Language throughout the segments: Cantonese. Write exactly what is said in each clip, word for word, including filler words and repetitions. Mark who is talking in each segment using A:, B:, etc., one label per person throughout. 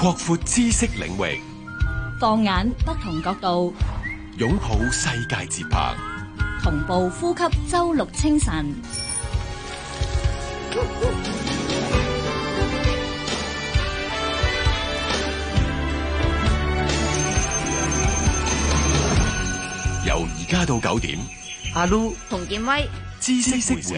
A: 擴闊知識領域，
B: 放眼不同角度，
A: 擁抱世界節拍，
B: 同步呼吸周六清晨。
A: 由而家到九點，
C: 阿 Lu
D: 洪建威，
A: 知識會社。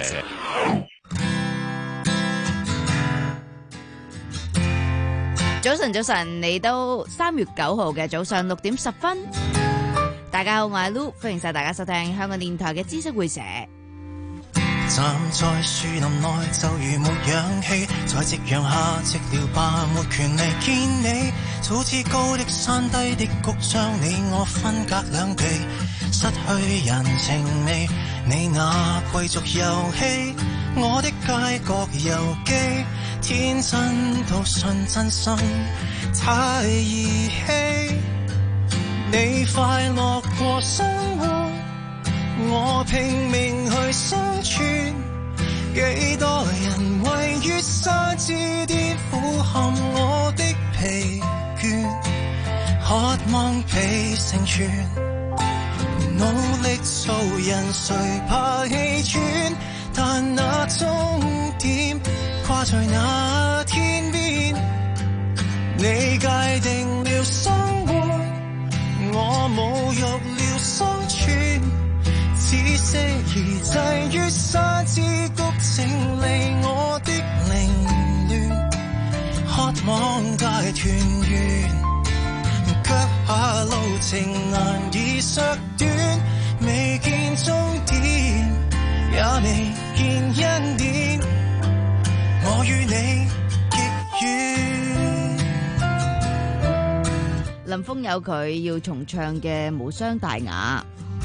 D: 早晨，早晨，嚟到三月九號嘅早上六點十分。大家好，我係 Lu， 歡迎晒大家收聽香港電台嘅知識會社。
E: 站在樹林內就如沒氧氣，在夕陽下寂寥吧，沒權利見你。早知高的山低的谷將你我分隔兩地，失去人情味。你那貴族遊戲，我的街角遊記，天真到信真心太兒戲。你快樂過生活，我拼命去生存，幾多人位於沙之巔俯瞰我的疲倦，渴望被成全，努力做人誰怕氣喘，但那終點掛在那天邊。你界定了生活，我侮辱了生存，只適宜滯於沙之谷，整理我的凌亂，渴望大團圓，腳下路程難以削短，未見終點，也未見恩典，我與你極遠。
D: 林峰有佢要重唱嘅《無傷大雅》，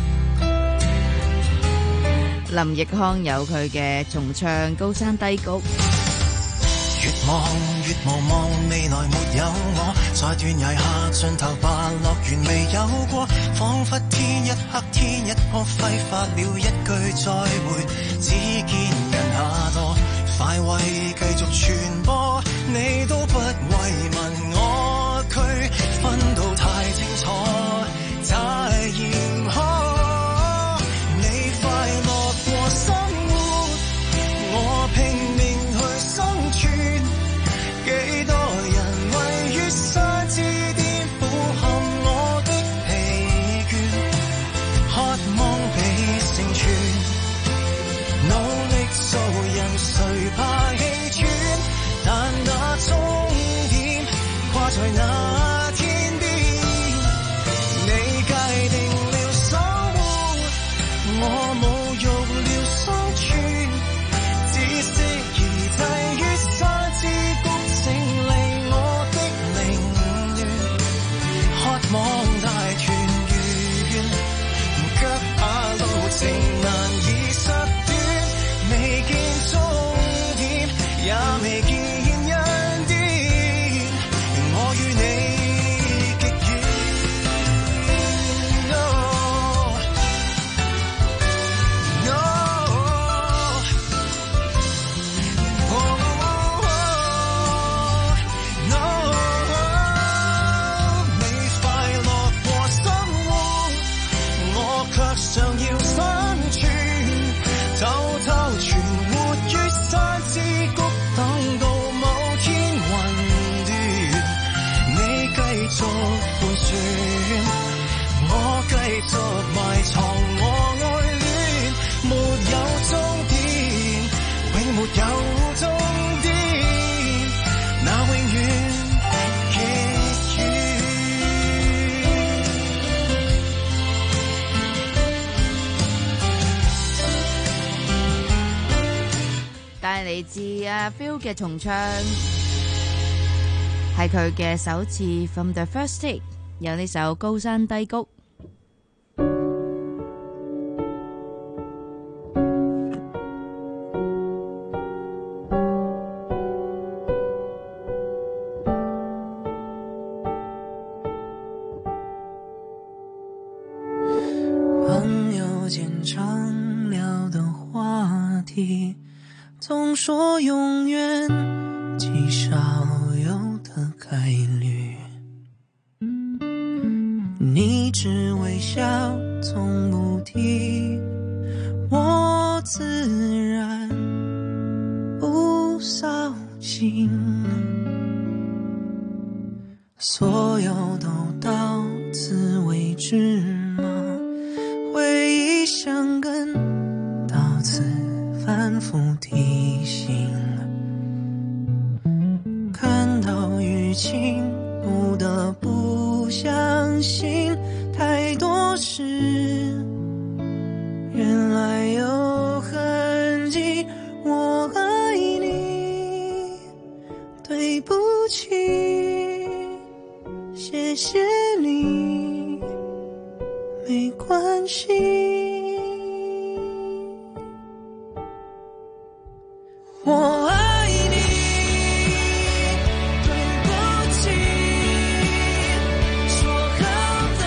D: 林奕匡有佢嘅重唱《高山低谷》。
E: 越望越無望，未來沒有我，在斷崖下盡頭吧，樂園未有過，彷彿天一黑天一光，揮發了一句再會，只見人下墮，快慰繼續傳播，你都不慰問我，區分到太清楚，太嚴苛。你快樂過生活，我拼命去生存，幾多人位於沙之巔俯瞰我的疲倦，渴望被成全，努力做人誰怕氣喘，但那終點掛在那天邊。你界定了生活，我侮辱了生存，只適宜滯於沙之谷，整理我的凌亂，渴望大團圓，腳下路程難以削短，未見終點，也未見恩典，我與你極遠。No, no, oh, no, 你快樂過生活，我卻尚要生存，偷偷存活於沙之谷，等到某天混亂，你繼續盤旋，我繼續埋藏我愛戀，沒有終點，永沒有終點，那永遠極遠。
D: 但係嚟自阿 Phil 嘅重唱，係佢嘅首次 From the First Take， 有呢首《高山低谷》。
E: 朋友間常聊的話題，總說永遠極少有的的概率。你只微笑从不提，我自然不扫兴，所有都到此为止吗？回忆像根到此反复提醒，看到雨晴不得不相信，太多事原来有痕迹。我爱你，对不起，谢谢你，没关系。我爱你，对不起，说好的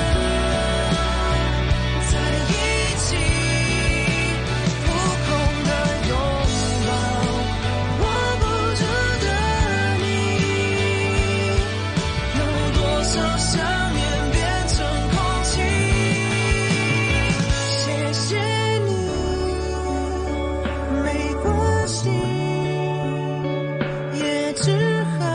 E: 在一起，不空的拥抱，握不住的你，有多少想念变成空气。谢谢你，没关系，也只好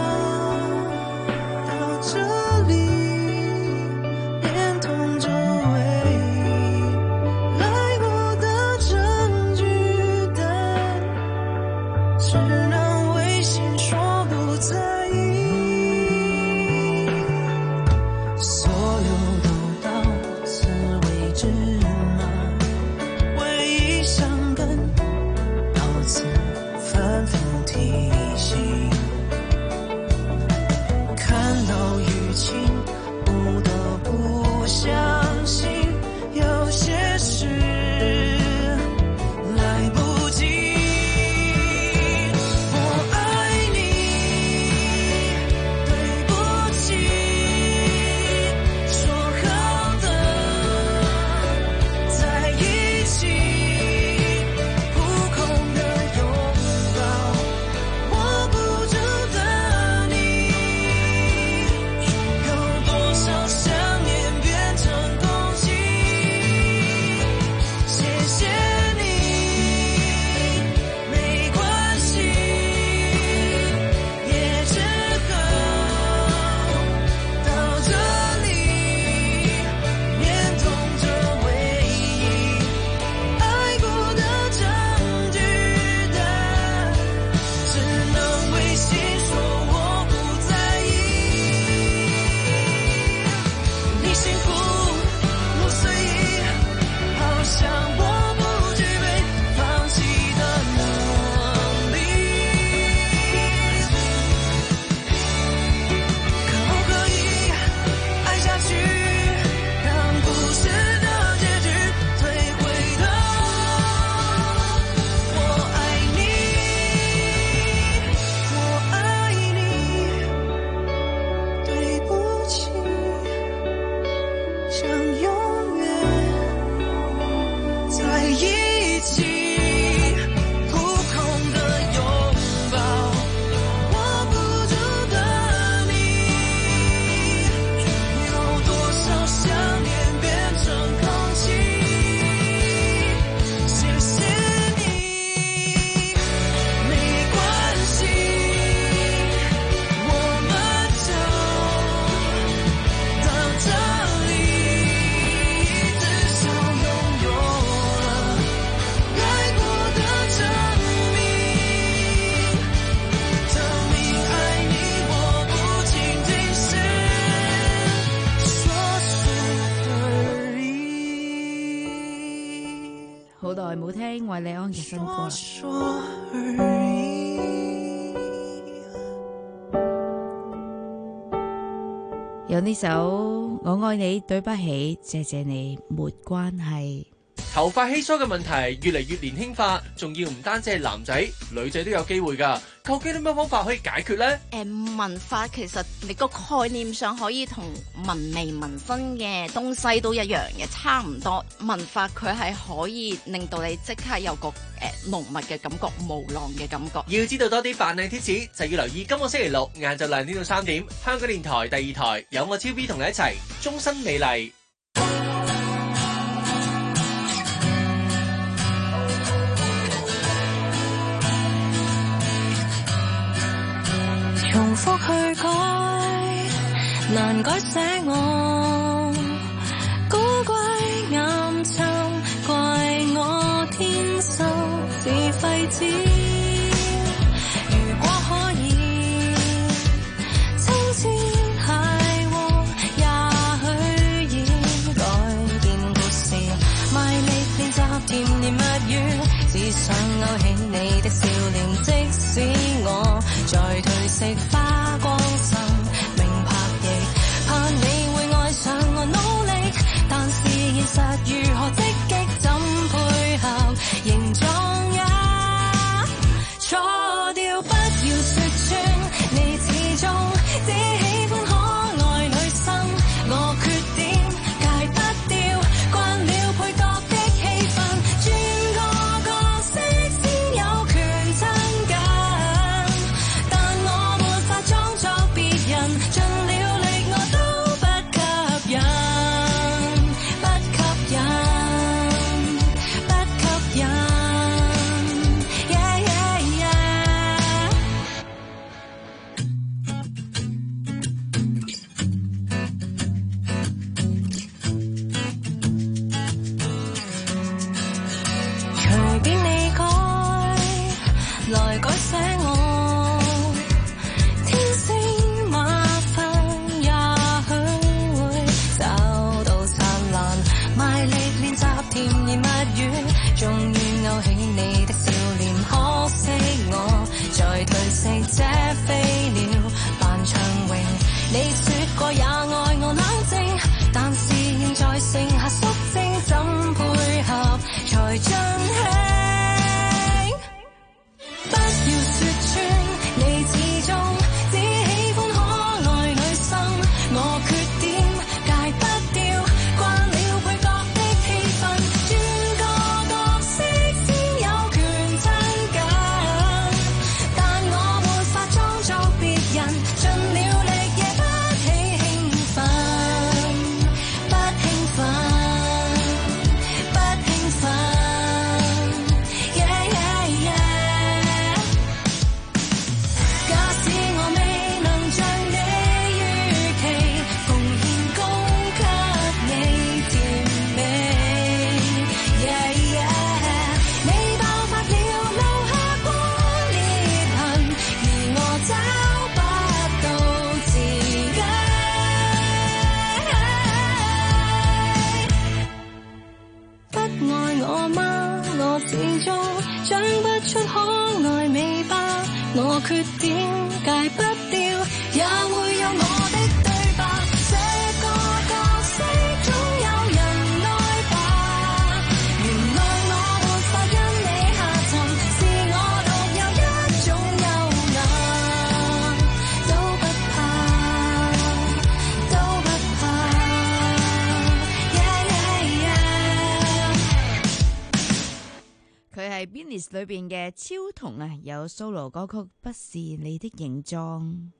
E: 到这里，连同这唯一来过的证据，但只能微信说不在意。所有都到此为止吗？回忆像根到此反复提醒，看到雨晴不得不相信，有些事来不及。我爱你，对不起，说好的在一起，不空的拥抱，握不住的你，有多少想念变成空气。谢谢你，没关系，也只好到这里，连同这唯一爱过的证据，但只能微信说我不在意。你辛苦，我随意，好像我不具备放弃的能力。可不可以爱下去，让故事的结局退回头？我爱你，我爱你，对不起，想永远在一起，不空的拥抱，握不住的你，有多少想念变成空气。谢谢你，没关系，我们就到这里，至少拥有了爱过的证明，证明爱你，我不仅仅是说说而已，
D: 好耐冇聽韋禮安嘅新歌
E: 說
D: 啦。
E: 說而已。
D: 有呢首《我愛你對不起，謝謝你沒關係》。
C: 頭髮稀疏嘅問題越嚟越年輕化，仲要唔單止係男仔，女仔都有機會㗎。究竟有咩方法可以解決呢？
F: 誒紋髮其實你個概念上可以同紋眉紋身嘅東西都一樣嘅，差唔多。紋髮佢係可以令到你即刻有個誒濃密嘅感覺，毛囊嘅感覺。
C: 要知道多啲扮靚貼士，就要留意今個星期六晏晝兩點到三點，香港電台第二台有我超 B 同你一齊終身美麗。
G: 重複去改，難改寫我，高貴暗沉，怪我天生自廢紙。如果可以親切諧和，也許已改變故事，賣力練習甜言蜜語，只想勾起你的笑臉，即使我在褪色花光身名拍翼，盼你會愛上我努力，但是現實如何積極怎配合，形狀也錯掉，不要說穿，你始終只喜歡可愛女生，我缺點戒不掉，慣了配角的氣氛，轉個角色先有權親近，但我沒法裝作別人，盡了力我都不吸引，不吸引，不吸引。Yeah, yeah, yeah. 隨便你改，來改寫我，天星馬糞也許會找到燦爛，賣力練習甜言蜜語，終於勾起你的笑臉，可惜我在褪色這飛鳥扮長榮，你說過也愛我冷靜，但是現在剩下肅靜，怎配合才盡興？不要說穿，你始終只喜歡可愛女生，我缺點戒不掉，慣了配角的氣氛，轉個角色先有權親近，但我沒法裝作別人，盡了力也不起興奮，不興奮，不興奮。Yeah, yeah, yeah. 假使我未能像你預期，奉獻供給你甜美。Yeah, yeah. 你爆發了，留下過裂痕，而我找不到自己。不愛我嗎？我始終長不出可愛尾巴，我缺點戒不掉，也會有我的對白。這個角色總有人愛吧，原來我沒法因你下沉，是我獨有一種優雅，都不怕，都不怕。Yeah, yeah, yeah.
D: 佢係 Beanies 裏邊嘅超童啊，有 solo 歌曲《不是你的形狀》。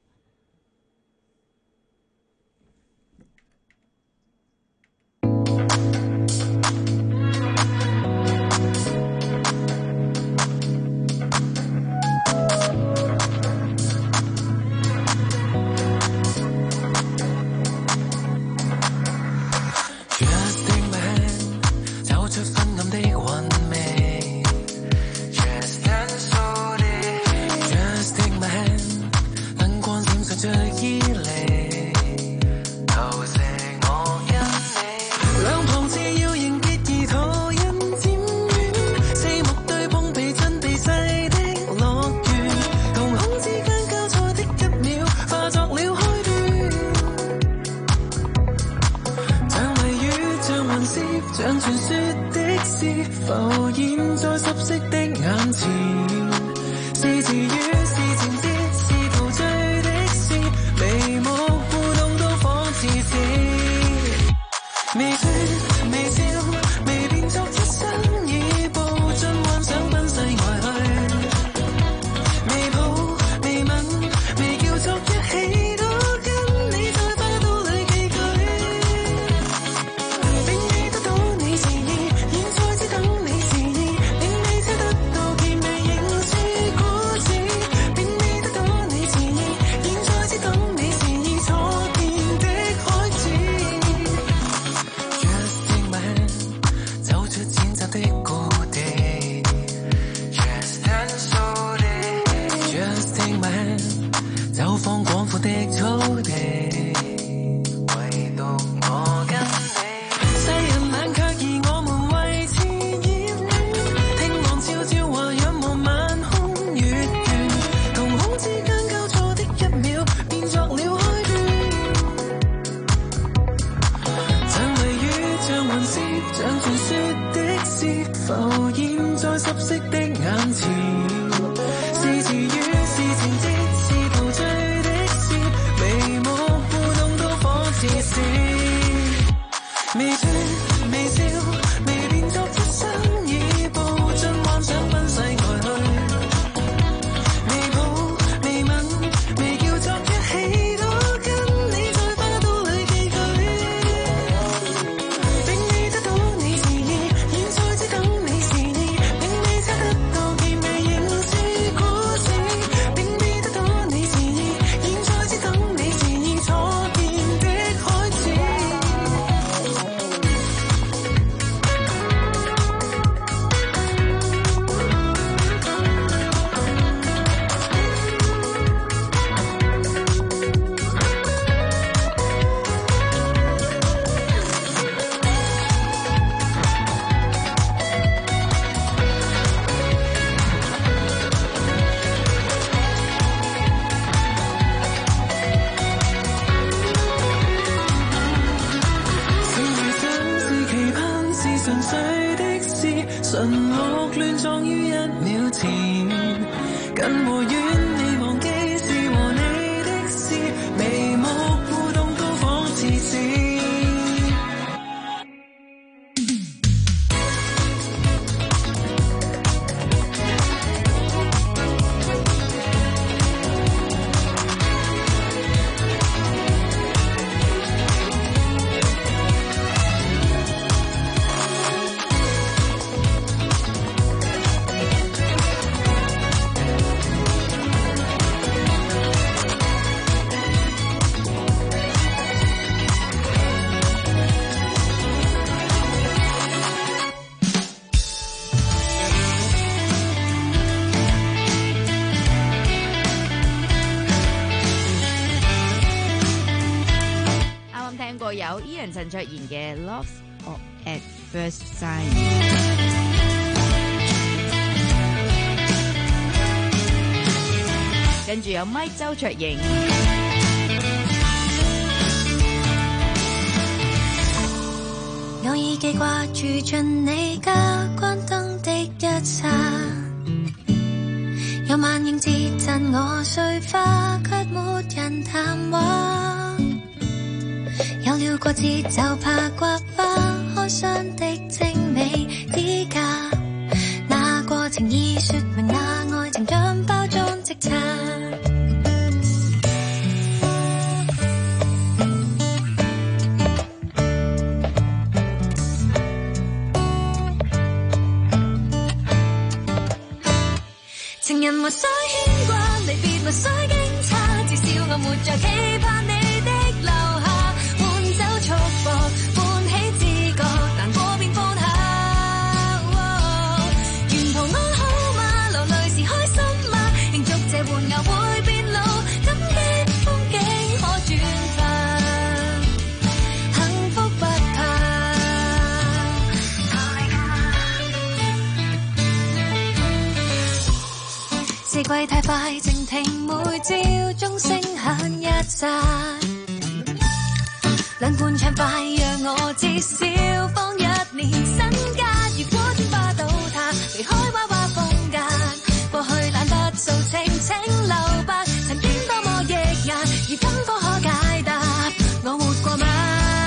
E: Just take my hand，走出昏暗的韻味。Just dance all day，Just take my hand，燈光
G: 近和遠你忘記是和你的事，眉目互動都仿似是。
D: 有 Ian 陳卓賢嘅 Love at First Sight， 跟住有 Mike 周卓盈，
H: 偶爾記掛住盡你家關燈的一剎，有晚影接贈我碎花，卻沒人談話。有了過節就怕刮花，開箱的精美衣架，那過程已說明那愛情像包裝即拆。情人無需牽掛，離別無需驚詫，至少我沒再期盼你的留下。束縛喚起自覺，難過便放下。沿途安好嗎？流淚時開心嗎？慶祝這玩偶會變老，感激風景可轉化，幸福不怕。四季太快，靜聽每朝鐘聲響一剎。兩半暢快，讓我至少放一年身家。如果天花倒塌，離開娃娃風格，過去懶得訴情，請留白。曾經多麼抑壓，如今科可解答，我活過嗎？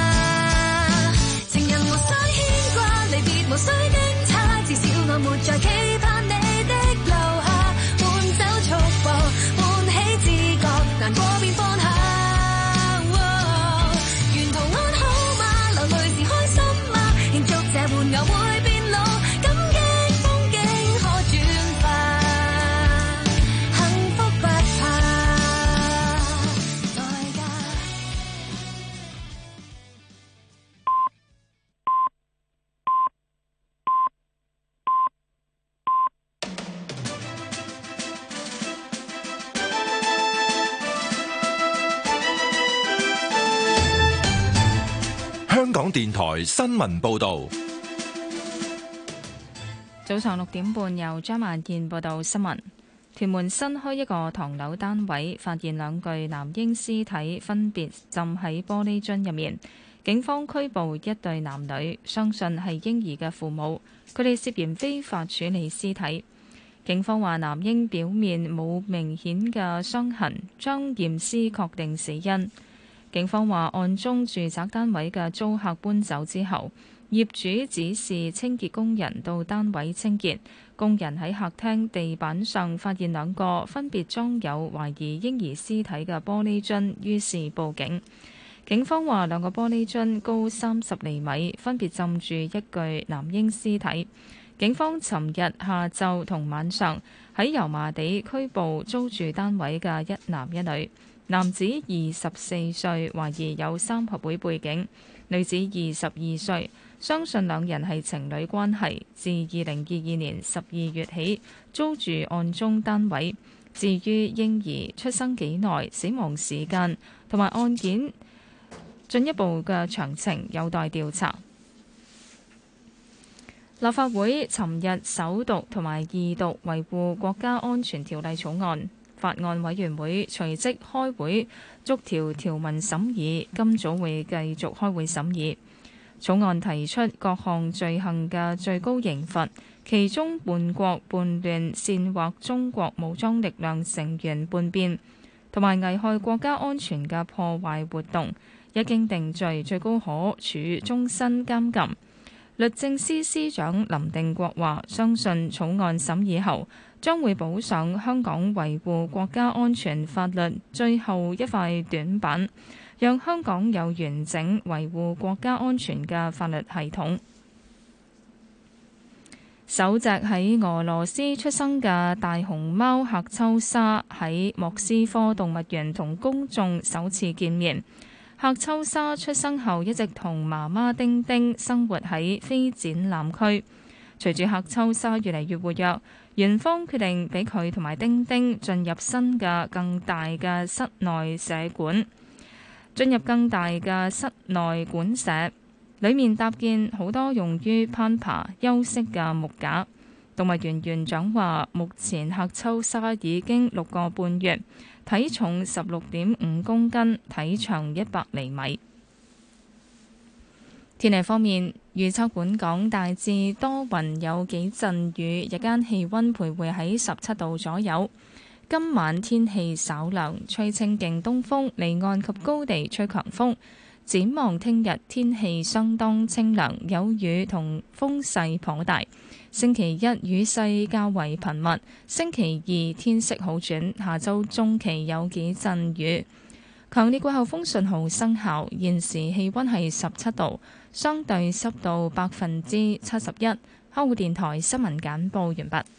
H: 情人無需牽掛，離別無需驚詫，至少我沒再期盼你的留下。換走束縛，喚起自覺，難過便放下。玩偶會變老，感激風景可轉化，幸福不怕代價。
A: 香港電台新聞報導。
I: 早上六點半，由張萬健報道新聞。屯門新墟一個唐樓單位發現兩具男嬰屍體，分別浸喺玻璃樽入面。警方拘捕一對男女，相信係嬰兒嘅父母，佢哋涉嫌非法處理屍體。警方話男嬰表面冇明顯嘅傷痕，將驗屍確定死因。警方話案中住宅單位嘅租客搬走之後，業主指示清潔工人到單位清潔，工人喺客廳地板上發現兩個分別裝有懷疑嬰兒屍體嘅玻璃樽，於是報警。警方話兩個玻璃樽高三十厘米，分別浸住一具男嬰屍體。警方尋日下晝同晚上喺油麻地拘捕租住單位嘅一男一女，男子二十四歲，懷疑有三合會背景，女子二十二歲。相信兩人係情侶關係，自二零二二年十二月起租住案中單位。至於嬰兒出生幾耐、死亡時間同埋案件進一步嘅詳情有待調查。立法會尋日首讀同埋二讀維護國家安全條例草案，法案委員會隨即開會逐條條文審議，今早會繼續開會審議。草案提出各項罪行嘅最高刑罰， 其中叛國叛亂、煽惑中國武裝力量成員叛變同埋危害國家安全嘅破壞活動，一經定罪，最高可處終身監禁。律政司司長林定國話：相信草案審議後將會補上香港維護國家安全法律最後一塊短板，讓香港有完整維護國家安全嘅法律系統。首隻喺俄羅斯出生嘅大熊貓喀秋莎喺莫斯科動物園同公眾首次見面。喀秋莎出生後一直同媽媽丁丁生活喺非展覽區。隨住喀秋莎越嚟越活躍，園方決定俾佢同埋丁丁進入新嘅更大嘅室內社館，進入更大嘅室內館舍。裡面搭建好多用於攀爬、休息嘅木架。動物園園長話：目前喀秋莎已經六個半月，體重十六點五公斤，體長一百厘米。天氣方面，預測本港大致多雲，有幾陣雨，日間氣温徘徊喺十七度左右。今晚天氣稍涼，吹清勁東風，離岸及高地吹強風。展望聽日天氣相當清涼，有雨同風勢頗大。星期一雨勢較為頻密，星期二天色好轉，下週中期有幾陣雨。強烈季候風信號生效，現時氣温係十七度，相對濕度百分之七十一。香港電台新聞簡報完畢。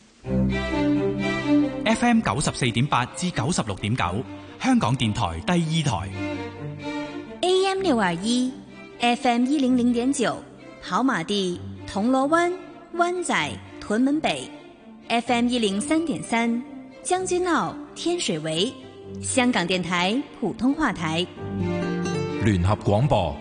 J: F M 九十四點八至九十六點九，香港電台第二台。
B: A M 六二一 ，F M 一零零點九，跑馬地、銅鑼灣、灣仔、屯門北 ，F M 一零三點三，將軍澳、天水圍，香港電台普通話台。
A: 聯合廣播。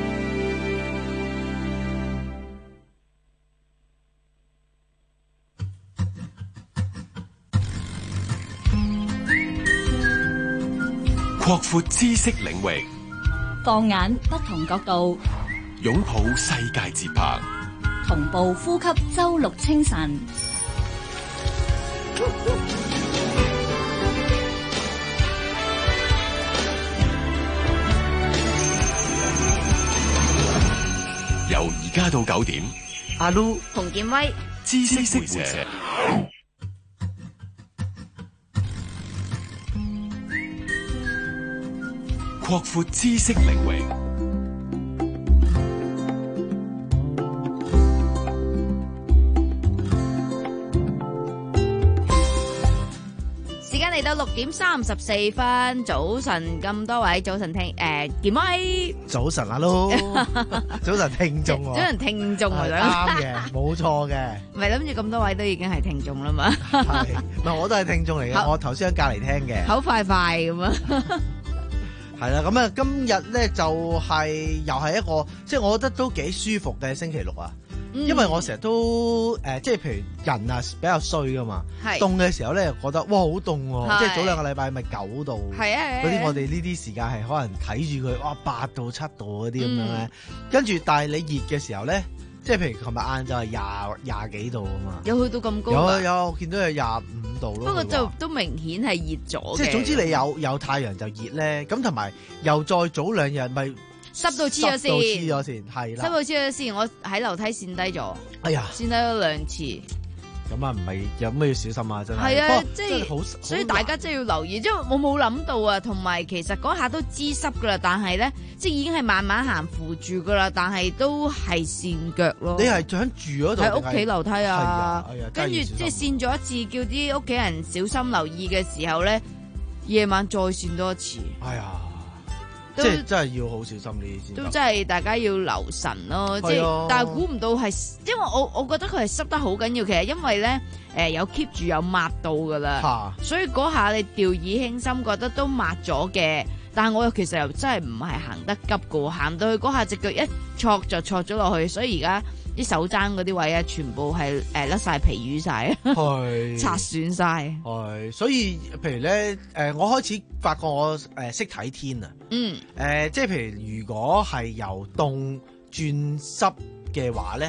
K: 擴闊知識領域，
B: 放眼不同角度，
K: 擁抱世界節拍，
B: 同步呼吸周六清晨。
K: 由而家到九點，
D: 阿 Lu 洪建威，
K: 知識會社。擴闊知識領域，
D: 時間嚟到六點三十四分，早晨咁多位，早晨聽誒，建威，
L: 早晨阿 Lu，早晨聽眾，
D: 早晨聽眾啊，
L: 啱嘅，冇錯嘅，
D: 唔係諗住咁多位都已經係聽眾啦嘛，
L: 係，唔係我都係聽眾嚟嘅，我頭先喺隔籬聽嘅，
D: 好快快咁啊！
L: 係啦，咁啊，今日咧就係、是、又係一個，即係我覺得都幾舒服嘅星期六啊，嗯、因為我成日都誒、呃，即係譬如人啊比較衰噶嘛，凍嘅時候咧又覺得哇好凍喎，即係早兩個禮拜咪九度，係啊，嗰啲我哋呢啲時間係可能睇住佢哇八度七度嗰啲咁樣咧，跟住、嗯、但係你熱嘅時候咧。即係譬如琴日晏晝係廿廿幾度啊嘛，
D: 有去到咁高？
L: 有有，我見到有廿五度咯。
D: 不過就都明顯係熱咗嘅。
L: 即係總之你有有太陽就熱咧，咁同埋又再早兩日咪
D: 濕到黐咗線，濕到
L: 黐咗線，係啦。
D: 濕到黐咗線，我喺樓梯跣低咗。哎呀，跣低咗兩次。
L: 咁啊，唔係有咩要小心啊？真係
D: 係啊，即係
L: 好，
D: 所以大家真係要留意，因為我冇諗到啊，同埋其實嗰下都知濕噶啦，但係咧，即係已經係慢慢行扶住噶啦，但係都係跣腳咯。
L: 你係喺住嗰度
D: 喺屋企樓梯啊？
L: 係啊，
D: 跟住即係跣咗一次，叫啲屋企人小心留意嘅時候咧，夜晚再跣多一次。
L: 係啊。即係真係要好小心呢啲先，
D: 都真係大家要留神咯。即係，但係估唔到係，因為我我覺得佢係濕得好緊要。其實因為咧，誒、呃、有 keep 住有抹到噶啦，啊、所以嗰下你掉以輕心，覺得都抹咗嘅。但係我又其實又真係唔係行得急噶，行到去嗰下隻腳一挫就挫咗落去，所以而家啲手踭嗰啲位啊，全部係誒甩晒皮瘀晒，係擦損晒。
L: 係，所以譬如咧，誒、呃、我開始發覺我誒識睇天啊。嗯。誒、呃，即係譬如如果係由凍轉濕嘅話咧，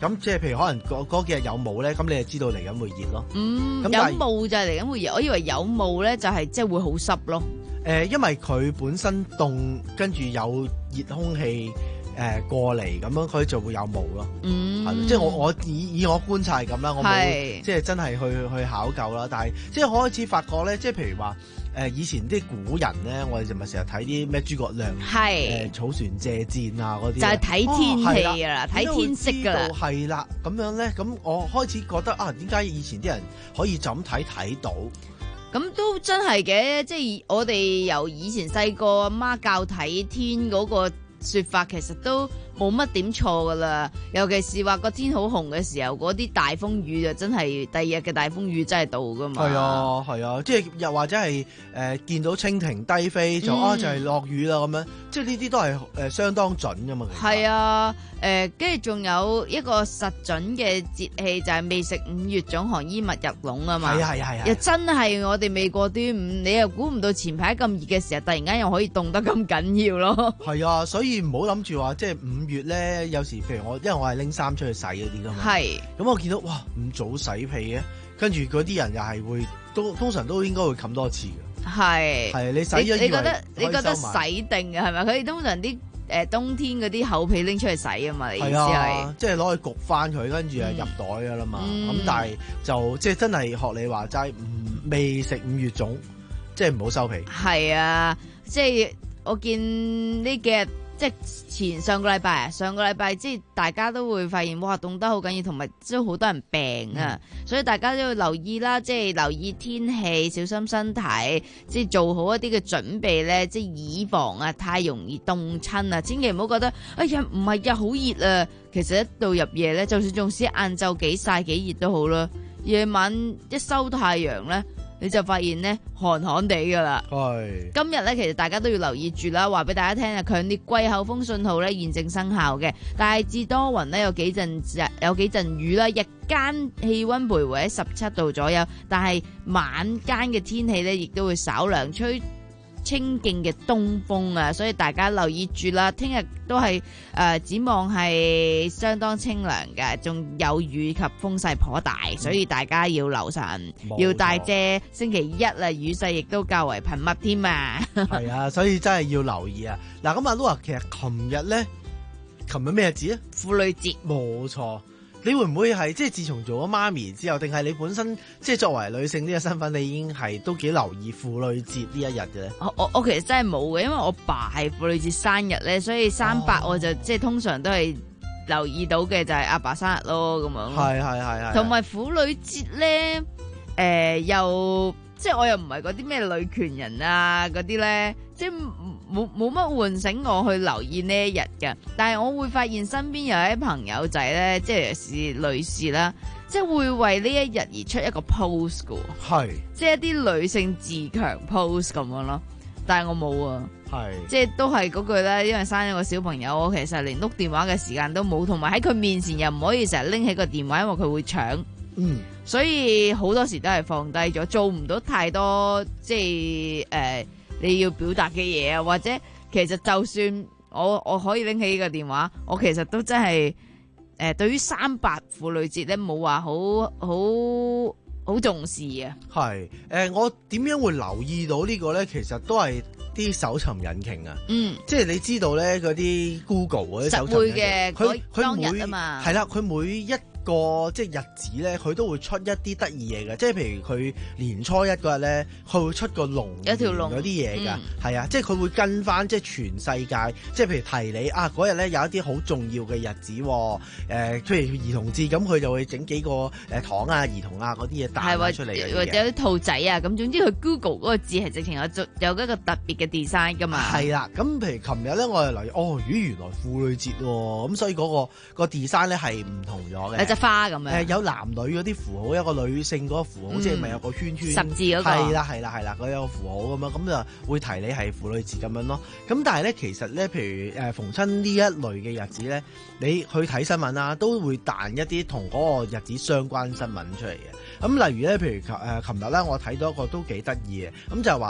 L: 咁即係譬如可能嗰嗰幾日有霧咧，咁你就知道嚟緊會熱咯。
D: 嗯，
L: 咁
D: 有霧就係嚟緊會熱，我以為有霧咧就係即係會好濕咯。
L: 誒、呃，因為佢本身凍，跟住有熱空氣誒、呃、過嚟，咁樣佢就會有霧咯。
D: 嗯，
L: 係即係我我以以我觀察係咁啦，我冇即係真係去去考究啦。但係即係我開始發覺咧，即係譬如話誒、呃、以前啲古人咧，我哋就咪成日睇啲咩諸葛亮誒、呃、草船借箭啊嗰啲，
D: 就係睇天氣㗎啦，睇、
L: 哦、
D: 天色㗎啦。
L: 係啦，咁樣咧，咁我開始覺得啊，點解以前啲人可以就咁睇睇到？
D: 咁都真係嘅，即係我哋由以前細個阿媽教睇天嗰個說法，其實都冇乜點錯噶啦。尤其是話個天好紅嘅時候，嗰啲大風雨就真係第二日嘅大風雨真係到噶嘛。係
L: 啊，係啊，即係又或者係誒、呃、見到蜻蜓低飛就、嗯、啊就係、是、落雨啦咁樣，即係呢啲都係誒、呃、相當準噶嘛。
D: 係啊，誒跟住仲有一個實準嘅節氣就係未食五月粽，寒衣勿入籠啊嘛。係啊係啊係啊，又真係我哋未過端午，你又估唔到前排咁熱嘅時候，突然間又可以凍得咁緊要咯。係
L: 啊，所以唔好諗住話即係五月咧，有時譬如我因為我係拎衫出去洗嗰啲噶嘛。係。咁我見到哇咁早洗被嘅，跟住嗰啲人又係會都通常都應該會冚多次嘅。係。係你洗咗，
D: 你覺得你覺得洗定嘅係咪？佢哋通常啲。誒冬天嗰啲厚被拎出去洗啊嘛，你意思係、啊、
L: 即係攞去焗翻佢，跟住誒入袋噶啦嘛。咁、嗯、但係就即係真係學你話齋，唔未食五月粽，即係唔好收皮。係啊，即係我見呢幾日。即係前上個禮拜啊，上個禮拜即係大家都會發現，哇凍得好緊要，同埋都好多人病啊、嗯，所以大家都要留意啦，即係留意天氣，小心身體，即係做好一啲嘅準備咧，即係以防啊太容易凍親啊，千祈唔好覺得哎呀唔係呀好熱啊，其實一到入夜咧，就算仲係晏晝幾曬幾熱都好啦，夜晚一收太陽咧。你就發現咧寒寒地噶啦。係今日咧，其實大家都要留意住啦。話俾大家聽啊，強烈季候風信號咧現正生效嘅，大致多雲咧，有幾陣有幾陣雨啦。日間氣溫徘徊喺十七度左右，但係晚間嘅天氣咧亦都會稍涼，吹清勁嘅東風啊，所以大家留意住啦。聽日都係誒、呃、展望係相當清涼嘅，仲有雨及風勢頗大，所以大家要留神，要帶遮。星期一啊，雨勢亦都較為頻密添啊。係啊，所以真係要留意啊。嗱，咁阿 Lu 其實琴日咧，琴日咩日子啊？
D: 婦女節。冇
L: 錯。你會唔會係即係自從做咗媽咪之後，定係你本身即係作為女性呢個身份，你已經係都幾留意婦女節呢一日嘅咧？
D: 我我我其實真係冇嘅，因為我爸係婦女節生日咧，所以三八我就、哦、即係通常都係留意到嘅就係阿爸生日咯，咁樣。係係係係。同埋婦女節咧，誒、呃、又即係我又唔係嗰啲咩女權人啊嗰啲咧，即係。冇冇乜喚醒我去留意呢一日嘅，但係我會發現身邊有啲朋友仔咧，即係是女士啦，即係會為呢一日而出一個 post 嘅，係即係一啲女性自強 post 咁樣咯。但係我冇啊，係即係都係嗰句啦，因為生咗個小朋友，我其實連碌電話嘅時間都冇，同埋喺佢面前又唔可以成日拎起個電話，因為佢會搶，嗯，所以好多時都係放低咗，做唔到太多即係誒。呃你要表達嘅嘢啊，或者其實就算我我可以拎起呢個電話，我其實都真係誒、呃、對於三八婦女節咧冇話好好好重視啊。係誒、
L: 呃，我點樣會留意到個呢個咧？其實都係啲搜尋引擎啊。嗯，即係你知道咧，嗰啲 Google 嗰啲搜尋引擎，佢佢每係啦，佢每一個即係日子咧，佢都會出一啲得意嘢嘅，即係譬如佢年初一嗰日咧，佢會出個龍有條龍嗰啲嘢噶，係啊，即係佢會跟翻即係全世界，即係譬如提你啊嗰日咧有一啲好重要嘅日子，誒、呃，譬如兒童節，咁佢就會整幾個誒糖啊、兒童啊嗰啲嘢帶出嚟嘅，
D: 或者有啲兔仔啊，咁總之佢 Google 嗰個字係直情有有一個特別嘅 design 噶嘛。
L: 係啦，咁譬如琴日咧，我哋留意哦，咦，原來婦女節喎，咁所以嗰、嗰個、嗰個 design 咧係唔同咗嘅。花咁樣，誒、呃、有男女嗰啲符號，有個女性嗰個符號，嗯、即係咪有個圈圈十字嗰個？係啦係啦係啦，佢有個符號咁樣，咁就會提你係婦女節咁樣咯。咁但係咧，其實咧，譬如誒、呃、逢親呢一類嘅日子咧，你去睇新聞啦，都會彈一啲同嗰個日子相關新聞出嚟嘅。咁例如咧，譬如誒琴日咧，我睇到一個都幾得意嘅，咁就係話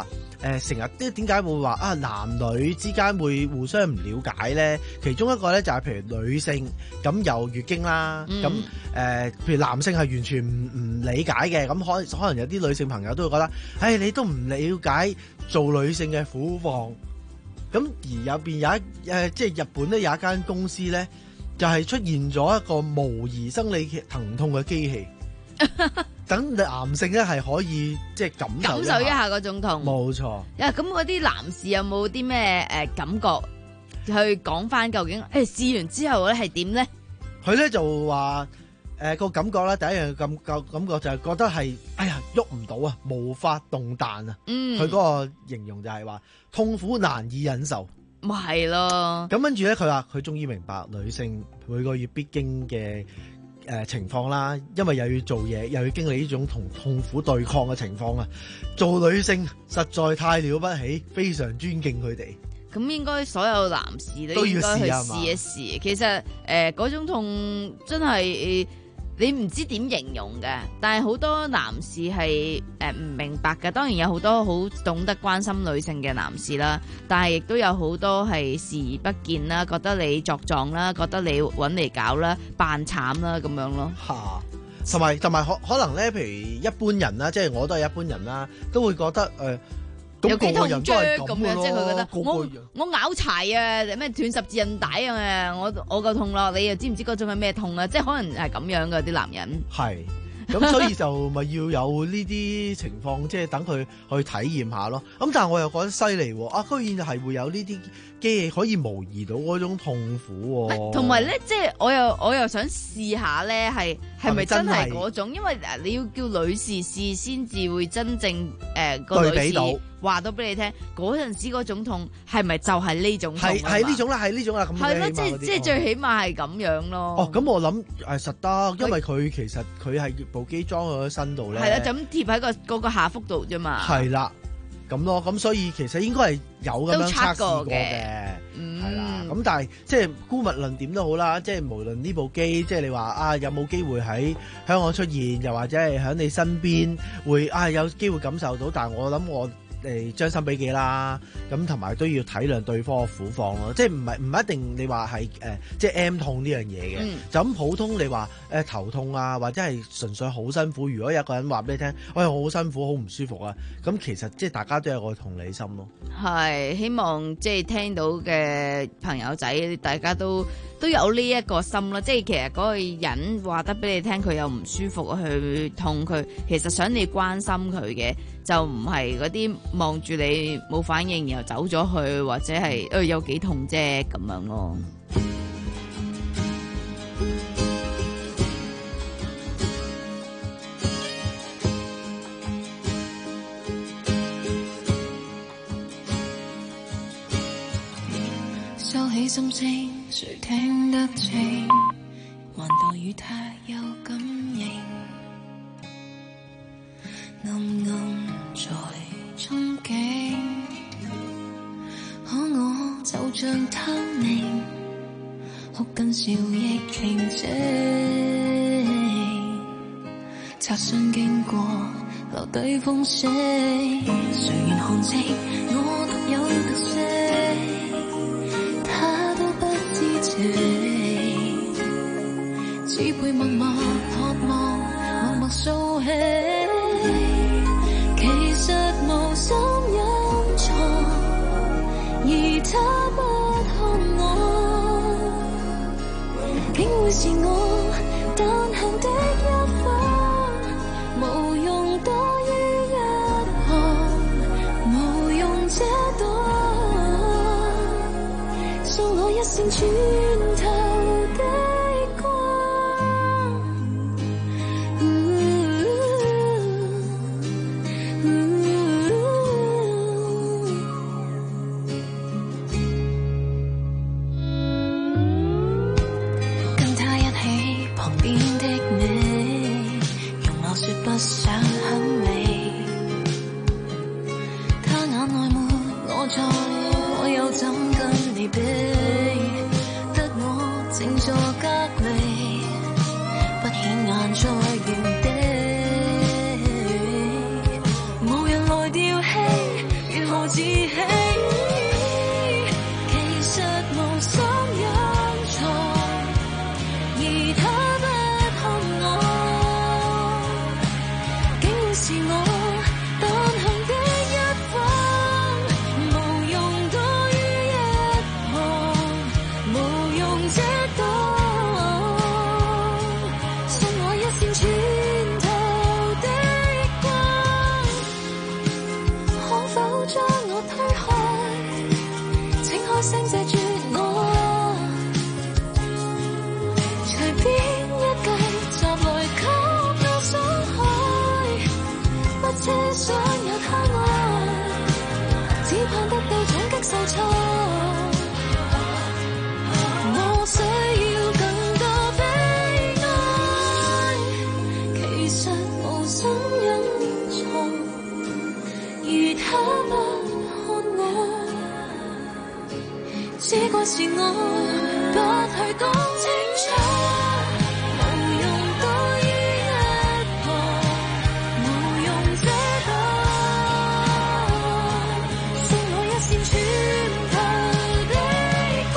L: 誒成日即係點解會話啊男女之間會互相唔了解咧？其中一個咧就係譬如女性咁有月經啦，咁誒、嗯呃、譬如男性係完全唔唔理解嘅，咁可可能有啲女性朋友都會覺得，唉、哎、你都唔了解做女性嘅苦況。咁而入邊有一誒即係日本咧有一間公司咧，就係、是、出現咗一個模擬生理疼痛嘅機器。等男性咧係可以即係感受
D: 感受一下嗰種痛，
L: 冇錯。
D: 啊，咁嗰啲男士有冇啲咩誒感覺去講翻究竟誒試完之後咧係點咧？
L: 佢咧就話誒個感覺咧，第一樣感覺感覺就係覺得係哎呀喐唔到啊，無法動彈啊。嗯，佢嗰個形容就係話痛苦難以忍受。
D: 咪係咯。咁
L: 跟住咧，佢話佢終於明白女性每個月必經嘅。誒、呃、情況啦，因為又要做嘢，又要經歷呢種同痛苦對抗嘅情況啊！做女性實在太了不起，非常尊敬佢哋。
D: 咁應該所有男士都應該去試一試。其實誒嗰、呃、種痛真係、呃、你唔知點形容嘅，但係好多男士係誒唔明白嘅。當然有好多好懂得關心女性嘅男士啦，但係亦都有好多係視而不見啦，覺得你作狀啦，覺得你揾嚟搞啦，扮慘啦咁樣咯。
L: 嚇！同埋同埋可可能咧，譬如一般人啦，即係我都係一般人啦，都會覺得誒。呃
D: 有幾痛啫咁樣，即係佢覺得
L: 個個
D: 我我拗柴啊，咩斷十字韌帶啊，我我夠痛咯，你又知唔知嗰種係咩痛啊？即係可能係咁樣嘅啲男人。係，
L: 咁所以就咪要有呢啲情況，即係等佢去體驗下咯。咁但係我又覺得犀利喎，啊，居然係會有呢啲機器可以模擬到嗰種痛苦喎。
D: 同埋咧，即係我又我又想試下咧，係係咪真係嗰種？因為你要叫女士試先至會真正誒個、呃、女士話到俾你聽，嗰陣時嗰種痛係咪就係呢種痛？係係呢種啦，係呢種啦。咁係咯，即係即係最起碼係咁樣咯。
L: 哦，咁我諗誒實得，因為佢其實佢係部機裝喺身度咧。
D: 係啦，就咁貼喺個嗰個下腹度啫嘛。係
L: 啦，咁咯，咁所以其實應該係有咁樣測試過嘅。係啦，咁、嗯、但係即係姑勿論點都好啦，即係無論呢部機，即係你話啊有冇機會喺香港出現，又或者係喺你身邊會啊有機會感受到，但係我諗我。誒將心比己啦，咁同埋都要體諒對方嘅苦況咯，即係唔係唔一定你話係誒即係 M 痛呢樣嘢嘅，嗯、就咁普通你話誒、呃、頭痛啊，或者係純粹好辛苦。如果有一個人話俾你聽，哎我好辛苦，好唔舒服啊，咁其實即係大家都有個同理心咯。
D: 係希望即係聽到嘅朋友仔，大家都都有呢一個心啦。即係其實嗰個人話得俾你聽，佢又唔舒服去痛佢，其實想你關心佢嘅。就唔係嗰啲望住你冇反應，然後走咗去，或者係誒、呃、有幾痛啫咁樣咯。
H: 收起心聲，誰聽得清？還待與他有感應。暗暗在憧憬，可我就像他明，哭跟笑亦平靜。擦身經過，留低風息，誰願看清我獨有特色？他都不知情，只配默默渴望，默默掃起。其實無心隱藏，而他不看我，竟會是我單行的一方，無用多於一旁，無用這朵，送我一線穿透的。
G: 自欺。其實無心隱藏，而他不看我，竟會是我單行的一方，無用多於一旁，無用這擋，送我一線穿透的光，可否將我推開？請開聲謝絕我，隨便一計集來給我傷害，不奢想有他愛，只盼得到總擊受挫。我需要更多悲哀，其實無心隱藏，而他不看我，只怪是我不去講清楚，無用多於一旁，無用這擋，送我一線穿透的光。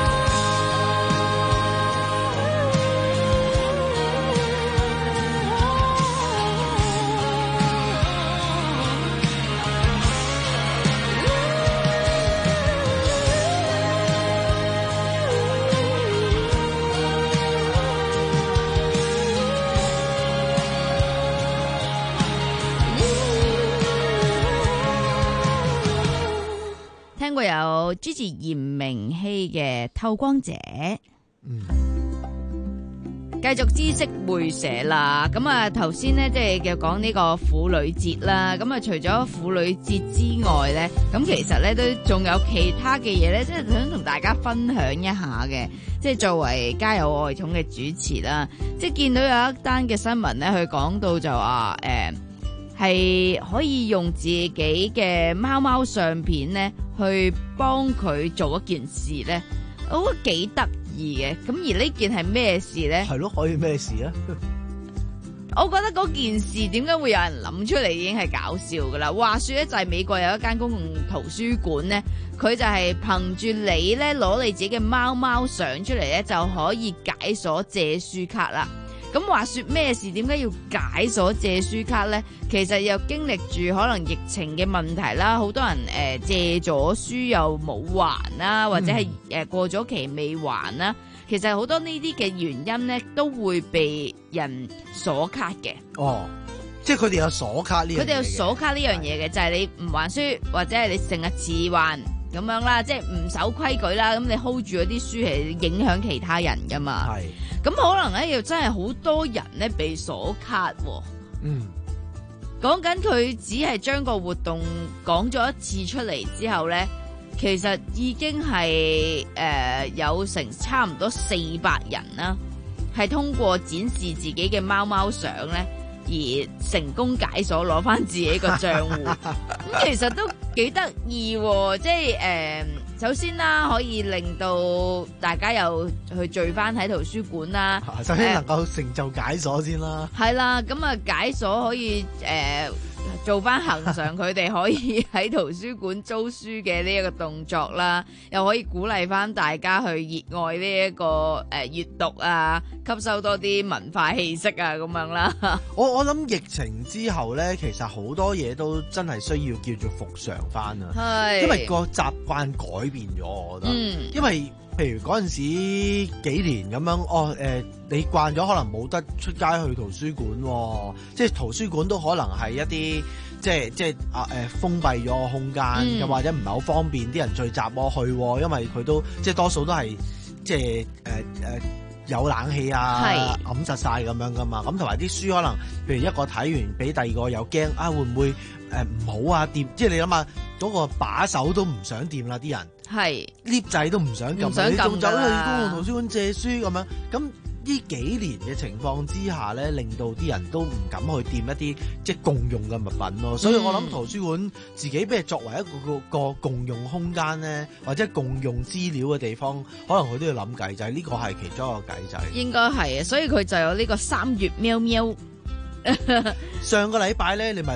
D: 聽過有 Gigi 嚴明熙嘅《透光者》，
L: 嗯，
D: 繼續知識會社啦。咁啊，頭先咧即係嘅講呢個婦女節啦。咁啊，除咗婦女節之外咧，咁其實咧都仲有其他嘅嘢咧，即係想同大家分享一下嘅。即係作為家有愛寵嘅主持啦，即係見到有一單嘅新聞咧，佢講到就話誒係可以用自己嘅貓貓相片咧，去幫佢做一件事咧，我覺得幾得意嘅。咁而呢件係咩事咧？
L: 係咯，可以咩事啊？
D: 我覺得嗰件事點解會有人諗出嚟已經係搞笑噶啦。話說咧，就係美國有一間公共圖書館咧，佢就係憑住你咧攞你自己嘅貓貓相出嚟咧，就可以解鎖借書卡啦。咁話說咩事？點解要解鎖借書卡呢？其實又經歷住可能疫情嘅問題啦，好多人誒、呃、借咗書又冇還啦，或者係誒過咗期未還啦。其實好多呢啲嘅原因呢，都會被人鎖卡嘅。
L: 哦，即係佢哋有鎖卡呢樣嘢嘅。
D: 佢哋有鎖卡呢樣嘢嘅，就係你唔還書或者係你成日遲還咁樣啦，即係唔守規矩啦。咁你 hold 住嗰啲書係影響其他人噶嘛。係。咁可能咧，又真係好多人咧被鎖卡喎。嗯，講緊佢只係將個活動講咗一次出嚟之後咧，其實已經係誒、呃、有成差唔多四百人啦，係通過展示自己嘅貓貓相咧，而成功解鎖攞翻自己個賬戶。咁其實都幾得意喎，即係誒。呃首先啦，可以令到大家又去聚翻喺圖書館啦。
L: 首先能夠成就解鎖先啦。
D: 係啦，咁啊解鎖可以誒、呃、做翻恒常，佢哋可以喺圖書館租書嘅呢一個動作啦，又可以鼓勵翻大家去熱愛呢、這、一個誒閱、呃、讀啊，吸收多啲文化氣息啊咁樣啦。
L: 我我諗疫情之後咧，其實好多嘢都真係需要叫做復常翻啊。係，因為個習慣改變咗，我覺得。嗯。因為譬如嗰陣時幾年咁樣，哦誒、呃，你慣咗可能冇得出街去圖書館、哦，即係圖書館都可能係一啲即係即係啊誒封閉咗個空間，又、嗯、或者唔係好方便啲人聚集我去、哦，因為佢都即係多數都係即係誒誒。呃呃有冷氣啊，揞實晒咁樣噶嘛，咁同埋啲書可能，譬如一個睇完，俾第二個又驚啊，會唔會誒唔好啊？掂，即係你諗下，嗰個把手都唔想掂啦，啲人係 lift 掣都唔想撳，你仲走去公共圖書館借書咁樣，咁呢幾年嘅情況之下咧，令到啲人都唔敢去掂一啲即係共用嘅物品咯，所以我諗圖書館自己譬如作為一個個個共用空間咧，或者共用資料嘅地方，可能佢都要諗計，就係呢個係其中一個計仔。應該係啊，所以佢就有呢個三月喵喵。上個禮拜咧，你咪嗱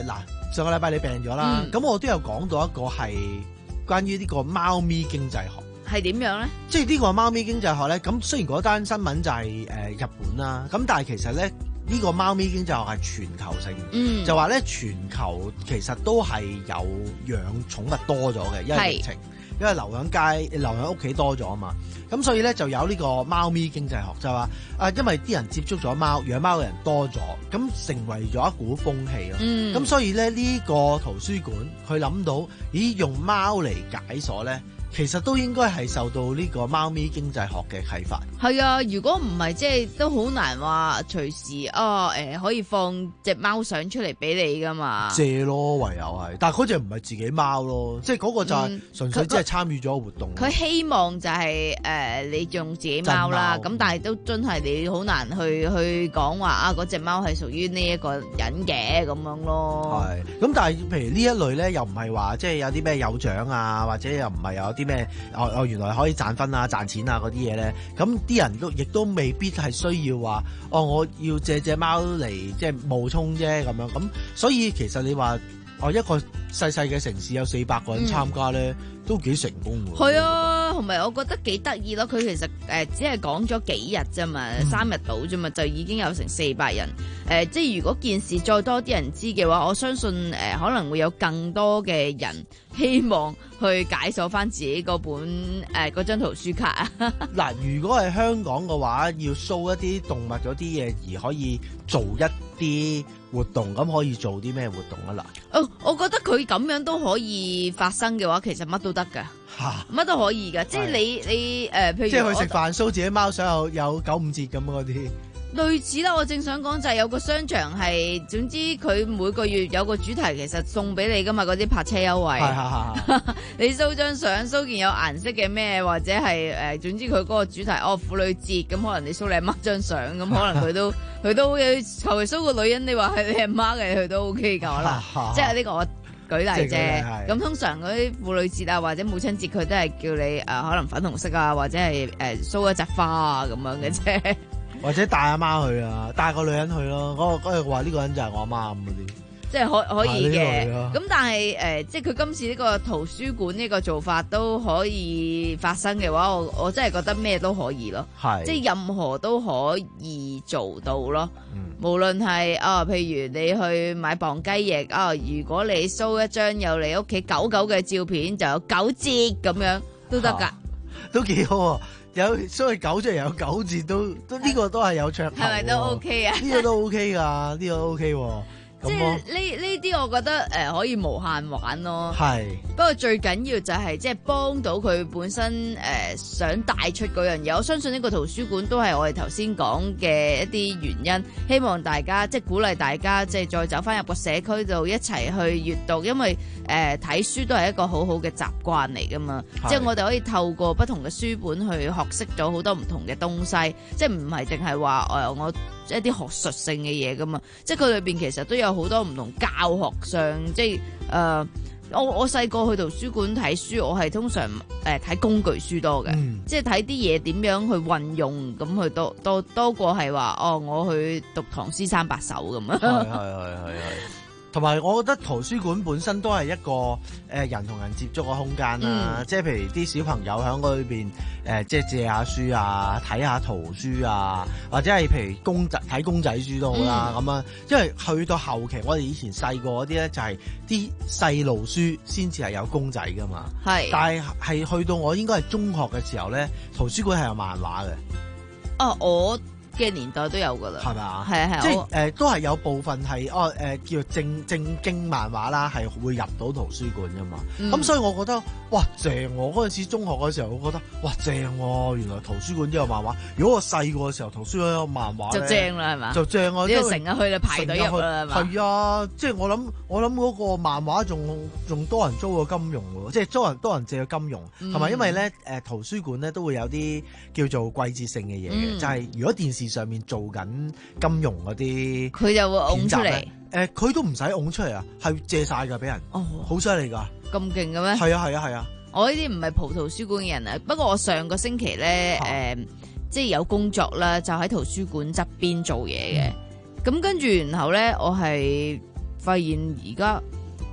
L: 上個禮拜你病咗啦，咁、嗯、我都有講到一個係關於呢個貓咪經濟學。
D: 係點樣咧？
L: 即係呢個貓咪經濟學咧，咁雖然嗰單新聞就係、是、誒、呃、日本啦，咁但係其實咧呢、呢個貓咪經濟學係全球性，嗯、就話咧全球其實都係有養寵物多咗嘅，因為疫情，因為留喺街、留喺屋企多咗啊嘛，咁所以咧就有呢個貓咪經濟學，就話啊，因為啲人接觸咗貓，養貓嘅人多咗，咁成為咗一股風氣咯。咁、嗯、所以咧呢、呢個圖書館佢諗到，咦用貓嚟解鎖咧？其實都應該係受到呢個貓咪經濟學嘅啟發。
D: 係啊，如果唔係，即係都好難話隨時啊，誒、呃、可以放隻貓相出嚟俾你噶嘛？
L: 借咯，唯有係，但係嗰隻唔係自己貓咯，即係嗰個就係純粹只係參與咗個活動。
D: 佢、嗯、希望就係、是、誒、呃、你用自己貓啦，咁但係都真係你好難去去講話啊嗰隻貓係屬於呢一個人嘅咁樣咯。
L: 係，咁但係譬如呢一類咧，又唔係話即係有啲咩有獎啊，或者又唔係有啲咩哦哦原來可以賺分啊賺錢啊嗰啲嘢咧，咁啲人都亦都未必係需要話哦我要借隻貓嚟即係冒充啫咁樣，咁所以其實你話哦一個細細嘅城市有四百個人參加咧，嗯、都幾成功喎。
D: 係啊，同埋我覺得幾得意咯。佢其實誒、呃、只係講咗幾日啫嘛，嗯、三日到啫嘛，就已經有成四百人。誒、呃，即係如果件事再多啲人知嘅話，我相信誒、呃、可能會有更多嘅人希望去解鎖翻自己嗰本誒嗰張圖書卡啊。
L: 嗱，如果係香港嘅話，要 show 一啲動物嗰啲嘢而可以做一啲活動，咁可以做啲咩活動啊？嗱，
D: 哦，我覺得佢咁樣都可以發生嘅話，其實乜都得噶，乜都可以噶，即係你你誒、呃，譬如
L: 即係去食飯 show 自己貓相有有九五折咁嗰啲。
D: 類似啦，我正想講就係有個商場係，總之佢每個月有個主題，其實送俾你噶嘛，嗰啲泊車優惠。你 show 張相 show 件有顏色嘅咩，或者係誒、呃，總之佢嗰個主題哦婦女節，咁可能你 show 你阿媽張相，咁可能佢都佢都有求其 show 個女人，你話係你阿媽嘅，佢都 OK 噶啦。即係呢個我舉例啫。咁通常嗰啲婦女節啊或者母親節，佢都係叫你誒、呃、可能粉紅色啊，或者係誒 show 一扎花啊咁樣嘅啫。
L: 或者帶阿媽去啊，帶個女人去咯。嗰個嗰個話呢個人就係我阿媽咁嗰啲，
D: 即係可可以嘅。咁、啊、但係誒、呃，即係佢今次呢個圖書館呢個做法都可以發生嘅話，我我真係覺得咩都可以咯。係，即係任何都可以做到咯。嗯、無論係啊，譬如你去買磅雞翼啊，如果你 show 一張有你屋企狗狗嘅照片，就有九折咁樣都得㗎、啊，
L: 都幾好啊！有所謂九折又有九折都都呢、這個都係有噱頭，係咪
D: 都 OK 啊？
L: 呢個都 OK 噶，呢、這個 OK 喎。
D: 即係呢呢啲，我覺得誒、呃、可以無限玩咯。係，不過最緊要就係即係幫到佢本身誒、呃、想帶出嗰樣嘢。我相信呢個圖書館都係我哋頭先講嘅一啲原因，希望大家即係鼓勵大家即係再走翻入個社區度一齊去閱讀，因為誒睇、呃、書都係一個好好嘅習慣嚟噶嘛。即係我哋可以透過不同嘅書本去學識咗好多唔同嘅東西，即係唔係淨係話誒我一啲學術性嘅嘢噶嘛。即係佢裏邊其實都有好多唔同教學上，即係誒、呃，我我細個去圖書館睇書，我係通常誒睇、呃、工具書多嘅，嗯、即係睇啲嘢點樣去運用，咁去多多多過係話哦，我去讀唐詩三百首咁啊。係係係係係。
L: 同埋，我覺得圖書館本身都係一個誒、呃、人同人接觸嘅空間啦。嗯、即係譬如啲小朋友喺嗰裏邊誒，即係借下書啊，睇下圖書啊，或者係譬如公仔睇公仔書都好啦。咁啊、嗯，因為去到後期，我哋以前細個嗰啲咧就係啲細路書先至係有公仔噶嘛。係是，但係係去到我應該係中學嘅時候咧，圖書館係有漫畫嘅。
D: 哦，我嘅年代都有噶啦，係咪啊？係啊係，即係誒、
L: 呃，都係有部分係哦誒、呃，叫做正正經漫畫啦，係會入到圖書館噶嘛。咁、嗯、所以我覺得哇正！我嗰陣時中學嗰時候，我覺得哇正喎、啊！原來圖書館都有漫畫。如果我細個嘅時候，圖書館有漫畫
D: 就正啦，係嘛？
L: 就正啊！
D: 你要成日去啦，排隊入啦，係嘛？
L: 係啊，即係我諗，我諗嗰個漫畫仲仲多人租過金庸喎，即係多人多人借過金庸，同埋、嗯、因為咧誒、呃、圖書館咧都會有啲叫做季節性嘅嘢嘅，嗯、就係如果電視上面做緊金庸嗰啲，
D: 佢就會拱出嚟。
L: 誒，佢、呃、都唔使拱出嚟啊，係借晒噶俾人。哦，好犀利噶，
D: 咁勁嘅咩？
L: 係啊係啊係啊！
D: 我呢啲唔係蒲圖書館嘅人啊，不過我上個星期咧，誒、啊呃，即係有工作啦，就喺圖書館側邊做嘢嘅。咁、嗯、跟住然後咧，我係發現而家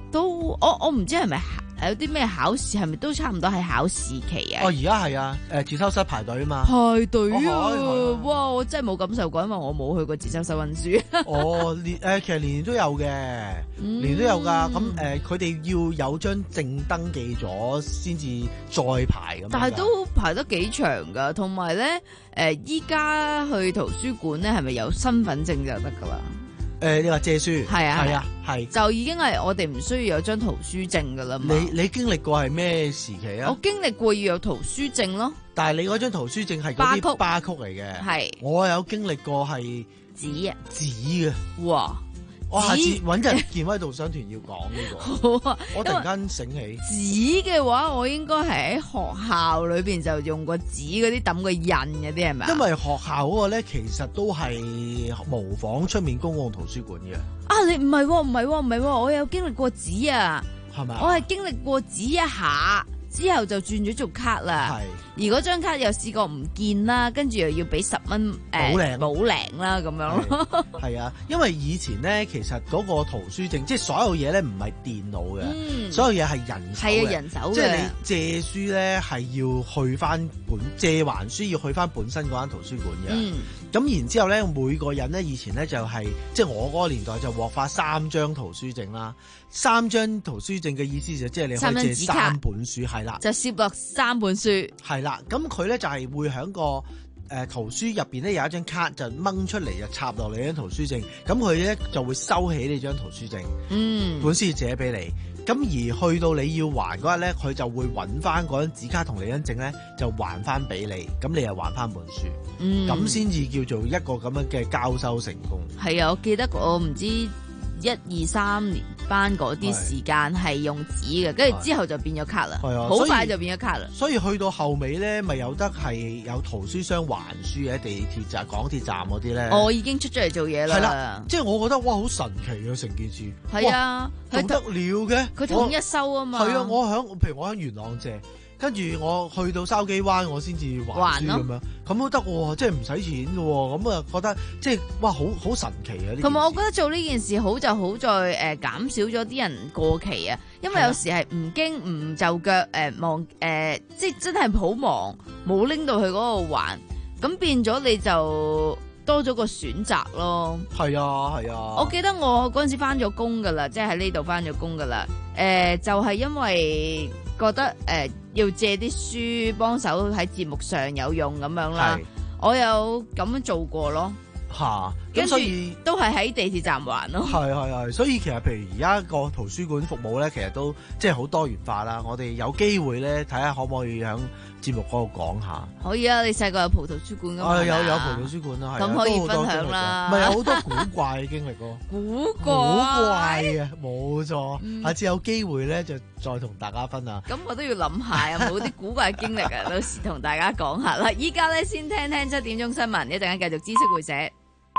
D: 都我我唔知係咪有啲咩考試，係咪都差唔多係考試期啊？
L: 哦，而家係啊，誒自修室排隊啊嘛。
D: 排隊啊！
L: 哦、
D: 哇，我真係冇感受過，因為我冇去過自修室溫書。
L: 哦，年誒其實年年都有嘅，年年都有㗎。咁誒佢哋要有張證登記咗先至再排咁。
D: 但係都排得幾長㗎，同埋咧誒依家去圖書館咧係咪有身份證就得㗎啦？
L: 誒、呃，你話借書
D: 係啊
L: 係啊係，
D: 就已經係我哋唔需要有張圖書證噶啦嘛。
L: 你你經歷過係咩時期啊？
D: 我經歷過要有圖書證咯。
L: 但係你嗰張圖書證係嗰啲巴曲嚟嘅。係，我有經歷過係
D: 紙啊
L: 紙嘅。
D: 哇！
L: 我下次揾日健威導賞團要講呢、這個。好啊！我突然間醒起，
D: 紙嘅話，我應該係喺學校裏邊就用過紙嗰啲抌個印嗰啲係咪？
L: 因為學校嗰個咧，其實都係模仿出面公共圖書館嘅。
D: 啊，你唔係喎，唔係喎，唔係喎，我有經歷過紙啊。
L: 係咪？
D: 我係經歷過紙一下。之後就轉咗做卡啦，而嗰張卡又試過唔見啦，跟住又要俾十蚊誒保領啦咁樣咯。
L: 係啊，因為以前咧，其實嗰個圖書證，即係所有嘢咧唔係電腦嘅，嗯、所有嘢係人手嘅。
D: 係啊，人手嘅。
L: 即係你借書咧係要去翻本借還書，要去翻本身嗰間圖書館嘅。嗯咁然之後咧，每個人咧以前咧就係、是，即係我嗰個年代就獲發三張圖書證啦。三張圖書證嘅意思就即係你可以借三本書，係啦，
D: 就攝落三本書。
L: 係啦，咁佢咧就係、是、會喺個誒、呃、圖書入邊咧有一張卡就掹出嚟就插落你張圖書證，咁佢咧就會收起你張圖書證，嗯，本書要借俾你。咁而去到你要還嗰日咧，佢就會揾翻嗰張紙卡同你張證咧，就還翻俾你，咁你又還翻本書，咁先至叫做一個咁樣嘅交收成功。
D: 係啊，我記得我唔知一二三年班嗰啲時間係用紙嘅，跟住之後就變咗卡啦，好快就變咗卡啦。
L: 所以去到後尾咧，咪有得係有圖書商還書嘅，地鐵站、港鐵站嗰啲咧。
D: 我已經出咗嚟做嘢啦。係啦，
L: 即係我覺得哇，好神奇啊！成件事
D: 係啊，
L: 仲得了嘅。
D: 佢統一收啊嘛。
L: 係啊，我響譬如我喺元朗借。跟住我去到筲箕灣，我先至還書咁樣，咁都得喎，即係唔使錢嘅喎，咁啊覺得即係哇，好好神奇啊！
D: 同埋我覺得做呢件事好就好在誒、呃、減少咗啲人過期啊，因為有時係唔經唔就腳誒忙誒，即係真係好忙，冇拎到去嗰度還，咁變咗你就多咗個選擇咯。
L: 係啊係啊，
D: 我記得我嗰陣時返咗工㗎啦，即係喺呢度返咗工㗎啦，誒、呃、就係、是、因為覺得誒。呃要借啲書幫手喺節目上有用咁樣啦，我有咁樣做過咯。
L: 吓，
D: 咁所以都係喺地鐵站還咯。
L: 係係係，所以其實譬如而家個圖書館服務咧，其實都即係好多元化啦。我哋有機會咧，睇下可唔可以喺節目嗰度講下。
D: 可以啊，你細個有葡圖書館噶嘛？
L: 啊，有有葡圖書館啦，
D: 咁可以分享啦。
L: 唔係有好多古怪嘅經歷咯。
D: 古怪，
L: 古怪嘅，冇錯。嗯、下次有機會咧，就再同大家分享。
D: 咁我都要諗下，有冇啲古怪嘅經歷啊？到時同大家講下啦。依家咧先聽聽七點鐘新聞，一陣間繼續知識會社。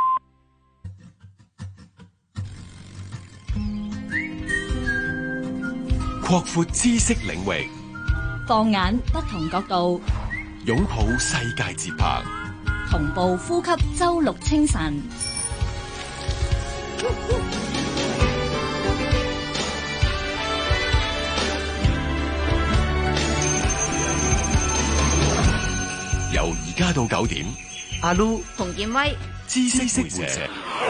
K: 擴闊知識領域，
B: 放眼不同角度，
K: 擁抱世界節拍，
B: 同步呼吸周六清晨。
K: 由而家到九點，
L: 阿 Lu
D: 洪建威，
K: 知識會社。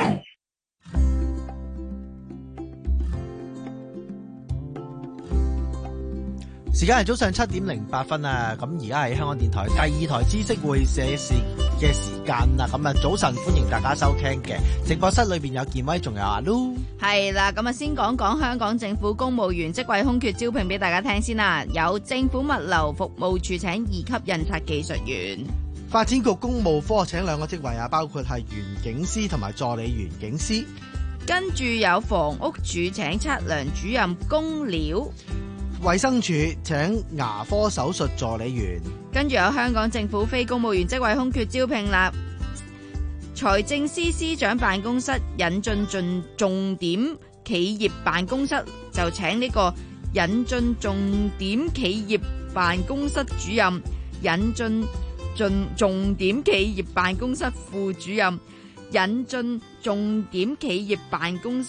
L: 時間係早上七點零八分啊！咁而家係香港電台第二台知識會社時嘅時間啦。咁啊，早晨歡迎大家收聽嘅直播室裏邊有健威，仲有阿 Lu。
D: 係啦，咁啊先講講香港政府公務員職位空缺招聘俾大家聽先啦。有政府物流服務處請二級印刷技術員，
L: 發展局公務科請兩個職位啊，包括係園景師同埋助理園景師。
D: 跟住有房屋署請測量主任工料。
L: 衛生署請牙科手術助理員，
D: 跟住有香港政府非公務員職位空缺招聘啦。財政司司長辦公室引進進重點企業辦公室就請呢個引進重點企業辦公室主任，引進進重點企業辦公室副主任，引進重點企業辦公室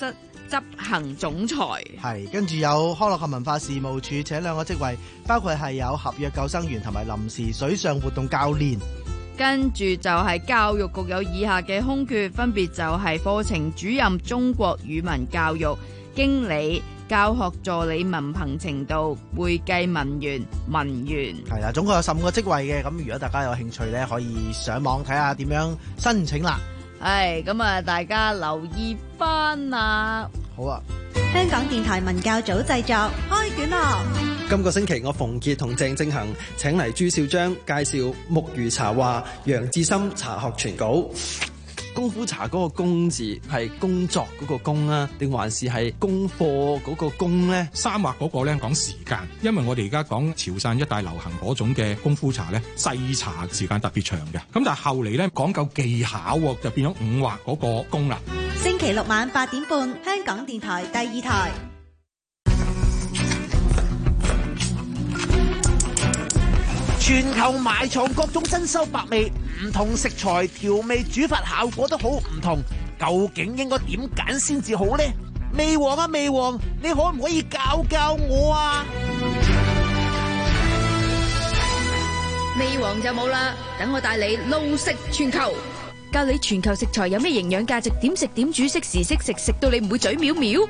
D: 執行總裁。
L: 係，跟住有康樂及文化事務處請兩個職位，包括係有合約救生員同埋臨時水上活動教練。
D: 跟住就係教育局有以下嘅空缺，分別就係課程主任、中國語文教育經理、教學助理文憑程度、會計文員、文員。
L: 係啦，總共有十五個職位嘅，咁如果大家有興趣咧，可以上網睇下點樣申請啦。
D: 係，咁啊，大家留意翻啊！
L: 好啊！
M: 香港電台文教組製作，開卷樂。
N: 今個星期我馮傑同鄭正恒請嚟朱少章介紹木魚茶話，楊志深茶學全稿。功夫茶嗰個功字係工作嗰個工啊，定還是係功課嗰個功呢？
A: 三畫嗰個咧講時間，因為我哋而家講潮汕一帶流行嗰種嘅功夫茶咧，細茶時間特別長嘅。咁但係後嚟咧講究技巧，就變咗五畫嗰個功啦。
M: 星期六晚八點半，香港電台第二台。
O: 全球埋藏各種珍饈百味，唔同食材調味煮法效果都好唔同，究竟應該點揀先至好呢？味王啊味王，你可唔可以教教我啊？
D: 味王就冇啦，等我帶你路食全球，教你全球食材有咩營養價值，點食點煮，適時適食，食到你唔會嘴藐藐。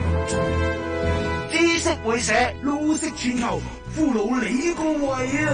O: 知識會社路食全球，俘虜你個胃啊！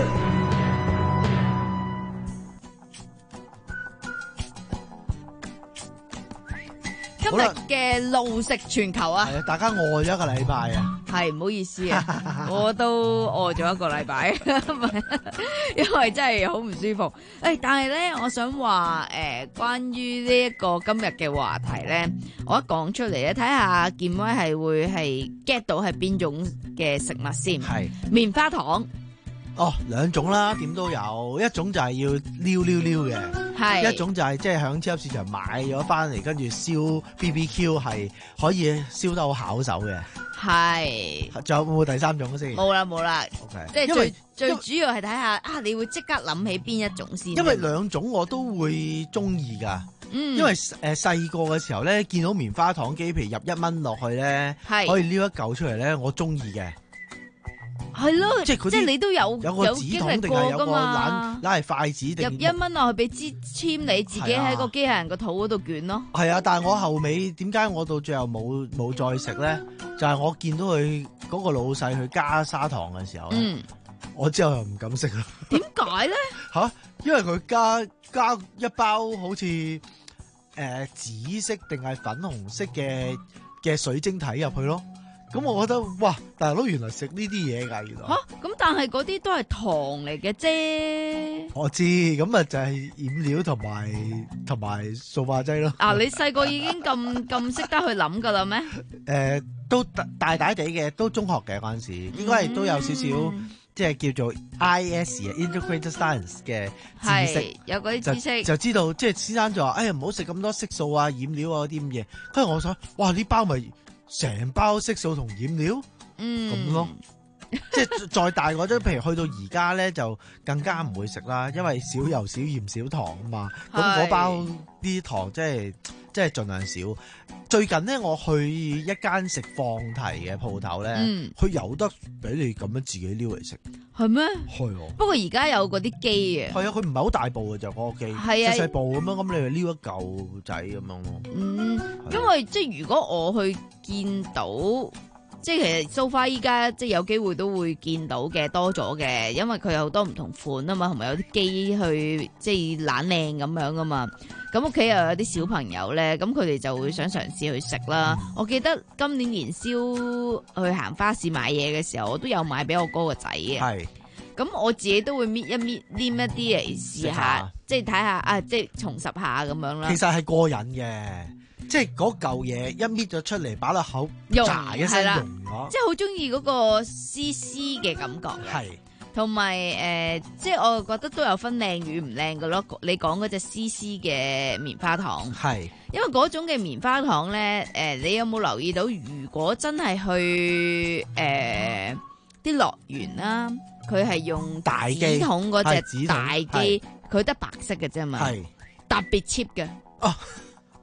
D: 今日嘅路食全球啊，
L: 係啊，大家餓咗一個禮拜啊，
D: 係唔好意思啊，我都餓咗一個禮拜，因為真係好唔舒服。誒，但係咧，我想話誒，關於呢一個今日嘅話題咧，我一講出嚟咧，睇下健威係會係 get 到係邊種嘅食物先。
L: 係
D: 棉花糖。
L: 哦，兩種啦，點都有，一種就係要撩撩撩嘅，係一種就係即係響超級市場買咗翻嚟，跟住燒 B B Q 係可以燒得好巧手嘅，
D: 係。
L: 仲有冇第三種先？
D: 冇啦冇啦
L: ，OK，
D: 即係
L: 因為
D: 最最主要係睇下啊，你會即刻諗起邊一種先？
L: 因為兩種我都會中意噶，
D: 嗯，
L: 因為誒細個嘅時候咧，見到棉花糖機，譬如入一蚊落去咧，係可以撩一嚿出嚟咧，我中意嘅。
D: 係咯，
L: 即係
D: 即係你都有
L: 有個紙筒定係有個攬攬係筷子定
D: 入一蚊落去俾支籤你自己喺個機械人個肚嗰度捲咯。
L: 係啊，但係我後尾點解我到最後冇冇再食咧？就係、是、我見到佢嗰個老細去加砂糖嘅時候咧，嗯、我之後又唔敢食啦。
D: 點解咧？吓、啊，
L: 因為佢加加一包好似誒、呃、紫色定係粉紅色嘅嘅水晶體入去咯。咁我覺得哇，大佬原來食呢啲嘢㗎，原來吓
D: 咁、啊，但係嗰啲都係糖嚟嘅啫。
L: 我知，咁啊就係染料同埋同埋塑化劑咯。
D: 啊，你細個已經咁咁識得去諗㗎啦咩？誒、
L: 呃，都大大大地嘅，都中學嘅嗰陣時，應該係都有少少、嗯、即係叫做 I S 啊 Integrated Science 嘅知識，
D: 有嗰啲知識
L: 就，就知道，即係先生就話：哎呀，唔好食咁多色素啊、染料啊嗰啲咁嘢。跟住我想，哇！呢包咪〜成包色素同染料，嗯，咁咯，即係再大嗰啲，譬如去到而家咧，就更加唔會食啦，因為少油、少鹽、少糖啊嘛。咁嗰包啲糖即係即係盡量少。最近咧，我去一間食放題嘅鋪頭咧，佢、嗯、有得俾你咁樣自己撩嚟食，係咩？係啊。不過而家有嗰啲機啊，係啊，佢唔係好大部嘅就嗰個機，細細部咁樣，咁你咪撩一嚿仔咁樣咯。嗯，
D: 因為即係如果我去見到，即係其實 so far 依家即係有機會都會見到嘅多咗嘅，因為佢有好多唔同款啊嘛，同埋有啲機去即係懶靚咁樣噶嘛。咁屋企又有啲小朋友咧，咁佢哋就會想嘗試去食啦。嗯、我記得今年年宵去行花市買嘢嘅時候，我都有買俾我哥個仔嘅。係，咁我自己都會搣一搣黏一啲嚟試下，下即係睇下啊，即係重拾下咁樣啦。其實係過癮嘅，即係嗰嚿嘢一搣咗出嚟，擺落口，炸一聲溶咗，即係好中意嗰個絲絲嘅感覺。係。同埋誒，即係我覺得都有分靚與唔靚嘅咯。你講嗰隻絲絲嘅棉花糖，係因為嗰種嘅棉花糖咧，誒、呃，你有冇留意到？如果真係去誒啲樂園啦，佢係用大紙筒嗰隻大機，佢得白色嘅啫嘛，係特別 cheap 嘅。哦，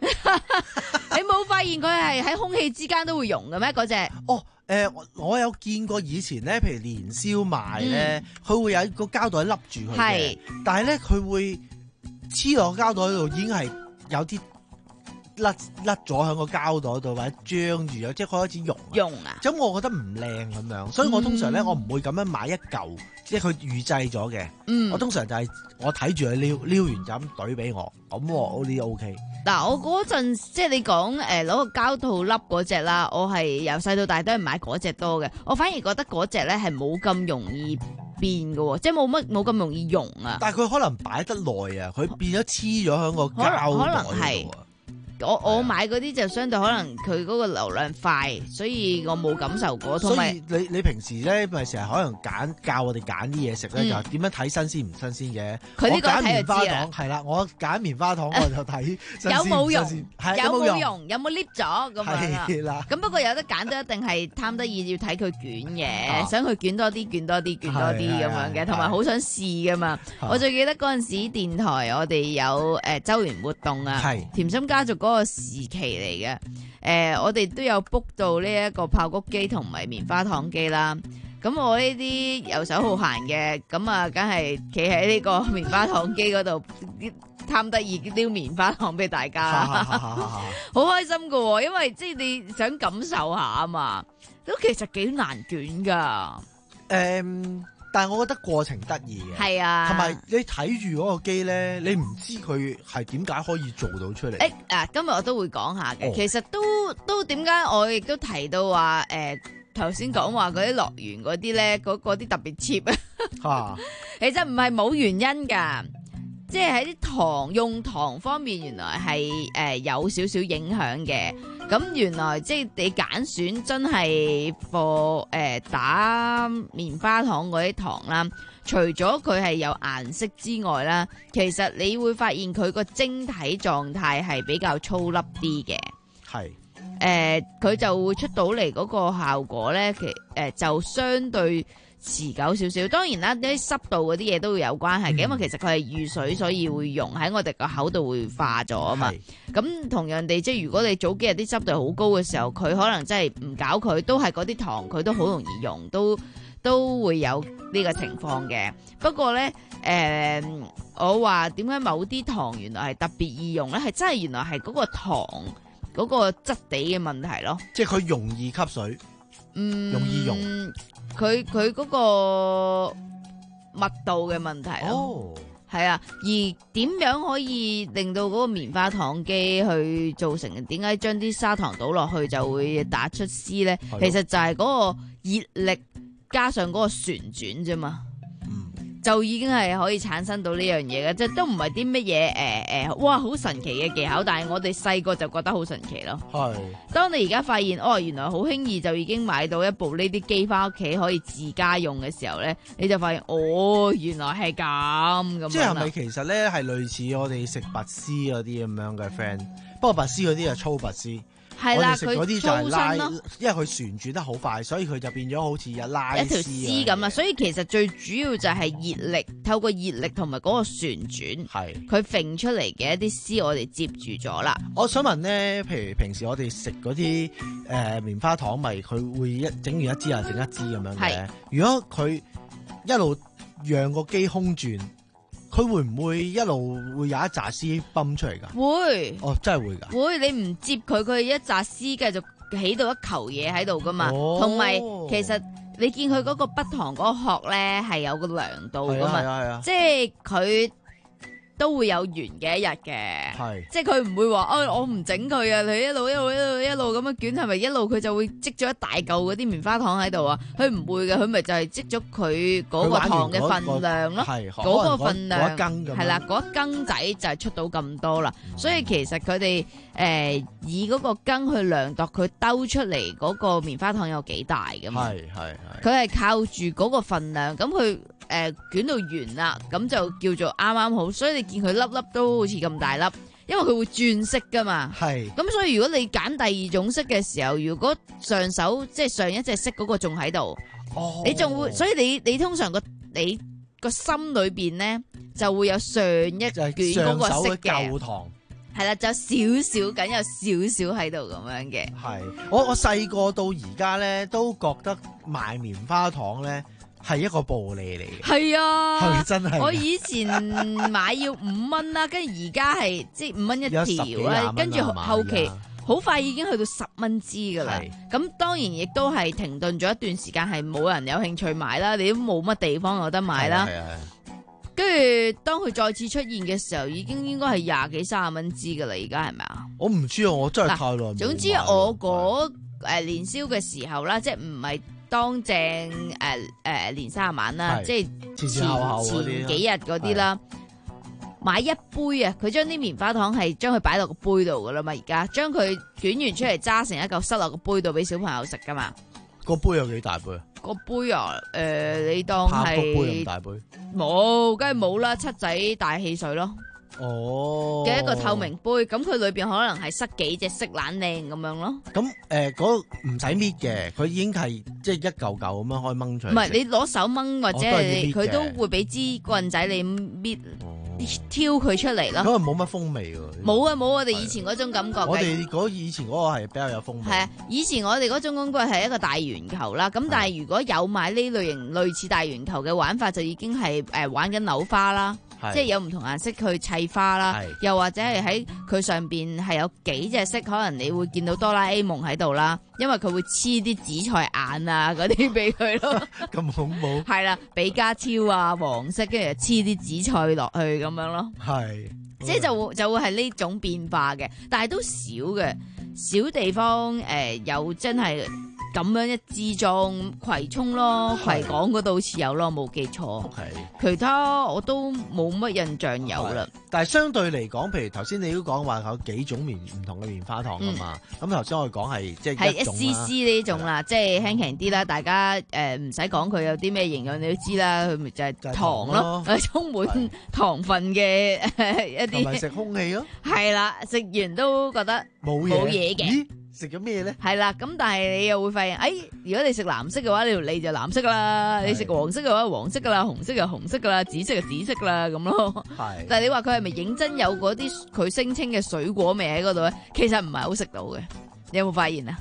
D: 你冇發現佢係喺空氣之間都會溶嘅咩？嗰隻
L: 哦，誒、呃，我有見過以前咧，譬如年宵賣咧，佢、嗯、會有個膠袋笠住佢嘅，但係咧佢會黐落個膠袋度，已經係有啲甩甩咗喺個膠袋度，或者張住咗，即係佢開始溶。
D: 溶啊！
L: 咁我覺得唔靚咁樣，所以我通常咧，嗯、我唔會咁樣買一嚿，即係佢預製咗嘅。嗯，我通常就係我睇住佢撩撩完就咁懟俾我，咁我呢 O K。
D: 嗱，我嗰陣即係你講誒攞個膠套笠嗰隻啦，我係由細到大都係買嗰隻多嘅。我反而覺得嗰隻咧係冇咁容易變嘅，即係冇乜冇咁容易溶啊。
L: 但係佢可能擺得耐啊，佢變咗黐咗喺個膠袋度。
D: 可能係。我我買嗰啲就相對可能佢嗰個流量快，所以我冇感受過。
L: 所以你你平時咧咪成日可能揀教我哋揀啲嘢食咧，就點樣睇新鮮唔新鮮嘅？
D: 佢呢個
L: 揀棉花
D: 睇就知啦。
L: 糖係啦，我揀棉花糖我就睇新鮮
D: 有冇用，
L: 有
D: 冇用，有冇 lift 咗咁樣
L: 啦。
D: 咁不過有得揀都一定係貪得意，要睇佢捲嘅，想佢捲多啲、捲多啲、捲多啲咁樣嘅，同埋好想試噶嘛。我最記得嗰陣時電台我哋有誒周年活動啊，甜心家族嗰個時期嚟嘅，誒、呃，我哋都有 book 到呢一個爆谷機同埋棉花糖機啦。咁我呢啲游手好閒嘅，咁啊，梗係企喺呢個棉花糖機嗰度貪得意撩棉花糖俾大家啦，好開心噶，因為即係你想感受下啊嘛，都其實幾難捲噶。
L: 誒、um。但係我覺得過程得意嘅，
D: 係啊，
L: 同埋你睇住嗰個機咧，你唔知佢係點解可以做到出嚟。
D: 誒、欸、啊，今日我都會講下嘅、哦，其實都都點解我亦都提到話誒頭先講話嗰啲樂園嗰啲咧，嗰啲特別 cheap 啊，其實唔係冇原因㗎。即係喺啲糖用糖方面，原來係誒、呃、有少少影響嘅。咁原來即係你揀選真係貨誒打棉花糖嗰啲糖啦，除咗佢係有顏色之外啦，其實你會發現佢個晶體狀態係比較粗粒啲嘅。
L: 係
D: 誒，佢就會出到嚟嗰個效果咧，其誒、呃、就相對持久少少，當然啦，啲濕度嗰啲嘢都會有關係嘅、嗯，因為其實佢係遇水，所以會溶喺我哋個口度會化咗啊嘛。咁同樣地，即係如果你早幾日啲濕度好高嘅時候，佢可能真係唔搞佢，都係嗰啲糖，佢都好容易溶，都都會有呢個情況嘅。不過咧，誒、呃，我話點解某啲糖原來係特別易溶咧？係真係原來係嗰個糖嗰個質地嘅問題咯。
L: 即係佢容易吸水，嗯，容易溶。
D: 佢佢嗰個密度嘅問題咯，係、哦、啊，而點樣可以令到嗰個棉花糖機去造成點解將啲砂糖倒落去就會打出絲咧？其實就係嗰個熱力加上嗰個旋轉啫嘛。就已經係可以產生到呢樣嘢嘅，即係都唔係啲乜嘢誒誒，哇好神奇嘅技巧，但係我哋細個就覺得好神奇咯。係，當你而家發現哦，原來好輕易就已經買到一部呢啲機翻屋企可以自家用嘅時候咧，你就發現哦，原來係咁咁。即係咪
L: 其實咧係類似我哋食拔絲嗰啲咁樣嘅 friend？不過拔絲嗰啲係粗拔絲。係啦，佢嗰啲就係拉，因為佢旋轉得好快，所以佢就變咗好似一拉絲一條絲咁啊。所以其實最主要就係熱力，透過熱力同埋嗰個旋轉，係佢揈出嚟嘅一啲絲，我哋接住咗啦。我想問咧，譬如平時我哋食嗰啲誒棉花糖，咪佢會一整完一支啊，整一支咁樣嘅。如果佢一路讓個機空轉，佢會唔會一路會有一紮絲泵出嚟噶？會，哦，真係會噶。會，你唔接佢，佢一紮絲繼續起到一球嘢喺度噶嘛。同埋、哦，其實你見佢嗰個筆糖嗰個殼咧係有個量度噶嘛。係啊係啊，即係佢都會有完嘅一日嘅。係，即係佢唔會話，哦，我唔整佢啊，佢一路一路一路一路咁樣捲，係咪一路佢就會積咗一大嚿嗰啲棉花糖喺度啊？佢唔會嘅，佢咪就係積咗佢嗰個糖嘅份量咯。係，嗰、嗰個份量係啦，嗰一羹仔就係出到咁多啦、嗯。所以其實佢哋誒以嗰個羹去量度佢兜出嚟嗰個棉花糖有幾大㗎嘛？係係係，佢係靠住嗰個份量，咁佢誒捲到完啦，咁就叫做啱啱好。所以你見佢粒粒都好似咁大粒。因為佢會轉色噶嘛，係咁，所以如果你揀第二種色嘅時候，如果上手即係上一隻色嗰個仲喺度，你仲會，所以你你通常個你個心裏邊咧就會有上一卷嗰個色嘅舊糖，
D: 係啦，就有少少緊，有少少喺度咁樣嘅。
L: 係，我我細個到而家咧，都覺得賣棉花糖咧係一個暴利嚟嘅。
D: 係啊，
L: 係咪真係？
D: 我以前買要五蚊啦，跟住而家係即係五蚊一條啊，跟住後期好快已經去到十蚊支噶啦。咁當然亦都係停頓咗一段時間，係冇人有興趣買啦，你都冇乜地方有得買啦。跟住當佢再次出現嘅時候，已經應該係廿幾三十蚊支噶啦，而家係咪啊？
L: 我唔知啊，我真係太耐。
D: 總之我嗰誒年宵嘅時候啦，即係唔係當正誒誒、呃呃、年卅晚啦，即係前前後後前幾日嗰啲啦。買一杯啊！佢將啲棉花糖係將佢擺落個杯度噶啦嘛，而家將佢捲完出嚟揸成一嚿塞落個杯度俾小朋友食噶嘛。
L: 個杯有幾大杯啊？
D: 個杯啊，誒、呃，你當係
L: 杯咁大杯？
D: 冇，梗係冇啦，七仔大汽水咯。
L: 哦，
D: 嘅一個透明杯，咁佢裏邊可能係塞幾隻色懶靚咁樣咯。
L: 咁誒，嗰唔使搣嘅，佢已經係即係一嚿嚿咁樣可以掹出嚟。
D: 唔係你攞手掹或者係佢都，都會俾支棍仔你搣。
L: 哦
D: 挑佢出嚟咯，
L: 咁啊冇乜風味喎。
D: 冇啊冇我哋以前嗰種感覺。
L: 我哋嗰以前嗰個係比較有風味。
D: 係啊，以前我哋嗰種工具係一個大圓球啦。咁但係如果有買呢類型類似大圓球嘅玩法，就已經係誒玩緊扭花啦。即係有唔同顏色去砌花啦，又或者係喺佢上邊係有幾隻色，可能你會見到哆啦 A 夢喺度啦，因為佢會黐啲紫菜眼啊嗰啲俾佢咯。
L: 咁恐怖。係
D: 啦，比加超啊，黃色，跟住又黐啲紫菜落去咁樣咯。
L: 係，
D: 即係就會就會係呢種變化嘅，但係都少嘅，小地方誒、呃、有真係。咁樣一支裝葵涌咯，葵港嗰度好似有咯，冇記錯。其他我都冇乜印象有啦。
L: 但係相對嚟講，譬如頭先你都講話有幾種棉唔同嘅棉花糖啊嘛。咁頭先我哋講係即係一種啦。係一絲絲呢種啦，即係輕輕啲啦。大家誒唔使講佢有啲咩營養，你都知啦。佢咪就係糖咯，充滿糖分嘅一啲。同埋食空氣咯。
D: 係啦，食完都覺得冇冇嘢嘅。
L: 食咗咩咧？
D: 係啦，咁但係你又會發現，誒，如果你食藍色嘅話，你條脷就藍色啦；你食黃色嘅話，黃色噶啦；紅色就紅色噶啦；紫色就紫色啦，咁咯。係。但係你話佢係咪認真有嗰啲佢聲稱嘅水果味喺嗰度咧？其實唔係好食到嘅。你有冇發現啊？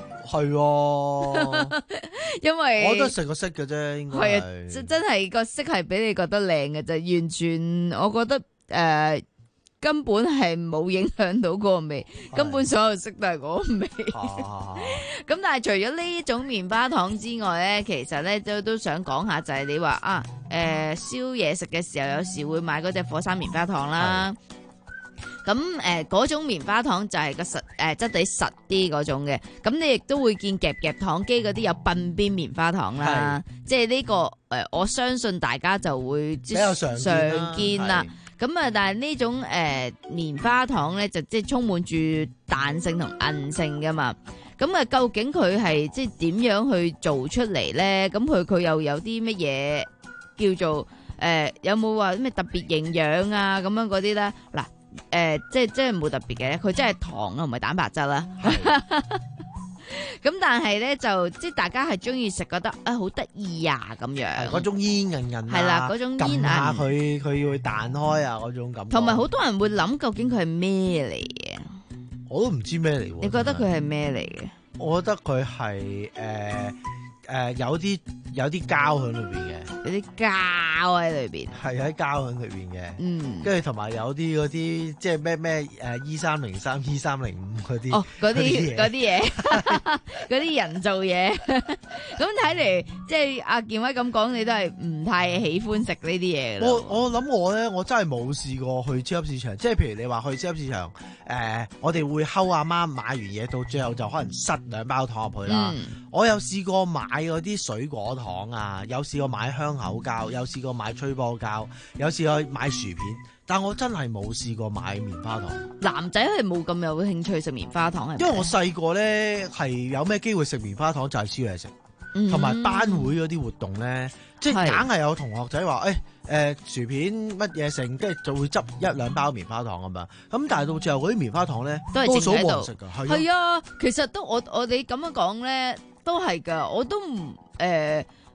L: 係，
D: 因為
L: 我都食個色嘅啫，應該係。係啊，
D: 真真係個色係俾你覺得靚嘅啫，完全我覺得誒。呃根本係冇影響到嗰個味，根本所有色都係嗰個味。咁、啊、但係除咗呢種棉花糖之外咧，其實咧都都想講下，就係你話啊，誒、呃、燒嘢食嘅時候，有時會買嗰隻火山棉花糖啦。咁誒嗰種棉花糖就係個實誒、呃、質地實啲嗰種嘅。咁你亦都會見夾夾糖機嗰啲有鬢邊棉花糖啦。即係呢個誒、呃，我相信大家就會比較常見啦。咁啊，但係呢種誒、呃、棉花糖咧，就即係充滿住彈性同韌性噶嘛。咁啊，究竟佢係即係點樣去做出嚟咧？咁佢佢又有啲乜嘢叫做誒、呃？有冇話咩特別營養啊？咁樣嗰啲咧？嗱，誒、呃，即係即係冇特別嘅，佢真係糖啊，唔係蛋白質啦。咁但係咧就即係大家係中意食，覺得啊好得意啊咁樣，
L: 嗰種煙韌韌
D: 係啦，嗰種煙韌
L: 下佢佢會彈開啊嗰種感覺。
D: 同埋好多人會諗究竟佢係咩嚟嘅？
L: 我都唔知咩嚟。
D: 你覺得佢係咩嚟嘅？
L: 我覺得佢係誒誒有啲有啲膠喺裏邊嘅，
D: 有啲膠喺裏邊，
L: 係喺膠喺裏邊嘅。
D: 嗯，
L: 跟住同埋有啲嗰啲即係咩咩誒 E 三零三 E 三零五嗰啲
D: 哦，嗰啲嗰啲嘢，嗰啲人造嘢。咁睇嚟，即係阿健威咁講，你都係唔太喜歡食呢啲嘢。
L: 我我諗我咧，我真係冇試過去超級市場，即係譬如你話去超級市場，誒、呃，我哋會睺阿媽買完嘢，到最後就可能塞兩包糖入去啦。嗯、我有試過買嗰啲水果糖啊，有試過買香口膠，有試過買吹波膠，有試過買薯片，但我真係冇試過買棉花糖。
D: 男仔係冇咁有興趣食棉花糖，係咪？
L: 因為我細個咧係有咩機會食棉花糖就係燒嘢食，同埋、嗯、班會嗰啲活動咧，即係硬係有同學仔話，誒、欸、誒、呃、薯片乜嘢剩，跟住就會執一兩包棉花糖咁樣。咁但係到最後嗰啲棉花糖咧，
D: 都係
L: 多數冇人食噶。
D: 係啊，其實都我我哋咁樣講咧，都係噶，我都唔誒。呃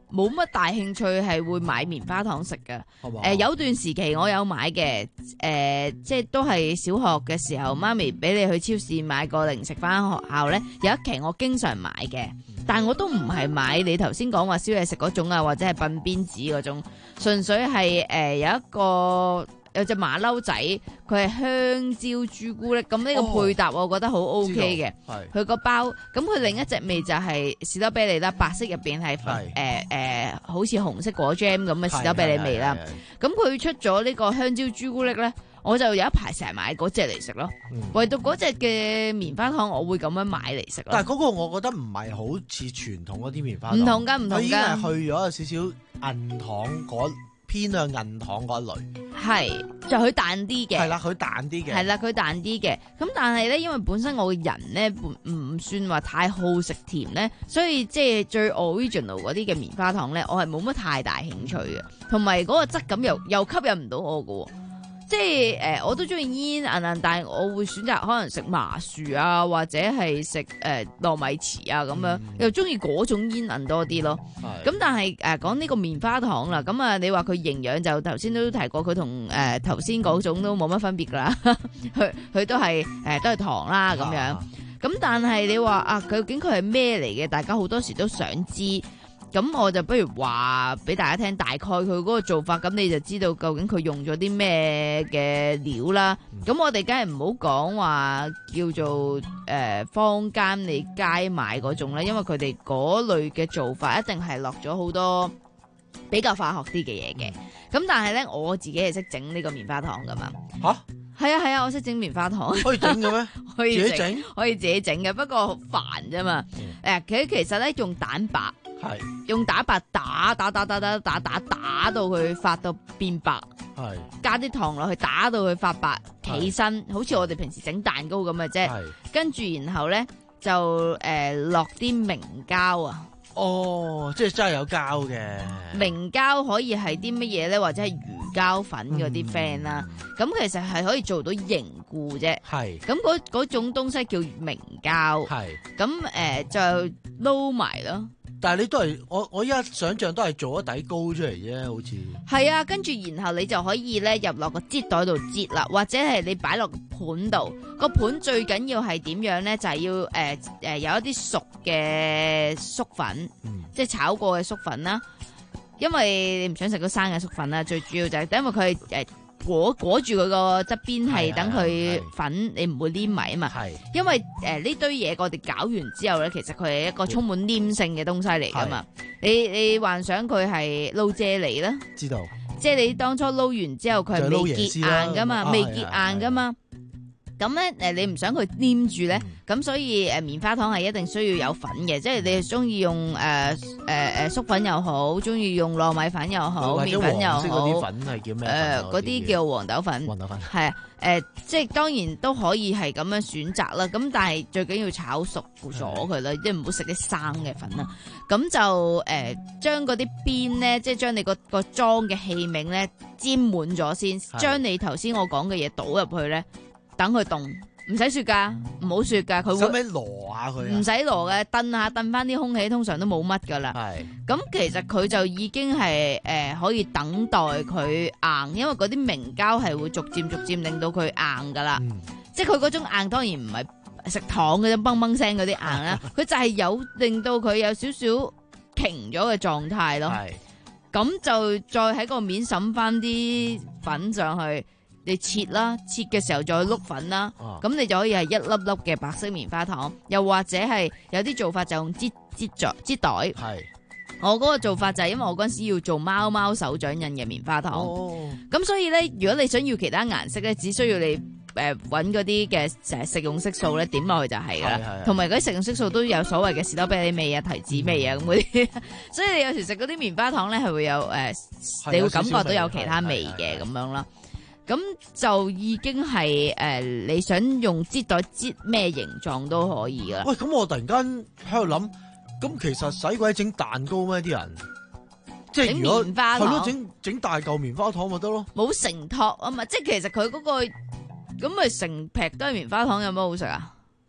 D: 冇乜大興趣係會買棉花糖食嘅。誒、呃、有段時期我有買嘅，誒、呃、即係都係小學嘅時候，媽咪俾你去超市買個零食翻學校咧，有一期我經常買嘅，但係我都唔係買你頭先講話燒嘢食嗰種啊，或者係笨邊子嗰種，純粹係誒、呃、有一個。有隻馬騮仔，佢係香蕉朱古力，咁呢個配搭我覺得好 O K 嘅。佢個包，咁佢另一隻味就係士多啤梨啦，白色入邊係誒誒，好似紅色果 jam 咁嘅士多啤梨味啦。咁佢出咗呢個香蕉朱古力咧，我就有一排成日買嗰隻嚟食咯。嗯、唯獨嗰隻嘅棉花糖，我會咁樣買嚟食咯。
L: 但係嗰個我覺得唔係好似傳統嗰啲棉花糖，
D: 唔同㗎，唔同㗎。佢已經係
L: 去咗有少少銀糖嗰。偏向銀糖嗰一類，
D: 係就佢淡啲嘅，
L: 係啦，佢淡啲嘅，
D: 係啦，佢淡啲嘅。咁但係咧，因為本身我個人咧唔唔算話太好食甜咧，所以即係最 original 嗰啲嘅棉花糖咧，我係冇乜太大興趣嘅，同埋嗰個質感又又吸引唔到我㗎喎。即係誒、呃，我都中意煙韌韌，但係我會選擇可能食麻薯啊，或者係食誒糯米糍啊咁樣，嗯、又中意嗰種煙韌多啲咯。咁但係誒講呢個棉花糖啦，咁啊你話佢營養就頭先都提過，佢同誒頭先嗰種都冇乜分別㗎啦。佢佢都係誒、呃、都係糖啦咁樣。咁但係你話啊，究竟佢係咩嚟嘅？大家好多時都想知。咁我就不如話俾大家聽，大概佢嗰個做法，咁你就知道究竟佢用咗啲咩嘅料啦。咁、嗯、我哋梗係唔好講話叫做誒、呃、坊間你街買嗰種咧，因為佢哋嗰類嘅做法一定係落咗好多比較化學啲嘅嘢嘅。咁但係咧，我自己係識整呢個棉花糖噶嘛。吓、啊？係啊係啊，我識整棉花糖。可以整嘅咩？可以自己整？可以自己整嘅，不過好煩啫嘛。誒、嗯，佢其實咧用蛋白。係用打白打打打打打打打打到佢發到變白，係加啲糖落去打到佢發白起身，好似我哋平時整蛋糕咁嘅啫。跟住然後咧就誒落啲明膠啊。哦，即係真係有膠嘅。明膠可以係啲乜嘢咧？或者係魚膠粉嗰啲 friend 啦。咁、嗯、其實係可以做到凝固啫。係。咁嗰嗰種東西叫明膠。係。咁誒、呃、就撈埋咯。
L: 但係你都係我我依家想象都係做咗底糕出嚟啫，好似
D: 係啊。跟住然後你就可以咧入落個擠袋度擠啦，或者係你擺落個盤度。個盤最緊要係點樣咧？就係、是、要誒誒、呃呃、有一啲熟嘅粟粉，嗯、即係炒過嘅粟粉啦。因為你唔想食到生嘅粟粉啦，最主要就係因為佢係誒。裹裹住佢個側邊係等佢粉，你唔會黏埋啊嘛。係，因為誒呢、呃、堆嘢我哋攪完之後咧，其實佢係一個充滿黏性嘅東西嚟噶嘛。你你幻想佢係撈啫喱啦，知道？即係你當初撈完之後，佢係未結硬噶嘛，未結硬噶嘛。咁咧誒，你唔想佢黏住咧，咁、嗯、所以誒棉花糖係一定需要有粉嘅，即係你中意用誒誒誒粟粉又好，中意用糯米粉又好，麵粉又好。嗰啲粉係叫咩？誒嗰啲叫黃豆粉。黃豆粉係啊，誒、呃、即係當然都可以係咁樣選擇啦。咁但係最緊要炒熟咗佢啦，即係唔好食啲生嘅粉啦。咁就誒將嗰啲邊咧，即係將你個個裝嘅器皿咧沾滿咗先，將你頭先我講嘅嘢倒入去咧。等佢凍，唔使雪噶，唔好雪噶，佢會。使唔使攞下佢？唔使攞嘅，燉下燉翻啲空氣，通常都冇乜噶啦。係。咁其實佢就已經係誒、呃、可以等待佢硬，因為嗰啲明膠係會逐漸逐漸令到佢硬噶啦。嗯、即係佢嗰種硬當然唔係食糖嗰種嘣嘣聲嗰啲硬啦，佢就係有令到佢有少少瓊咗嘅狀態咯。係。咁就再喺個面滲翻啲粉上去。你切啦，切嘅時候再碌粉啦，咁、啊、你就可以係一粒粒嘅白色棉花糖，又或者係有啲做法就用擠擠著擠袋。係，我嗰個做法就係因為我嗰陣時要做貓貓手掌印嘅棉花糖，咁、哦、所以咧，如果你想要其他顏色咧，只需要你誒揾嗰啲嘅誒食用色素咧點落去就係啦，同埋嗰啲食用色素都有所謂嘅士多啤梨味啊、提子味啊咁嗰啲，所以你有時食嗰啲棉花糖咧係會有誒、呃，你會感覺到有其他味嘅咁樣啦。咁就已經係誒、呃，你想用擠袋擠咩形狀都可以噶。喂，
L: 咁我突然間喺度諗，咁其實使鬼整蛋糕咩？啲人即係如果係咯，整整大嚿棉花糖咪得咯。
D: 冇承托啊嘛，即係其實佢嗰、嗰個咁咪成劈都係棉花糖，有乜好食啊？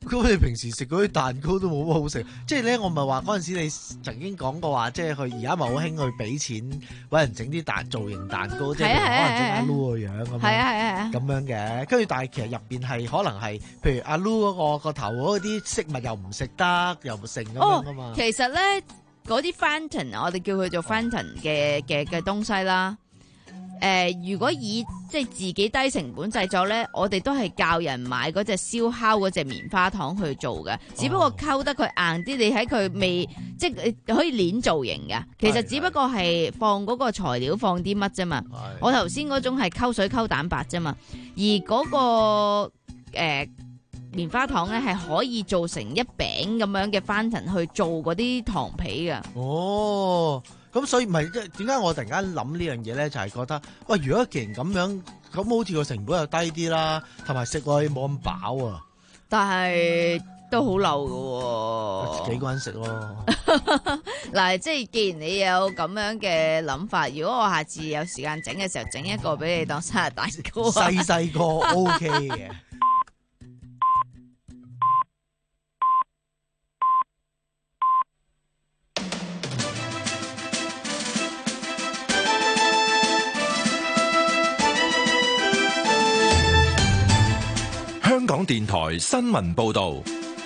L: 咁你平時食嗰啲蛋糕都冇乜好食，即係咧我咪話嗰陣時你曾經講過話，即係佢而家咪好興去俾錢揾人整啲蛋造型蛋糕，即係可能整阿 Lu 個樣咁樣，
D: 係啊係啊，
L: 咁樣嘅。跟住但係其實入邊係可能係，譬如阿 Lu 嗰個個頭嗰啲飾物又唔食得，又唔成咁樣噶嘛。
D: 哦，其實咧嗰啲 fountain 我哋叫佢做 fountain 嘅嘅嘅東西啦。誒、呃，如果以即係自己低成本製作咧，我哋都係教人買嗰隻燒烤嗰隻棉花糖去做嘅，只不過溝得佢硬啲，你喺佢未即係可以捏造型嘅。其實只不過係放嗰個材料放啲乜啫嘛。我頭先嗰種係溝水溝蛋白啫嘛，而嗰、嗰個誒、呃、棉花糖咧係可以做成一餅咁樣嘅 fountain 去做嗰啲糖皮嘅。
L: 哦。咁所以唔係點解我突然間諗呢樣嘢咧？就係、是、覺得喂，如果既然咁樣，咁好似個成本又低啲啦，同埋食落去冇咁飽啊。
D: 但係都好漏㗎喎，
L: 幾個人食咯。
D: 嗱，即係既然你有咁樣嘅諗法，如果我下次有時間整嘅時候，整一個俾你當生日蛋糕。
L: 細細個 OK 嘅。
K: 香港電台新聞報道，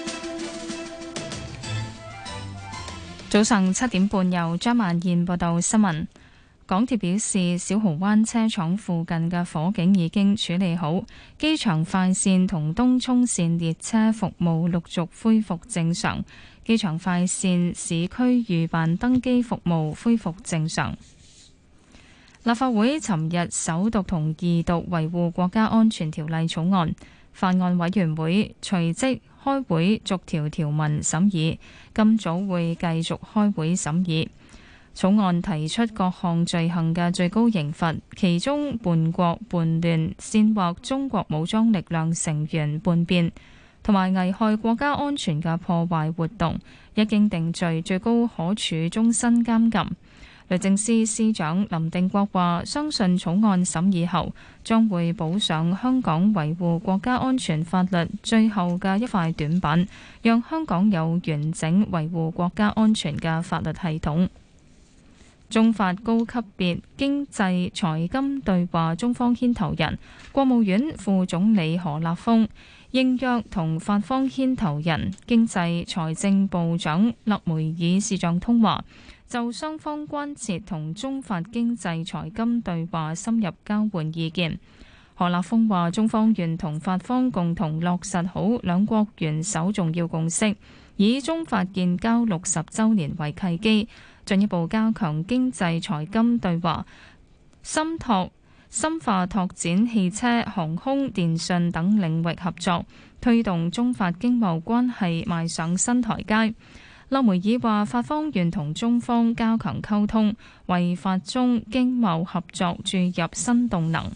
I: 早上七點半由張萬燕報道新聞。港鐵表示，小蠔灣車廠附近嘅火警已經處理好，機場快線同東涌線列車服務陸續恢復正常，機場快線市區預辦登機服務恢復正常。立法會尋日首讀同二讀維護國家安全條例草案。法案委員會隨即開會逐條條文審議，今早會繼續開會審議。草案提出各項罪行嘅最高刑罰，其中叛國、叛亂、煽惑中國武裝力量成員叛變同埋危害國家安全嘅破壞活動，一經定罪，最高可處終身監禁。律政司司長林定國話，相信草案審議後將會補上香港維護國家安全法律最後嘅一塊短板，讓香港有完整維護國家安全嘅法律系統。中法高級別經濟財金對話中方牽頭人、國務院副總理何立峰應約同法方牽頭人、經濟財政部長勒梅爾視像通話，就雙方關切同中法經濟財金對話深入交換意見。何立峰話，中方願同法方共同落實好兩國元首重要共識，以中法建交六十週年為契機，進一步加強經濟財金對話，深拓深化拓展汽車、航空、電訊等領域合作，推動中法經貿關係邁上新台階。勒梅爾話，法方願同中方加強溝通，為法中經貿合作注入新動能。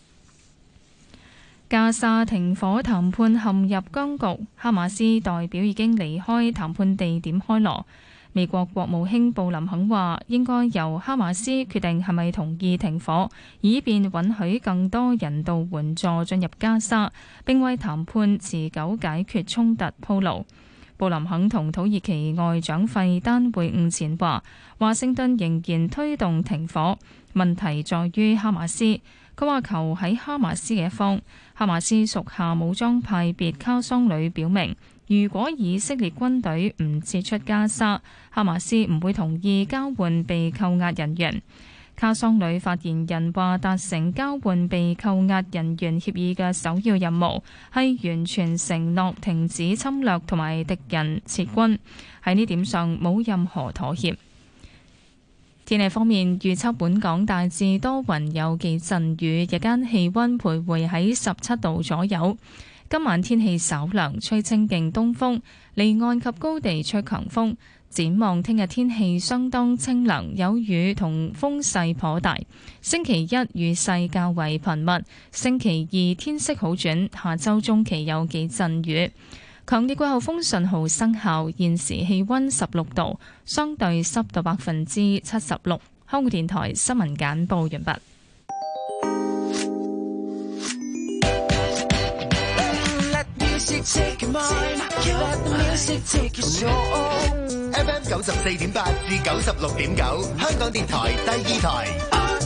I: 加沙停火談判陷入僵局，哈馬斯代表已經離開談判地點開羅。美國國務卿布林肯話，應該由哈馬斯決定係咪同意停火，以便允許更多人道援助進入加沙，並為談判持久解決衝突鋪路。布林肯同土耳其外長費丹會晤前話，華盛頓仍然推動停火，問題在於哈馬斯。佢話求喺哈馬斯嘅一方。哈馬斯屬下武裝派別卡桑旅表明，如果以色列軍隊唔撤出加沙，哈馬斯唔會同意交換被扣押人員。卡桑旅發言人話，達成交換被扣押人員協議嘅首要任務係完全承諾停止侵略同埋敵人撤軍，喺呢點上冇任何妥協。天氣方面，預測本港大致多雲有幾陣雨，日間氣溫徘徊喺十七度左右。今晚天氣稍涼，吹清勁東風，離岸及高地吹強風。展望聽日天氣相當清涼，有雨同風勢頗大。星期一雨勢較為頻密，星期二天色好轉，下周中期有幾陣雨。強烈季候風信號生效，現時氣溫十六度，相對濕度百分之七十六。香港電台新聞簡報完畢。
G: Let music
P: F M 九十四點八至九十六點九，香港電台第二台。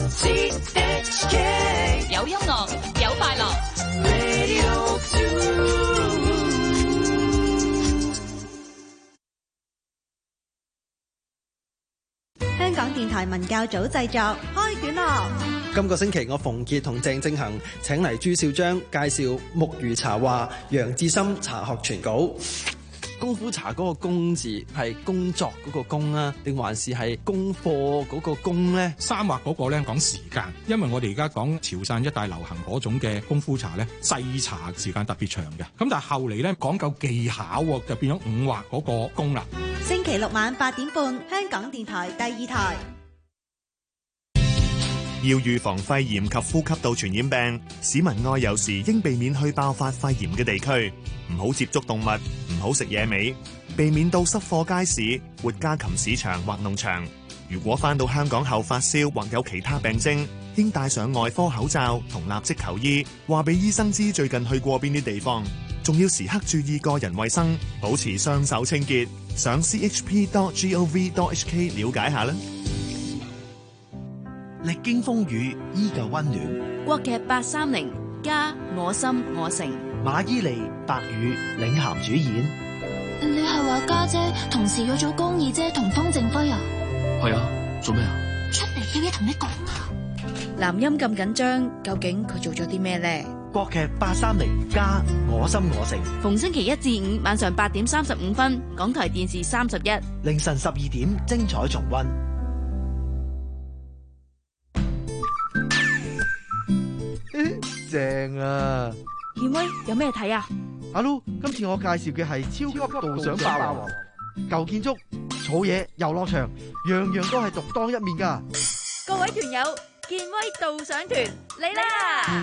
Q: 有音樂，有快樂。
M: 香港電台文教組製作，開卷樂。
N: 今個星期我馮傑同鄭正恒請嚟朱少章介紹木魚茶話，楊志深茶學全稿。功夫茶嗰個功字係工作嗰個工啊，定還是係功課嗰個功呢？
A: 三畫嗰個咧講時間，因為我哋而家講潮汕一帶流行嗰種嘅功夫茶咧，製茶時間特別長嘅。咁但係後嚟咧講究技巧，就變咗五畫嗰個功啦。
M: 星期六晚八點半，香港電台第二台。
R: 要預防肺炎及呼吸道傳染病，市民外遊時應避免去爆發肺炎嘅地區，唔好接觸動物，唔好食野味，避免到濕貨街市、活家禽市場或農場。如果返到香港後發燒或有其他病徵，應戴上外科口罩同立即求醫，話俾醫生知最近去過邊啲地方，仲要時刻注意個人衛生，保持雙手清潔。上 c h p dot gov dot h k 了解下啦。
S: 歷經風雨依舊溫暖。
D: 國劇八三零加我心我城，
S: 馬伊琍、白宇領銜主演。
H: 你係話家姐同時約咗江二姐同方正輝啊？
T: 係啊，做咩啊？
H: 出嚟有嘢同你講啊！
D: 男音咁緊張，究竟佢做咗啲咩呢？
S: 國劇八三零加我心我城，
D: 逢星期一至五晚上八點三十五分，港台電視三十一，
S: 凌晨十二點精彩重溫。
L: 正啊！
D: 健威有咩睇啊？
L: 阿 Lu，今次我介紹嘅係超級導賞霸王，舊建築、草野、遊樂場，樣樣都係獨當一面噶。
D: 各位團友，健威導賞團嚟啦！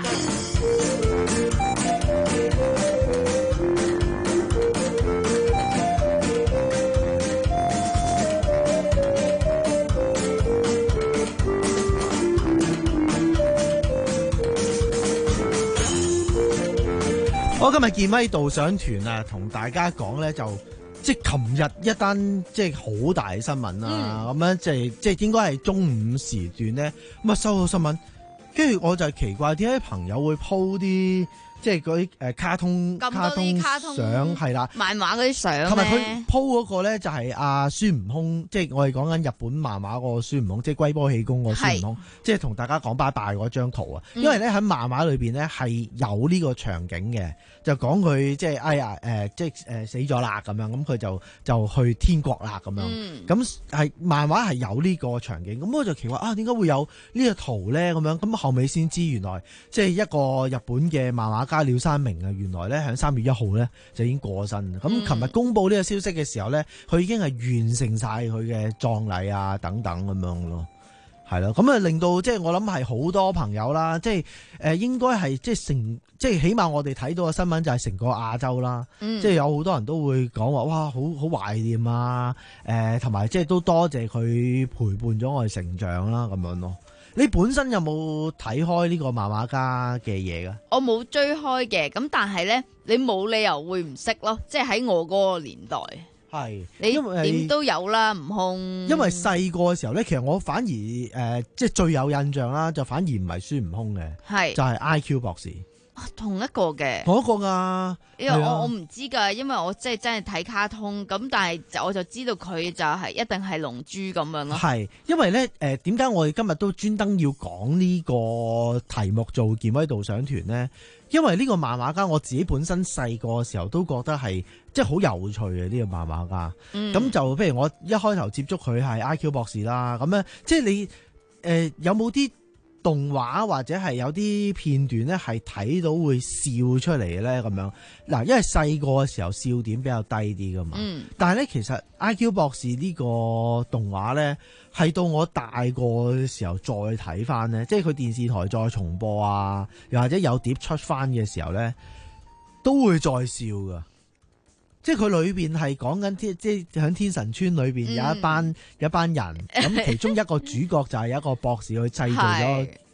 L: 我今日健威導賞團啊，同大家講咧，就即係琴日一單即係好大嘅新聞啦。咁樣即係即係應該係中午時段咧，咁啊收到新聞，跟住我就奇怪點解朋友會 po 啲即係嗰啲誒卡通
D: 卡通
L: 相係啦，
D: 漫畫嗰啲相，
L: 同埋佢 po 嗰個咧就係阿孫悟空，即係我哋講緊日本漫畫嗰個孫悟空，即係龜波氣功個孫悟空，即係同大家講拜拜嗰張圖啊。因為咧喺漫畫裏邊咧係有呢個場景嘅。就講佢即係哎呀誒、呃，即係誒、呃、死咗啦咁樣，咁佢就就去天國啦咁樣。咁係、嗯、漫畫係有呢個場景，咁我就奇怪啊，點解會有呢個圖咧？咁樣咁後尾先知原來即係一個日本嘅漫畫家鳥山明啊，原來咧喺三月一號咧就已經過身。咁琴日公佈呢個消息嘅時候咧，佢已經係完成晒佢嘅葬禮啊等等咁樣咯。係咯，咁啊令到即係我諗係好多朋友啦，即係誒、呃、應該係即係成即係起碼我哋睇到嘅新聞就係成個亞洲啦，嗯、即係有好多人都會講話哇好好懷念啊，誒同埋即係都多謝佢陪伴咗我哋成長啦咁樣咯。你本身有冇睇開呢個漫畫家嘅嘢㗎？
D: 我冇追開嘅，咁但係咧你冇理由會唔識咯，即係喺我嗰個年代。
L: 係，
D: 你點都有啦，悟空。
L: 因為細個嘅時候咧，其實我反而誒、呃，即係最有印象啦，就反而唔係孫悟空嘅，係就係 I Q 博士。
D: 同一個嘅，
L: 同一個噶。
D: 因為我我唔知噶，因為我即係真係睇卡通，咁但係我就知道佢就係一定係龍珠咁樣咯。係，
L: 因為咧誒，點解我哋今日都專登要講呢個題目做健威導賞團咧？因為呢個漫畫家，我自己本身細個嘅時候都覺得係即係好有趣嘅呢個漫畫家。咁、嗯、就譬如我一開頭接觸佢係 I Q 博士啦，咁咧即係你誒、呃、有冇啲動畫或者係有啲片段咧係睇到會笑出嚟嘅咧咁樣？嗱，因為細個嘅時候笑點比較低啲噶嘛。嗯、但係咧其實 I Q 博士呢個動畫咧係到我大個嘅時候再睇翻咧，即係佢電視台再重播啊，又或者有碟出翻嘅時候咧，都會再笑噶。即係佢裏邊係講緊即即喺天神村裏邊有一班、嗯、有一班人，咁其中一個主角就係有一個博士去製造咗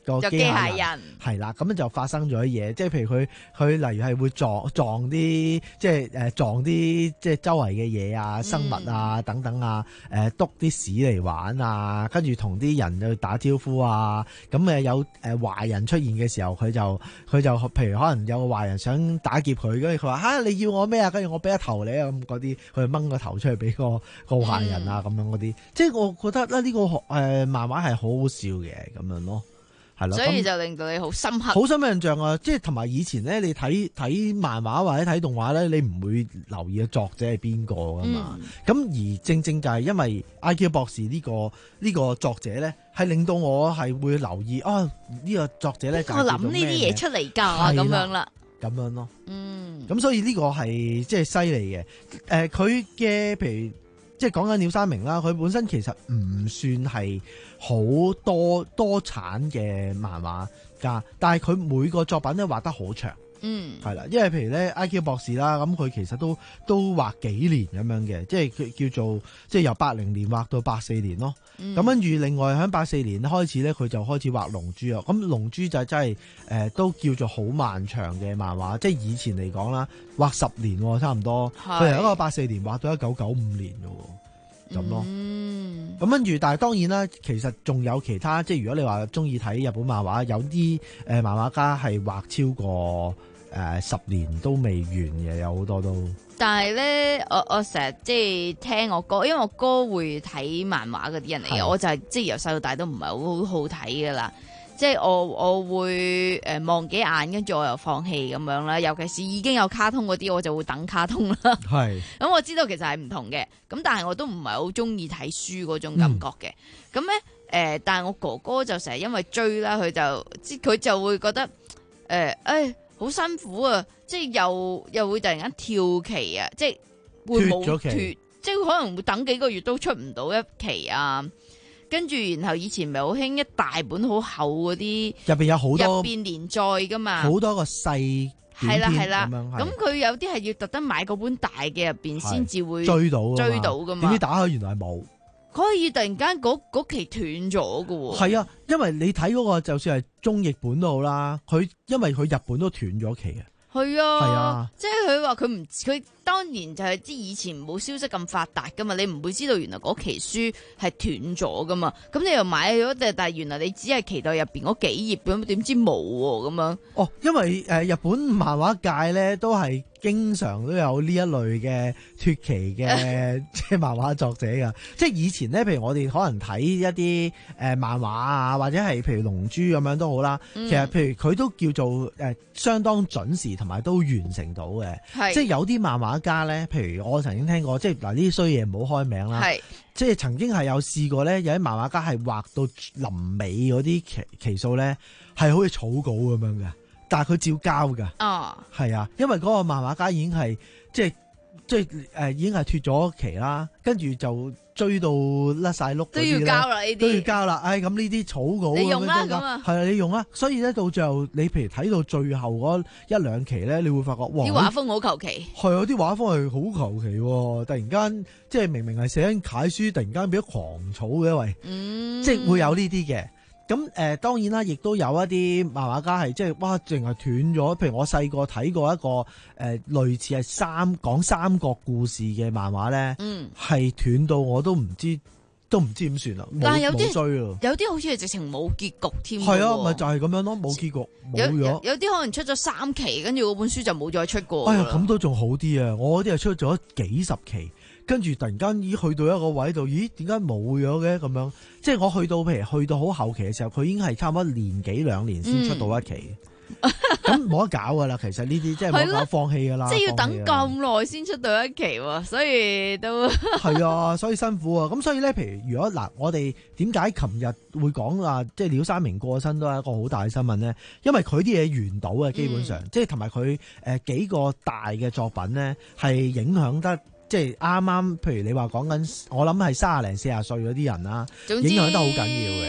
L: 個
D: 就機械人
L: 係啦，咁就發生咗啲嘢，即係譬如佢佢例如係會撞撞啲即係誒撞啲即係周圍嘅嘢啊、生物啊、嗯、等等啊，誒篤啲屎嚟玩啊，跟住同啲人去打招呼啊，咁誒有誒壞人出現嘅時候，佢就佢就譬如可能有個壞人想打劫佢，跟住佢話吓你要我咩啊？跟住我俾一頭你啊，咁嗰啲佢掹個頭出去俾個個壞人啊，咁、嗯、樣嗰啲，即係我覺得咧呢個誒漫畫係好好笑嘅咁樣咯。
D: 所以就令到你好深刻，
L: 好深刻印象啊！即係同埋以前咧，你睇睇漫畫或者睇動畫咧，你唔會留意個作者係邊個噶嘛。咁、嗯、而正正就係因為 I Q 博士呢、呢個呢、呢個作者咧，係令到我係會留意啊呢、呢個作者咧，我
D: 諗呢啲嘢出嚟㗎咁樣啦，
L: 咁樣咯。
D: 嗯，
L: 咁所以呢個係即係犀利嘅。誒、呃，佢嘅譬如。即係講緊鳥山明啦，佢本身其實唔算係好多多產嘅漫畫家，但係佢每個作品都畫得好長，
D: 嗯，係
L: 啦，因為譬如咧 I Q 博士啦，咁佢其實都都畫幾年咁樣嘅，即係佢叫做即係由八零年畫到八四年咯。咁跟住另外喺八四年開始咧，佢就開始畫龍珠啊。咁龍珠就真係誒都叫做好漫長嘅漫畫，即係以前嚟講啦，畫十年差唔多，佢由一個八四年畫到一九九五年嘅，咁咯。嗯，咁跟住，但係當然啦，其實仲有其他，即係如果你話中意睇日本漫畫，有啲誒漫畫家係畫超過誒、呃、十年都未完嘅，有好多都。
D: 但係咧，我我成日即係聽我哥，因為我哥會睇漫畫嗰啲人嚟嘅，我就係即係由細到大都唔係好好睇噶啦。即係我我會誒望幾眼，跟住我又放棄咁樣啦。尤其是已經有卡通嗰啲，我就會等卡通啦。係咁，我知道其實係唔同嘅。咁但係我都唔係好中意睇書嗰種感覺嘅。咁咧誒，但係我哥哥就成日因為追啦，佢就即佢就會覺得誒誒。呃哎好辛苦啊！即係又又會突然間跳期啊！即係會冇脱，即係可能會等幾個月都出唔到一期啊！跟住然後以前咪好興一大本好厚嗰啲，入邊有好多入邊連載噶嘛，好
L: 多個細
D: 係啦係啦，咁佢有啲係要特登買嗰本大嘅入邊先至會
L: 追到
D: 追到噶嘛？
L: 點知打開原來係冇。
D: 可以突然間嗰嗰期斷咗㗎喎。
L: 係啊，因為你睇嗰個就算係中譯本都好啦，佢因為佢日本都斷咗期嘅。
D: 係啊，
L: 係啊，
D: 即係佢話佢唔佢當年就係知以前冇消息咁發達噶嘛，你唔會知道原來嗰期書係斷咗噶嘛，咁你又買咗，但係原來你只係期待入邊嗰幾頁咁，點知冇喎咁樣。
L: 哦，因為誒、呃、日本漫畫界咧都係經常都有呢一類嘅脫期嘅即係漫畫作者噶，即係以前咧，譬如我哋可能睇一啲誒、呃、漫畫啊，或者係譬如龍珠咁樣都好啦，嗯、其實譬如佢都叫做誒、呃、相當準時同埋都完成到嘅，即係有啲漫畫家咧，譬如我曾經聽過，即係嗱呢啲衰嘢唔好開名啦，即係曾經係有試過咧，有啲漫畫家係畫到臨尾嗰啲期期數咧，係好似草稿咁樣嘅。但係佢照交噶，哦，係啊，因為嗰個漫畫家已經係即係即係誒、呃，已經係脫咗期啦，跟住就追到甩晒碌，
D: 都要交啦，呢啲
L: 都要交啦。唉，咁呢啲草稿
D: 你用啦，咁啊，
L: 係啊，你用啦。所以咧，到最後你譬如睇到最後嗰一兩期咧，你會發覺哇，
D: 啲畫風好求其，
L: 係啊，啲畫風係好求其，突然間即係明明係寫緊楷書，突然間變咗狂草嘅，喂，嗯，即係會有呢啲嘅。咁誒、呃、當然啦，亦都有一啲漫畫家係即係哇，淨係斷咗。譬如我細個睇過一個誒、呃、類似係三講三國故事嘅漫畫咧，嗯，係斷到我都唔知都唔知點算啦。
D: 但係有啲
L: 追咯，
D: 有啲好似係直情冇結局添。
L: 係啊，咪就係、是、咁樣咯，冇結局冇咗。
D: 有有啲可能出咗三期，跟住嗰本書就冇再出過。
L: 哎呀，咁都仲好啲啊！我嗰啲係出咗幾十期。跟住突然間咦去到一個位度，咦點解冇咗嘅咁樣？即係我去到譬如去到好後期嘅時候，佢已經係差唔多年幾兩年先出到一期，咁冇、嗯、得搞噶啦。其實呢啲即係冇得搞，放棄噶啦。
D: 即係要等咁耐先出到一期喎，所以都
L: 係啊，所以辛苦啊。咁所以咧，譬如如果嗱，我哋點解琴日會講話即係鳥山明過身都係一個好大嘅新聞咧？因為佢啲嘢完到嘅基本上，嗯、即係同埋佢誒幾個大嘅作品咧，係影響得。即係啱啱，譬如你話講緊，我諗係三十零四十歲嗰啲人啦，影響得好緊要嘅。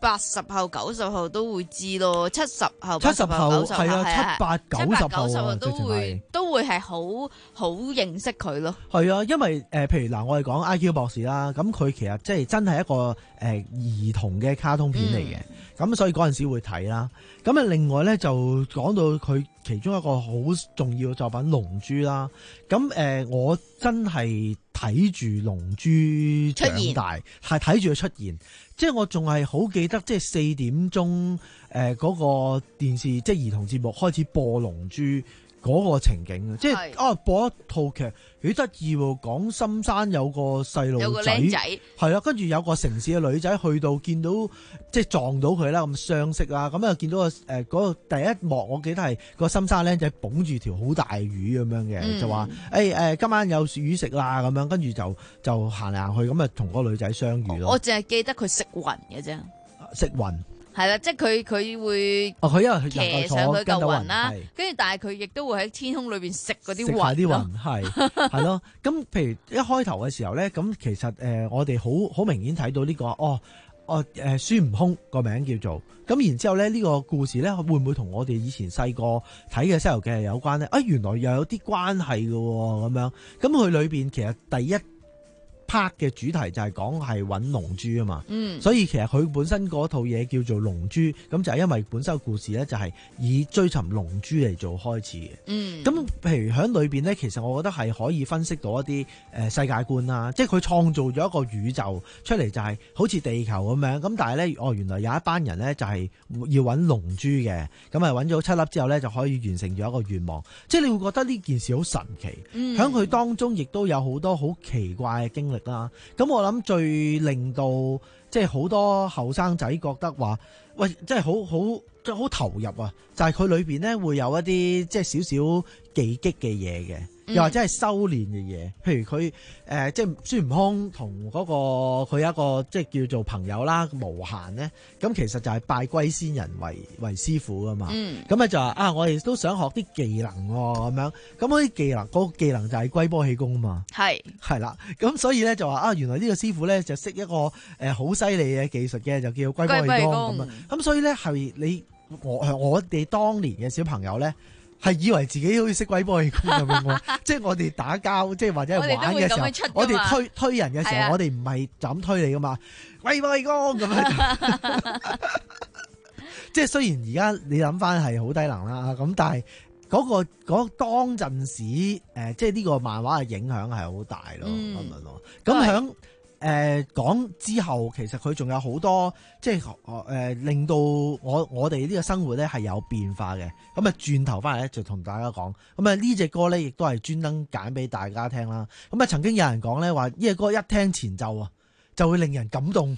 D: 八十後、九十後都會知咯，七十後、
L: 七十後
D: 九十
L: 係啊，七八九十後啊，
D: 都會都會係好好認識佢咯。
L: 係啊，因為誒、呃，譬如嗱，我哋講 I Q 博士啦，咁佢其實即係真係一個誒、呃、兒童嘅卡通片嚟嘅，咁、嗯、所以嗰陣時會睇啦。咁啊，另外咧就講到佢其中一個好重要嘅作品《龍珠》啦。咁誒、呃，我真係睇住《龍珠》長大，係睇住佢出現。即係我仲係好記得，即係四點鐘誒嗰個電視，即係兒童節目開始播《龍珠》嗰個情景啊！即係啊，播一套劇幾得意喎，講深山有個細路仔，
D: 有個靚仔，
L: 係啊，跟住有個城市嘅女仔去到見到，即係撞到佢啦，咁相識啦，咁啊見到個誒嗰個第一幕，我記得係個深山靚仔捧住條好大嘅魚咁樣嘅，嗯、就話誒誒今晚有魚食啦咁樣，跟住就就行嚟行去，咁啊同嗰個女仔相遇咯。
D: 我淨係記得佢食雲嘅啫，
L: 食雲。
D: 係啦，即係佢佢會
L: 哦，佢因為
D: 騎上佢嚿雲啦，跟住但係佢亦都會喺天空裏邊食嗰啲雲，
L: 啲雲係係咯。咁譬如一開頭嘅時候咧，咁其實誒、呃、我哋好好明顯睇到呢、這個哦哦誒、呃、孫悟空個名叫做咁，然之後咧呢、這個故事咧會唔會同我哋以前細個睇嘅《西遊記》係有關咧？啊，原來又有啲關係嘅咁樣。咁佢裏邊其實第一 part 嘅主題就係講係揾龍珠啊嘛，嗯、所以其實佢本身嗰套嘢叫做龍珠，咁就係因為本身個故事咧就係以追尋龍珠嚟做開始嘅。咁、嗯、譬如喺裏邊咧，其實我覺得係可以分析到一啲誒世界觀啦，即係佢創造咗一個宇宙出嚟，就係好似地球咁樣。咁但係咧，哦原來有一班人咧就係要揾龍珠嘅，咁啊揾咗七粒之後咧就可以完成咗一個願望。即係你會覺得呢件事好神奇，喺佢、嗯、當中亦都有好多好奇怪嘅經歷啦，咁我諗最令到即係好多後生仔覺得話，喂，即係好好即係好投入啊！就係、是、佢裏邊咧會有一啲即係少少技擊嘅嘢嘅，又或者係修煉嘅嘢。譬如佢誒、呃，即係孫悟空同嗰、那個佢有一個即係叫做朋友啦，無限咧，咁其實就係拜龜仙人為為師傅噶嘛。咁咧、嗯、就話啊，我哋都想學啲技能咁、哦、樣，咁嗰啲技能，嗰、那個技能就係龜波氣功啊嘛。係係啦，咁所以咧就話啊，原來呢個師傅咧就識一個誒好犀利嘅技術嘅，就叫龜波氣功咁啊。咁所以咧係你我我哋當年嘅小朋友咧，係以為自己好似識龜波氣功咁樣，即係我哋打交，即係或者係玩嘅時候，我哋推推人嘅時候，啊、我哋唔係就咁推你噶嘛，龜波氣功咁樣。即係雖然而家你諗翻係好低能啦，咁但係嗰、嗰個嗰當陣時誒、呃，即係呢個漫畫嘅影響係好大咯，咁樣咯。咁響誒講之後，其實佢仲有好多即係誒、呃、令到我我哋呢個生活咧係有變化嘅。咁啊轉頭翻嚟咧就同大家講，咁啊呢隻歌咧亦都係專登揀俾大家聽啦。咁啊曾經有人講咧話呢隻歌一聽前奏啊就會令人感動。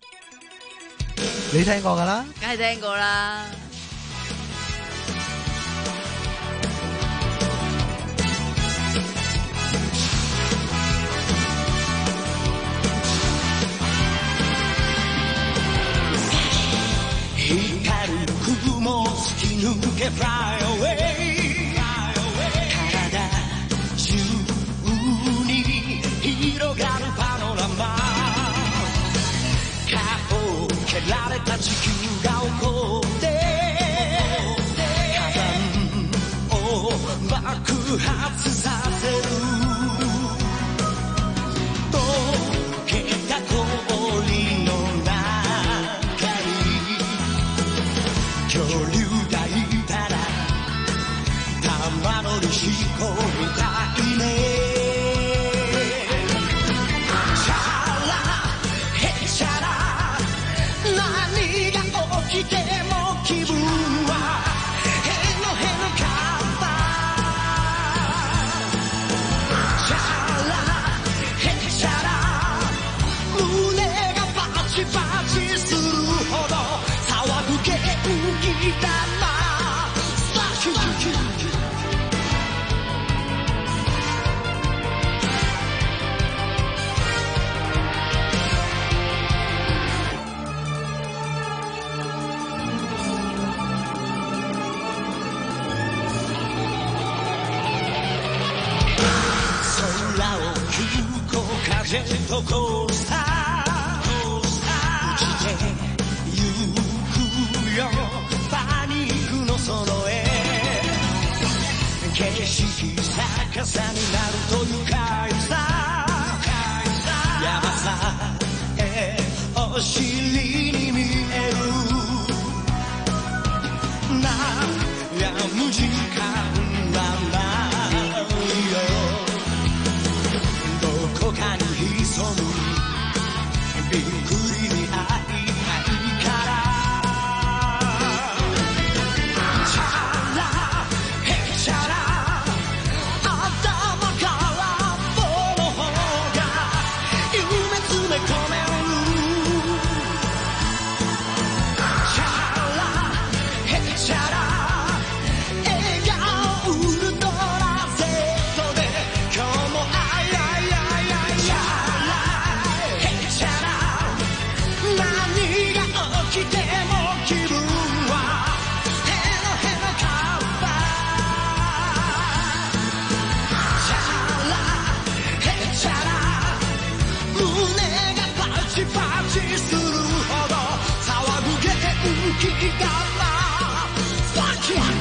L: 你聽過㗎啦？
D: 梗係聽過啦。
G: 光る雲突き抜け Fly away 体中に広がるパノラマかほけられた地球が起こって火山を爆発させる溶けた氷の恐竜がいたら玉乗り飛行隊ねチャラヘチャラ何が起きても気分はへのへのかったチャラヘチャラ胸がバチバチするほど騒ぐ元気だな空を急行風とコースター落ちてゆ傘になると愉快さ山さえお尻に見える悩む時間はないよどこかに潜むびっくりに会いたいからチャラヘチャラ頭から棒の方が夢詰め込めるチャラヘチャラ笑顔ウルトラ Z で今日もあいあいあいあいチャラヘチャラ何が起きても気分はヘロヘロカッパチャラヘチャラ胸がパチパチするほど騒ぐ元気がファッキー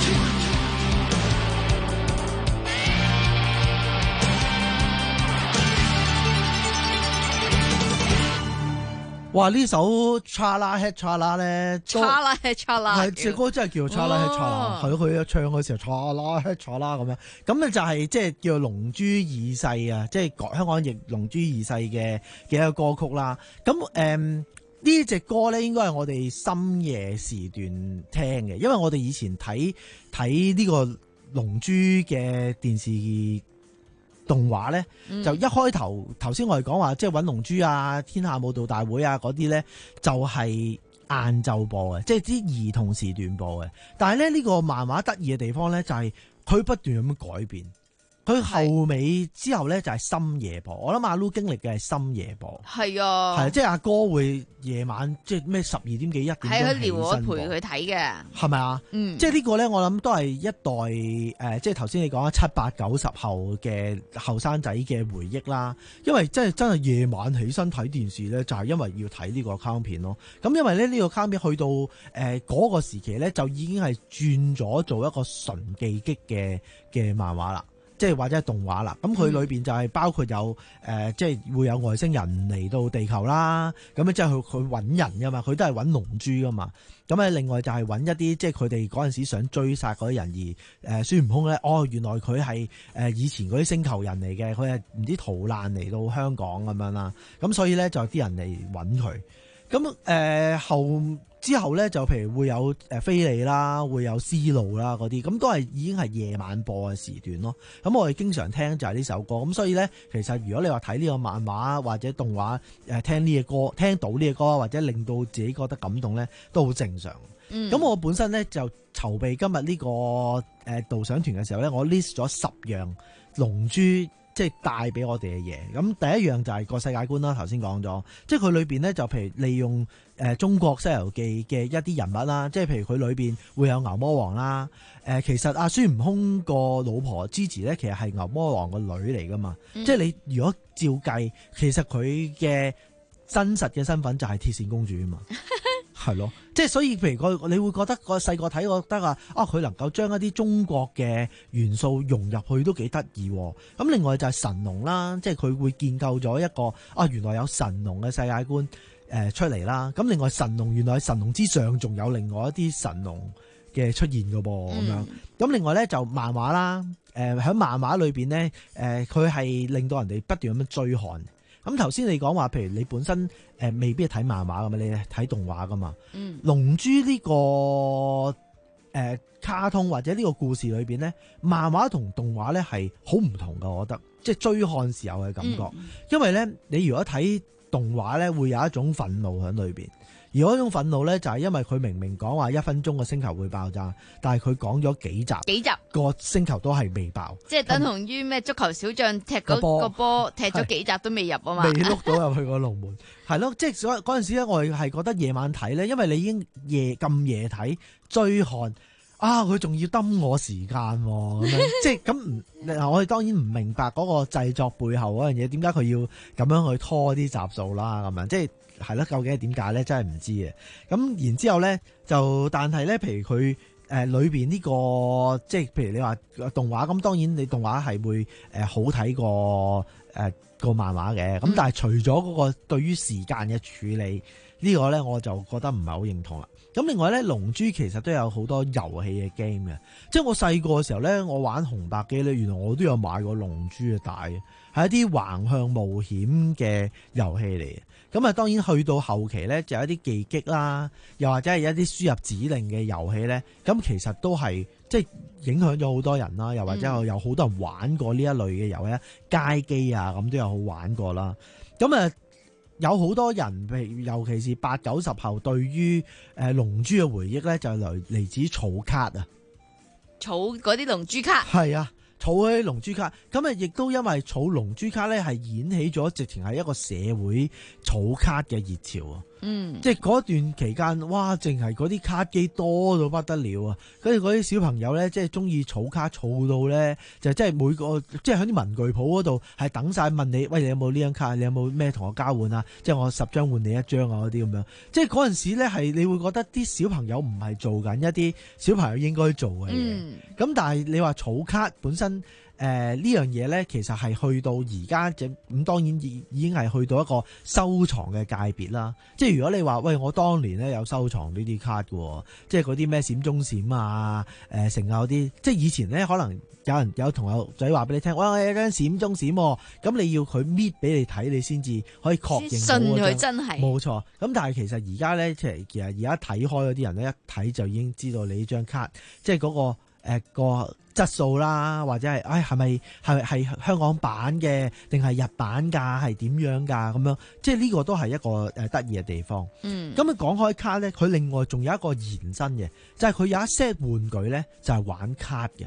L: 哇！呢首 Chala Head Chala 咧，都
D: 叉啦係叉啦，
L: 係隻歌真係叫 Chala Head Chala，
D: 哦
L: 係咯，佢唱嘅時候 Chala Head Chala 咁樣，咁咧就係即係叫《龍珠二世》啊，即係香港譯《龍珠二世》嘅嘅一個歌曲啦。咁誒呢隻歌咧，應該係我哋深夜時段聽嘅，因為我哋以前睇睇呢個《龍珠》嘅電視動畫咧，
D: 嗯
L: 就一開頭頭先我哋講話，即係揾龍珠啊、天下武道大會啊嗰啲咧，就係晏晝播嘅，即係啲兒童時段播嘅。但係咧呢、呢個漫畫得意嘅地方咧，就係佢不斷咁樣改變。佢後尾之後咧就係深夜播，我諗阿 Lu 經歷嘅係深夜播，
D: 係啊，
L: 係即係阿哥會夜晚即係咩十二點幾一點
D: 係佢撩我陪
L: 鐘起身播，
D: 佢睇嘅，
L: 係咪啊？
D: 嗯，
L: 即係呢個咧，我諗都係一代誒、呃，即係頭先你講啊七八九十後嘅後生仔嘅回憶啦。因為真係真係夜晚起身睇電視咧，就係、是、因為要睇呢個卡通片咯。咁因為咧呢、這個卡通片去到誒嗰、呃那個時期咧，就已經係轉咗做一個純技擊嘅嘅漫畫啦。即係或者係動畫啦，咁佢裏邊就係包括有誒、呃，即係會有外星人嚟到地球啦，咁樣即係佢佢揾人噶嘛，佢都係揾龍珠噶嘛，咁咧另外就係揾一啲即係佢哋嗰陣時想追殺嗰啲人而誒、呃、孫悟空咧，哦原來佢係誒以前嗰啲星球人嚟嘅，佢係唔知逃難嚟到香港咁樣啦，咁所以咧就有啲人嚟揾佢，咁誒、呃、後。之後咧就譬如會有誒菲利啦，會有思路啦嗰啲，咁都係已經係夜晚播嘅時段咯。咁我哋經常聽就係呢首歌，咁所以咧其實如果你話睇呢個漫畫或者動畫誒聽呢個歌，聽到呢個歌或者令到自己覺得感動咧，都好正常。咁、嗯、我本身咧就籌備今日呢個誒導賞團嘅時候咧，我 list 咗十樣龍珠。即係帶俾我哋嘅嘢，咁第一樣就係個世界觀啦。頭先講咗，即係佢裏邊咧就譬如利用誒、呃、中國西遊記嘅一啲人物啦，即係譬如佢裏邊會有牛魔王啦。誒、呃，其實阿孫悟空個老婆芝芝咧，其實係牛魔王個女嚟噶嘛。嗯、即係你如果照計，其實佢嘅真實嘅身份就係鐵扇公主啊嘛。係咯，即係所以，譬如個你會覺得個細個睇，覺得啊，啊佢能夠將一啲中國嘅元素融入去都幾得意。咁另外就係神龍啦，即係佢會建構咗一個啊，原來有神龍嘅世界觀誒、呃、出嚟啦。咁另外神龍原來喺神龍之上，仲有另外一啲神龍嘅出現噶噃咁樣。咁另外咧就漫畫啦，誒、呃、喺漫畫裏邊咧，誒佢係令到人哋不斷咁樣追看。咁頭先你講話，譬如你本身誒、呃、未必係睇漫畫噶嘛，你係睇動畫噶嘛。嗯，龍珠呢、這個誒、呃、卡通或者呢個故事裏邊咧，漫畫同動畫咧係好唔同噶，我覺得，即係追看時候嘅感覺。嗯、因為咧，你如果睇動畫咧，會有一種憤怒喺裏邊。而嗰種憤怒咧，就係因為佢明明講話一分鐘個星球會爆炸，但係佢講咗幾集，
D: 幾集
L: 個星球都係未爆，
D: 即係等同於咩足球小將踢嗰個波踢咗幾集都未入啊嘛，
L: 未碌到入去個龍門，係咯，即係嗰嗰陣時咧，我係係覺得夜晚睇咧，因為你已經夜咁夜睇追看。啊！佢仲要耽我時間喎，咁樣即係咁。嗱，我哋當然唔明白嗰個製作背後嗰樣嘢，點解佢要咁樣去拖啲集數啦？咁樣即係係咯，究竟係點解咧？真係唔知嘅。咁然之後咧，就但係咧，譬如佢誒裏邊呢個即係譬如你話動畫咁，當然你動畫係會誒、呃、好睇過誒個漫畫嘅。咁、嗯、但係除咗嗰個對於時間嘅處理呢、這個咧，我就覺得唔係好認同啦。咁另外咧，龍珠其實都有好多遊戲嘅 game 嘅，即係我細個嘅時候咧，我玩紅白機咧，原來我都有買過龍珠嘅帶嘅，係一啲橫向冒險嘅遊戲嚟嘅。咁啊，當然去到後期咧，就有一啲技擊啦，又或者係一啲輸入指令嘅遊戲咧，咁其實都係即係影響咗好多人啦，又或者有好多人玩過呢一類嘅遊戲，街機啊咁都有好玩過啦。咁啊〜有好多人，譬如尤其是八九十後，對於誒龍珠嘅回憶咧，就係嚟嚟自儲卡啊，
D: 儲嗰啲龍珠卡。
L: 係啊，儲嗰啲龍珠卡，咁啊，亦都因為儲龍珠卡咧，係演起咗直情係一個社會儲卡嘅熱潮啊。嗯，即係嗰段期間，哇，淨係嗰啲卡機多到不得了啊！跟住嗰啲小朋友咧，即係中意儲卡儲到咧，就即係每個即係喺啲文具鋪嗰度係等晒問你，喂，你有冇呢張卡？你有冇咩同我交換啊？即係我十張換你一張啊嗰啲咁樣。即係嗰陣時咧，係你會覺得啲小朋友唔係做緊一啲小朋友應該做嘅嘢。咁、嗯、但係你話儲卡本身。誒、呃、呢樣嘢咧，其實係去到而家咁，咁當然已已經係去到一個收藏嘅界別啦。即係如果你話喂，我當年咧有收藏呢啲卡嘅，即係嗰啲咩閃中閃啊，誒成啊嗰啲，即係以前咧可能有人有同學仔話俾你聽，哇，我有張閃中閃、啊，咁你要佢搣俾你睇，你先至可以確認到信佢真係冇錯。咁但係其實而家咧，即係其實而家睇開嗰啲人咧，一睇就已經知道你呢張卡，即係嗰、嗰個誒、呃嗰個質素啦，或者係，誒係咪係係香港版嘅，定係日版㗎？係點樣㗎？咁樣，即係呢個都係一個誒得意嘅地方。嗯，咁啊講開卡咧，佢另外仲有一個延伸嘅，就係、是、佢有一 set 玩具咧，就係、是、玩卡嘅。誒、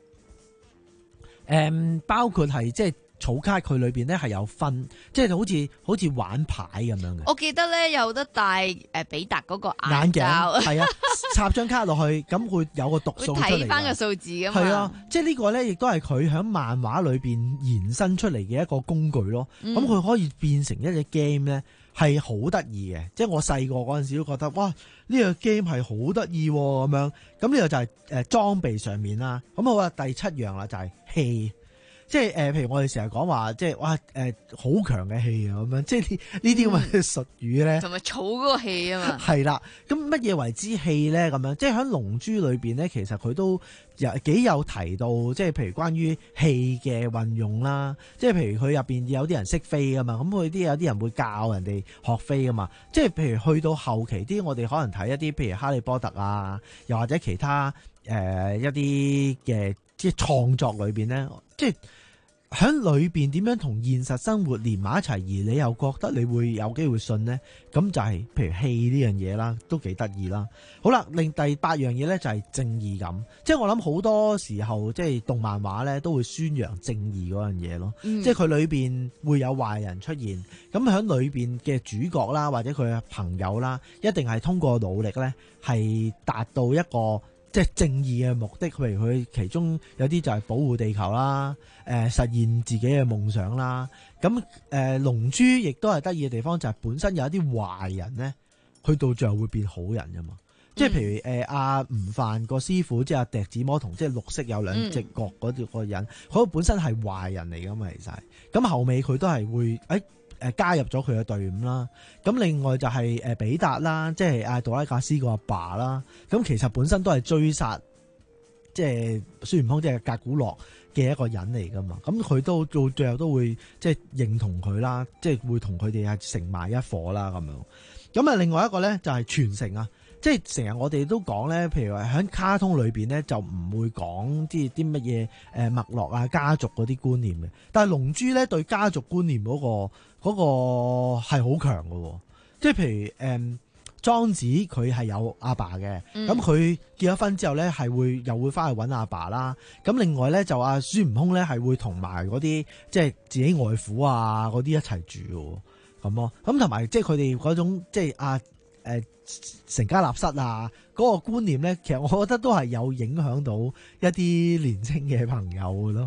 L: 嗯，包括係即係。儲卡佢裏邊咧係有分，即係好似好似玩牌咁樣嘅。
D: 我記得咧有得戴誒比達嗰個眼鏡，
L: 係啊，插張卡落去，咁會有個讀數出嚟。
D: 睇翻個數字噶嘛。係
L: 啊，即係呢個咧亦都係佢喺漫畫裏邊延伸出嚟嘅一個工具咯。咁、嗯、佢可以變成一隻 game 咧，係好得意嘅。即係我細個嗰陣時都覺得，哇，呢個 game 係好得意咁樣。咁呢個就係誒裝備上面啦。咁好啦，第七樣啦就係氣。即係誒、呃，譬如我哋成日講話，即係哇誒，好強嘅氣啊咁樣，即係呢呢啲咁嘅術語咧，
D: 同埋儲嗰個氣啊嘛。
L: 係啦，咁乜嘢為之氣咧？咁樣，即係喺《龍珠》裏邊咧，其實佢都有幾有提到，即係譬如關於氣嘅運用啦。即係譬如佢入邊有啲人識飛啊嘛，咁佢啲有啲人會教人哋學飛啊嘛。即係譬如去到後期啲，我哋可能睇一啲譬如《哈利波特》啊，又或者其他誒、呃、一啲嘅即係創作裏邊咧，即係。喺裏邊點樣同現實生活連埋一齊，而你又覺得你會有機會信呢？咁就係譬如氣呢樣嘢啦，都幾得意啦。好啦，另第八樣嘢呢，就係正義感，即係我諗好多時候即係動漫畫呢都會宣揚正義嗰樣嘢咯。嗯、即係佢裏邊會有壞人出現，咁喺裏邊嘅主角啦，或者佢嘅朋友啦，一定係通過努力呢，係達到一個。即係正義嘅目的，譬如佢其中有啲就係保護地球啦，誒、呃、實現自己嘅夢想啦。咁誒龍珠亦都係得意嘅地方，就係、是、本身有一啲壞人咧，去到最後會變好人噶嘛。嗯、即係譬如誒阿吳範個師傅，即係阿笛子魔童，即係綠色有兩隻角嗰條個人，佢、嗯、本身係壞人嚟噶嘛，其實。咁後尾佢都係會誒。哎誒加入咗佢嘅隊伍啦，咁另外就係誒比達啦，即係阿杜拉格斯個阿爸啦，咁其實本身都係追殺即係孫悟空即係格古洛嘅一個人嚟噶嘛，咁佢都到最後都會即係認同佢啦，即係會同佢哋係成埋一夥啦咁樣。咁啊，另外一個咧就係傳承啊。即係成日我哋都講咧，譬如話喺卡通裏邊咧就唔會講啲啲乜嘢誒脈絡啊家族嗰啲觀念嘅，但係龍珠咧對家族觀念嗰、嗰個嗰、嗰個係好強嘅，即係譬如誒、嗯、莊子佢係有阿爸嘅，咁佢、嗯、結咗婚之後咧係會又會翻去揾阿爸啦，咁另外咧就阿孫悟空咧係會同埋嗰啲即係自己外父啊嗰啲一齊住嘅，咁咯，咁同埋即係佢哋嗰種即係阿誒。呃成家立室啊，嗰、那個觀念咧，其實我覺得都係有影響到一啲年青嘅朋友嘅咯。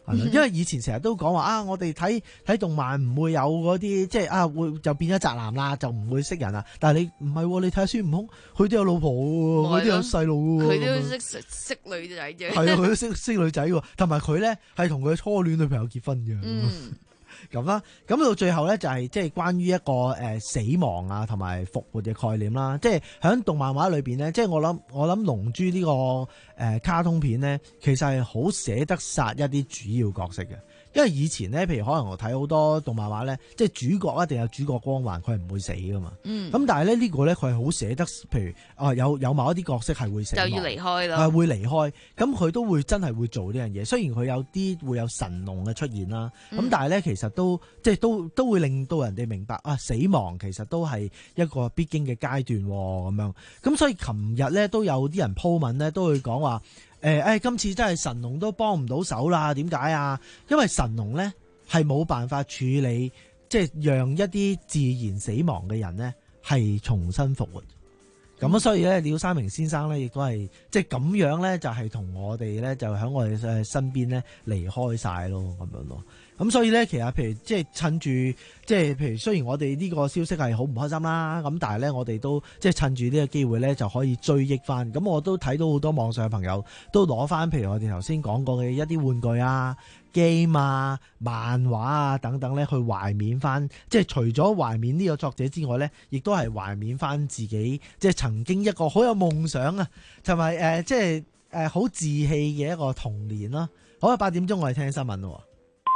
L: 係咯，因為以前成日都講話啊，我哋睇睇動漫唔會有嗰啲即係啊會就變咗宅男啦，就唔會識人啦。但係你唔係喎，你睇下孫悟空，佢都有老婆喎，佢都有細路喎，
D: 佢都識識識女仔啫。
L: 係啊，佢都識識女仔喎，同埋佢咧係同佢初戀女朋友結婚嘅。
D: 嗯。
L: 咁啦，咁到最後咧就係即係關於一個誒死亡啊同埋復活嘅概念啦，即係喺動漫畫裏邊咧，即係我諗我諗龍珠呢個誒卡通片咧，其實係好捨得殺一啲主要角色嘅。因為以前咧，譬如可能我睇好多動漫畫咧，即係主角一定有主角光環，佢係唔會死噶嘛。嗯。咁但係咧呢個咧，佢係好捨得，譬如啊有有某一啲角色係會死亡，
D: 就要離開咯。
L: 係會離開，咁佢都會真係會做呢樣嘢。雖然佢有啲會有神龍嘅出現啦，咁、嗯、但係咧其實都即係都都會令到人哋明白啊，死亡其實都係一個必經嘅階段咁樣。咁所以琴日咧都有啲人鋪文咧都會講話。誒誒、哎，今次真係神龍都幫唔到手啦，點解啊？因為神龍咧係冇辦法處理，即係讓一啲自然死亡嘅人咧係重新復活。咁啊、嗯，所以咧，廖三明先生咧亦都係即係咁樣咧，就係同我哋咧就喺我哋誒身邊咧離開晒咯，咁樣咯。咁所以咧，其實譬如即係趁住，即係譬如雖然我哋呢個消息係好唔開心啦，咁但係咧我哋都即係趁住呢個機會咧就可以追憶翻。咁我都睇到好多網上嘅朋友都攞翻，譬如我哋頭先講過嘅一啲玩具啊、game 啊、漫畫啊等等咧，去懷緬翻。即係除咗懷緬呢個作者之外咧，亦都係懷緬翻自己，即係曾經一個好有夢想啊，同埋誒即係誒好志氣嘅一個童年啦。好啊，八點鐘我哋聽新聞咯。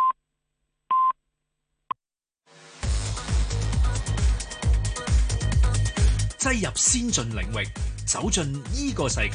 U: 擠入先進領域，走進依個世界。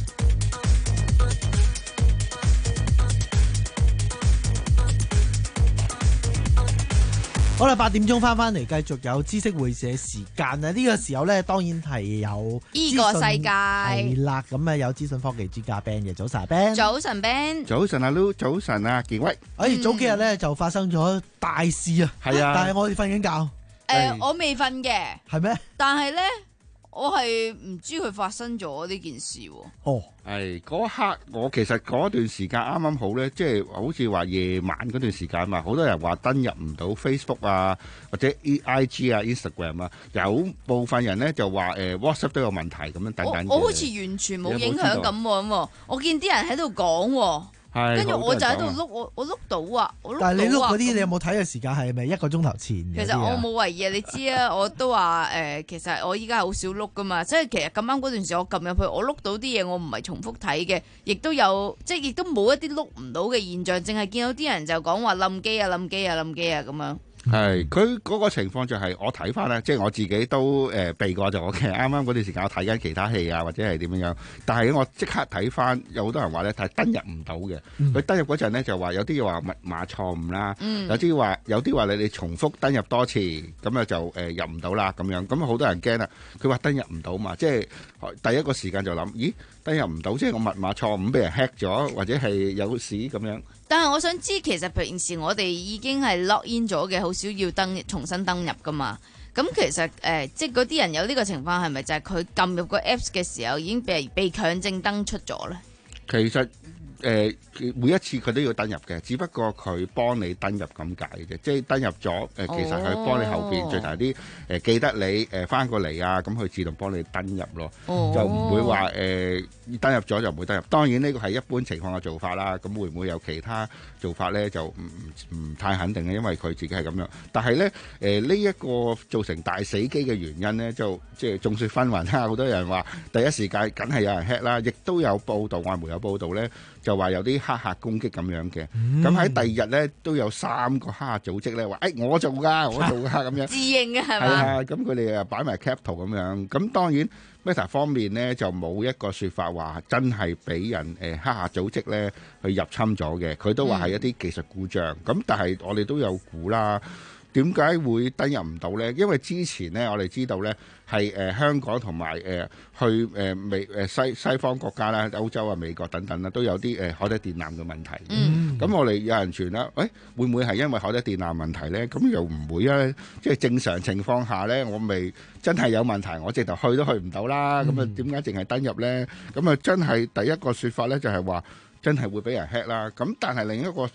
L: 好啦，八點鐘翻翻嚟，繼續有知識會社時間啊！呢、這個時候咧，當然係有
D: 依個世界
L: 係啦。咁啊，有資訊科技專家 Ben 嘅，早晨 Ben，
D: 早晨 Ben，
V: 早晨阿 Lu，早晨啊健威。
L: 哎，早幾日咧就發生咗大事啊！係啊，但係我哋瞓緊覺。誒、
D: 呃，我未瞓嘅。係
L: 咩？
D: 但係咧。我係唔知佢發生咗呢件事喎。
V: 哦，係嗰一刻，我其實嗰段時間啱啱好咧，即係好似話夜晚嗰段時間嘛，好多人話登入唔到 Facebook 啊，或者 I G 啊、Instagram 啊，有部分人咧就話誒 WhatsApp 都有問題咁樣等等。
D: 我好似完全冇影響咁喎，我見啲人喺度講喎。跟住我就喺度碌，我我碌到啊！我碌到啊！
L: 但係你碌嗰啲，你有冇睇嘅時間係咪一個鐘頭前？其
D: 實我冇為意啊！你知啊，我都話誒、呃，其實我依家好少碌噶嘛，即係其實咁啱嗰段時間我撳入去，我碌到啲嘢，我唔係重複睇嘅，亦都有即係亦都冇一啲碌唔到嘅現象，淨係見到啲人就講話冧機啊、冧機啊、冧機啊咁樣。
V: 係佢嗰個情況就係我睇翻咧，即係我自己都誒避過咗嘅。啱啱嗰段時間我睇緊其他戲啊，或者係點樣樣，但係我即刻睇翻，有好多人話咧係登入唔到嘅。佢、嗯、登入嗰陣咧就話有啲話密碼錯誤啦，嗯、有啲話有啲話你哋重複登入多次，咁啊就誒入唔到啦咁樣。咁好多人驚啦。佢話登入唔到嘛，即係第一個時間就諗，咦登入唔到，即係我密碼錯誤俾人 hack 咗，或者係有事咁樣。
D: 但係我想知，其實平時我哋已經係 log in 咗嘅，好少要登重新登入噶嘛。咁其實誒、呃，即係嗰啲人有呢個情況，係咪就係佢撳入個 apps 嘅時候已經被被強制登出咗咧？
V: 其實誒、呃，每一次佢都要登入嘅，只不過佢幫你登入咁解嘅，即係登入咗誒、呃，其實佢幫你後邊最大啲誒記得你誒翻、呃、過嚟啊，咁佢自動幫你登入咯，哦、就唔會話誒。呃登入咗就唔會登入，當然呢個係一般情況嘅做法啦。咁會唔會有其他做法呢？就唔唔唔太肯定嘅，因為佢自己係咁樣。但係呢，誒呢一個造成大死機嘅原因呢，就即係眾說紛紜啦。好多人話第一時間梗係有人 hack 啦，亦都有報道，外媒有報道呢，就話有啲黑客攻擊咁樣嘅。咁喺、嗯、第二日呢，都有三個黑客組織呢話：誒、哎、我做㗎，我做㗎咁樣。
D: 自認嘅係嘛？
V: 係啊，咁佢哋啊擺埋 cap 圖咁樣。咁當然。Meta 方面呢，就冇一個説法話真係俾人誒、呃、黑客組織咧去入侵咗嘅，佢都話係一啲技術故障。咁、嗯、但係我哋都有估啦，點解會登入唔到呢？因為之前呢，我哋知道呢係誒、呃、香港同埋誒去誒美誒西西方國家啦、歐洲啊、美國等等啦，都有啲誒、呃、海底電纜嘅問題。嗯，咁我哋有人傳啦，誒、欸、會唔會係因為海底電纜問題呢？咁又唔會啊！即係正常情況下呢，我未真係有問題，我直頭去都去唔到啦。咁啊點解淨係登入呢？咁啊真係第一個説法呢，就係話真係會俾人 hack 啦。咁但係另一個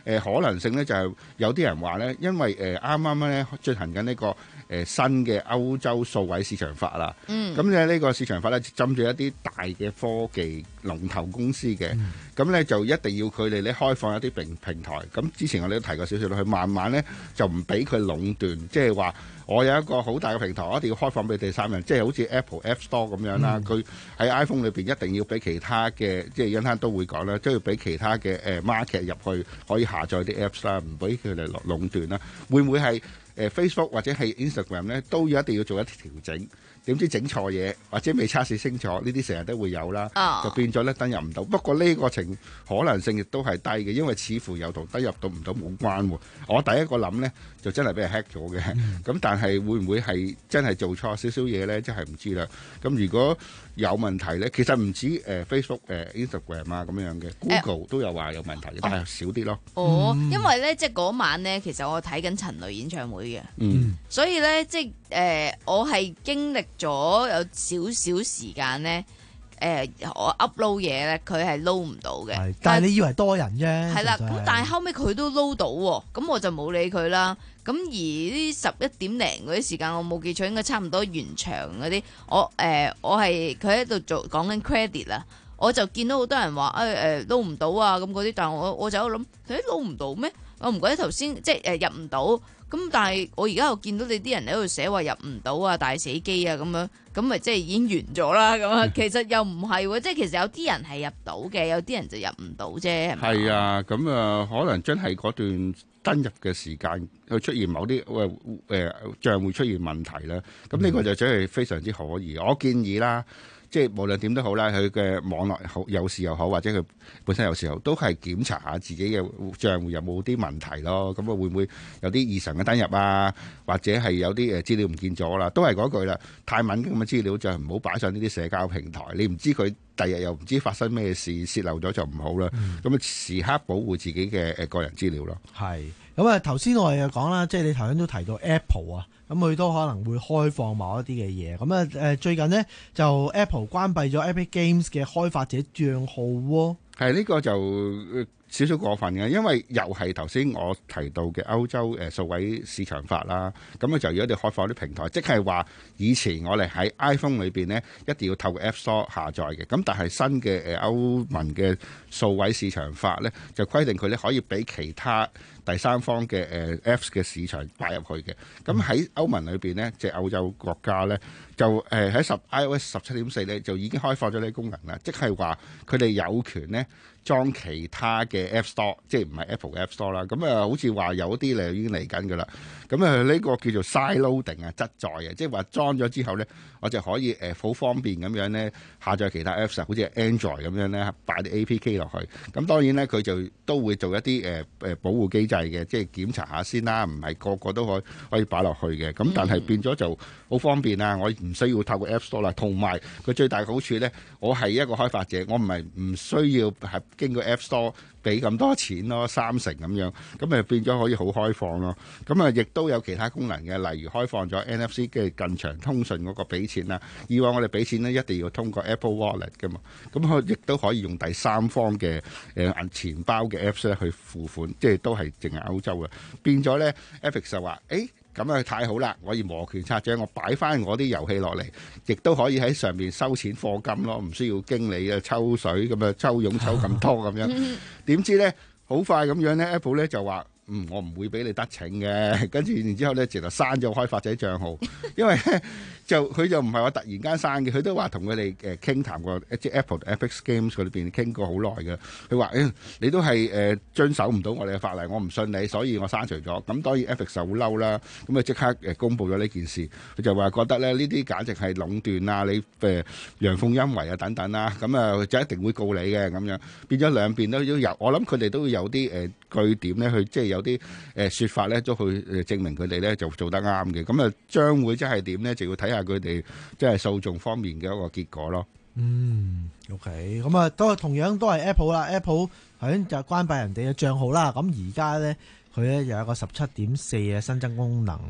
V: 呃、可能性咧就係有啲人話咧，因為誒啱啱咧進行緊呢個誒新嘅歐洲數位市場法啦。嗯。咁咧呢個市場法咧針對一啲大嘅科技龍頭公司嘅，咁咧、嗯、就一定要佢哋咧開放一啲平平台。咁之前我哋都提過少少啦，佢慢慢咧就唔俾佢壟斷，即係話我有一個好大嘅平台，我一定要開放俾第三人，即係好似 Apple App Store 咁樣啦。佢喺 iPhone 裏邊一定要俾其他嘅，即係一陣間都會講啦，都要俾其他嘅誒 market 入去可以下載啲 Apps 啦，唔俾佢哋壟斷啦。會唔會係誒 Facebook 或者係 Instagram 咧都要一定要做一啲調整？點知整錯嘢或者未測試清楚，呢啲成日都會有啦，oh. 就變咗咧登入唔到。不過呢個情可能性亦都係低嘅，因為似乎又同登入到唔到冇關喎。我第一個諗咧就真係俾人 hack 咗嘅，咁、mm. 但係會唔會係真係做錯少少嘢咧？真係唔知啦。咁如果有問題咧，其實唔止誒、呃、Facebook 誒、呃、Instagram 啊咁樣嘅 Google、uh. 都有話有問題，但係少啲咯。
D: 哦，因為咧即係嗰晚咧，其實我睇緊陳蕾演唱會嘅，嗯，所以咧即係誒、呃、我係經歷咗有少少時間咧，誒、呃、我 upload 嘢咧，佢係 load 唔到嘅。
L: 係，但係你以為多人啫？
D: 係啦，咁但係後尾佢都 load 到喎，咁我就冇理佢啦。咁而呢十一點零嗰啲時間，我冇記錯，應該差唔多完場嗰啲。我誒、呃、我係佢喺度做講緊 credit 啦，我就見到好多人話誒誒 load 唔到啊咁嗰啲，但係我我就喺度諗，誒 load 唔到咩？我唔覺得頭先即係誒、呃、入唔到，咁但係我而家又見到你啲人喺度寫話入唔到啊，大死機啊咁樣，咁咪即係已經完咗啦咁啊？其實又唔係喎，即係其實有啲人係入到嘅，有啲人就入唔到啫。
V: 係啊，咁啊，可能真係嗰段登入嘅時間佢出現某啲誒誒帳戶出現問題啦。咁呢個就真係非常之可疑。我建議啦。即係無論點都好啦，佢嘅網絡好有事又好，或者佢本身有時候都係檢查下自己嘅帳戶有冇啲問題咯。咁啊會唔會有啲異常嘅登入啊，或者係有啲誒資料唔見咗啦？都係嗰句啦，太敏感嘅資料就唔好擺上呢啲社交平台。你唔知佢第日又唔知發生咩事，泄漏咗就唔好啦。咁啊、嗯、時刻保護自己嘅誒個人資料咯。
L: 係咁啊，頭先我哋又講啦，即係你頭先都提到 Apple 啊。咁佢都可能會開放某一啲嘅嘢，咁啊誒最近呢，就 Apple 關閉咗 Epic Games 嘅開發者帳號喎。係
V: 呢個就少少過分嘅，因為又係頭先我提到嘅歐洲誒數位市場法啦，咁啊就要一定開放啲平台，即係話以前我哋喺 iPhone 裏邊呢，一定要透過 App Store 下載嘅，咁但係新嘅誒歐盟嘅數位市場法呢，就規定佢咧可以俾其他第三方嘅誒 Apps 嘅市場擺入去嘅，咁喺歐盟裏邊呢，即係歐洲國家呢，就誒喺十 iOS 十七點四呢，就已經開放咗呢啲功能啦，即係話佢哋有權呢裝其他嘅 App Store，即係唔係 Apple 嘅 App Store 啦，咁啊好似話有啲咧已經嚟緊噶啦，咁啊呢個叫做 side loading 啊，側載啊，即係話裝咗之後呢，我就可以誒好方便咁樣呢下載其他 Apps，好似 Android 咁樣呢，擺啲 A P K 落去，咁當然呢，佢就都會做一啲誒誒保護機制嘅，即係檢查下先啦，唔係個個都可以可以擺落去嘅，咁但係變咗就好方便啊！我唔需要透過 App Store 啦，同埋佢最大嘅好處呢，我係一個開發者，我唔係唔需要係經過 App Store 俾咁多錢咯，三成咁樣，咁咪變咗可以好開放咯。咁啊，亦都有其他功能嘅，例如開放咗 N F C 嘅近場通訊嗰個俾錢啦。以往我哋俾錢呢，一定要通過 Apple Wallet 噶嘛，咁佢亦都可以用第三方嘅誒銀錢包嘅 Apps 咧去付款，即係都係淨係歐洲嘅。變咗咧 Epic 就話誒。咁啊太好啦！我要摩拳擦掌，我擺翻我啲遊戲落嚟，亦都可以喺上面收錢課金咯，唔需要經理啊抽水咁啊抽傭抽咁多咁樣。點知咧好快咁樣咧 ，Apple 咧就話：嗯，我唔會俾你得逞嘅。跟住然之後咧，直頭刪咗開發者帳號，因為咧就佢就唔係話突然間刪嘅，佢都話同佢哋誒傾談過，即係 Apple Epic Games 嗰裏邊傾過好耐嘅。佢話：誒，你都係誒遵守唔到我哋嘅法例，我唔信你，所以我刪除咗。咁當然 Epic 就好嬲啦，咁啊即刻誒公佈咗呢件事。佢就話覺得咧呢啲簡直係壟斷啊，你誒陽奉陰違啊等等啦，咁啊就一定會告你嘅咁樣。變咗兩邊都都有，我諗佢哋都會有啲誒據點咧，去即係有啲誒説法咧，都去誒證明佢哋咧就做得啱嘅。咁啊將會即係點咧，就要睇下佢哋即係訴訟方面嘅一個結果咯。
L: 嗯 ，OK， 咁啊都同樣都係 Apple 啦 ，Apple 頭先就關閉人哋嘅帳號啦。咁而家咧佢咧有一個十七點四嘅新增功能嘅，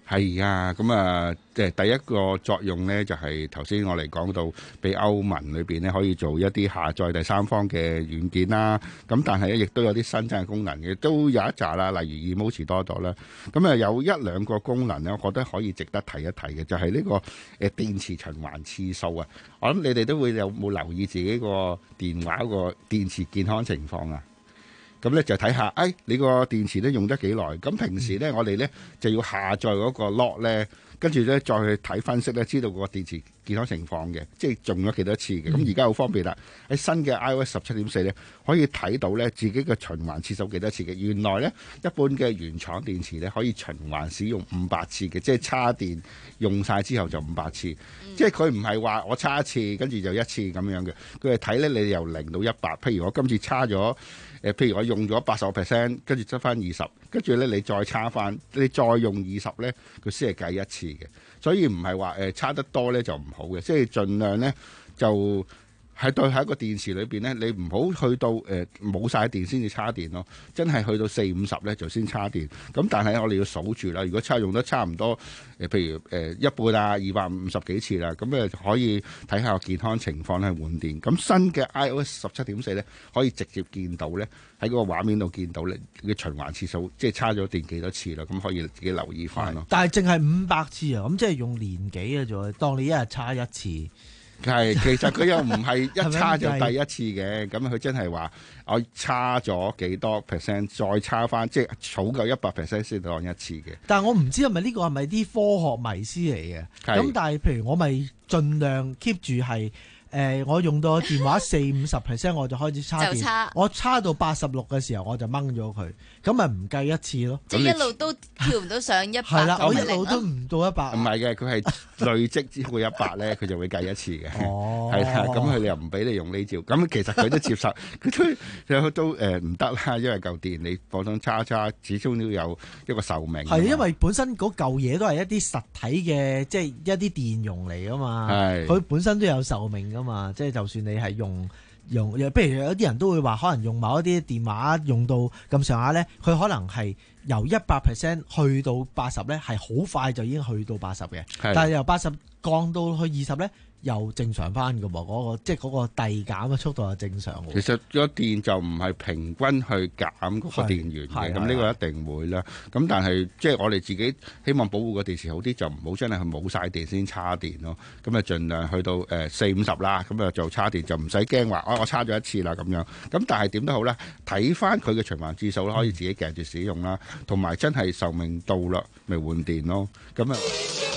V: 係啊，咁啊，即係第一個作用咧，就係頭先我哋講到，俾歐盟裏邊咧可以做一啲下載第三方嘅軟件啦。咁但係咧，亦都有啲新增嘅功能嘅，都有一紮啦，例如 emoji 多多啦。咁啊，有一兩個功能咧，我覺得可以值得提一提嘅，就係呢個誒電池循環次數啊。我諗你哋都會有冇留意自己個電話個電池健康情況啊？咁咧就睇下，誒你個電池咧用得幾耐？咁平時咧，我哋咧就要下載嗰個 log 咧，跟住咧再去睇分析咧，知道個電池健康情況嘅，即係用咗幾多次嘅。咁而家好方便啦，喺新嘅 iOS 十七點四咧，可以睇到咧自己嘅循環次數幾多次嘅。原來咧一般嘅原廠電池咧可以循環使用五百次嘅，即係叉電用晒之後就五百次。嗯、即係佢唔係話我叉一次跟住就一次咁樣嘅，佢係睇咧你由零到一百。譬如我今次叉咗。誒，譬如我用咗八十個 percent，跟住執翻二十，跟住咧你再差翻，你再用二十咧，佢先係計一次嘅。所以唔係話誒差得多咧就唔好嘅，即係盡量咧就喺對喺一個電池裏邊咧，你唔好去到誒冇晒電先至叉電咯。真係去到四五十咧就先叉電。咁但係我哋要數住啦，如果叉用得差唔多誒，譬如誒一半啊，二百五十幾次啦，咁誒可以睇下個健康情況咧換電。咁新嘅 iOS 十七點四咧可以直接見到咧喺嗰個畫面度見到咧嘅循環次數，即係叉咗電幾多次啦。咁可以自己留意翻咯。
L: 但係淨係五百次啊，咁即係用年幾嘅啫，當你一日叉一次。
V: 係，其實佢又唔係一叉就第一次嘅，咁佢真係話我叉咗幾多 percent， 再叉翻，即係儲夠一百 percent 先當一次嘅。
L: 但係我唔知係咪呢個係咪啲科學迷思嚟嘅？咁但係譬如我咪盡量 keep 住係。誒、呃，我用到電話四五十 percent 我就開始叉電，叉我叉到八十六嘅時候我就掹咗佢，咁咪唔計一次咯。
D: 即係一路都跳唔到上一百。
L: 係啦，我一路都唔到一百。
V: 唔係嘅，佢係累積超過一百咧，佢就會計一次嘅。哦，係啦，咁佢又唔俾你用呢招，咁其實佢都接受，佢都都誒唔得啦，因為嚿電你普通叉叉，始終都有一個壽命。
L: 係因為本身嗰嚿嘢都係一啲實體嘅，即係一啲電容嚟噶嘛。係，佢本身都有壽命噶。嘛，即係就算你係用用，譬如有啲人都會話，可能用某一啲電話用到咁上下咧，佢可能係由一百 percent 去到八十咧，係好快就已經去到八十嘅。但係由八十降到去二十咧，又正常翻㗎喎，嗰、嗰個即係嗰個遞減嘅速度係正常。
V: 其實個電就唔係平均去減嗰個電源嘅，咁呢個一定會啦。咁但係即係我哋自己希望保護個電池好啲，就唔好真係冇晒電先叉電咯。咁啊，盡量去到誒四五十啦，咁啊做叉電就唔使驚話，哦我叉咗一次啦咁樣。咁但係點都好啦，睇翻佢嘅循環次數啦，可以自己夾住使用啦，同埋真係壽命到啦，咪換電咯。咁啊。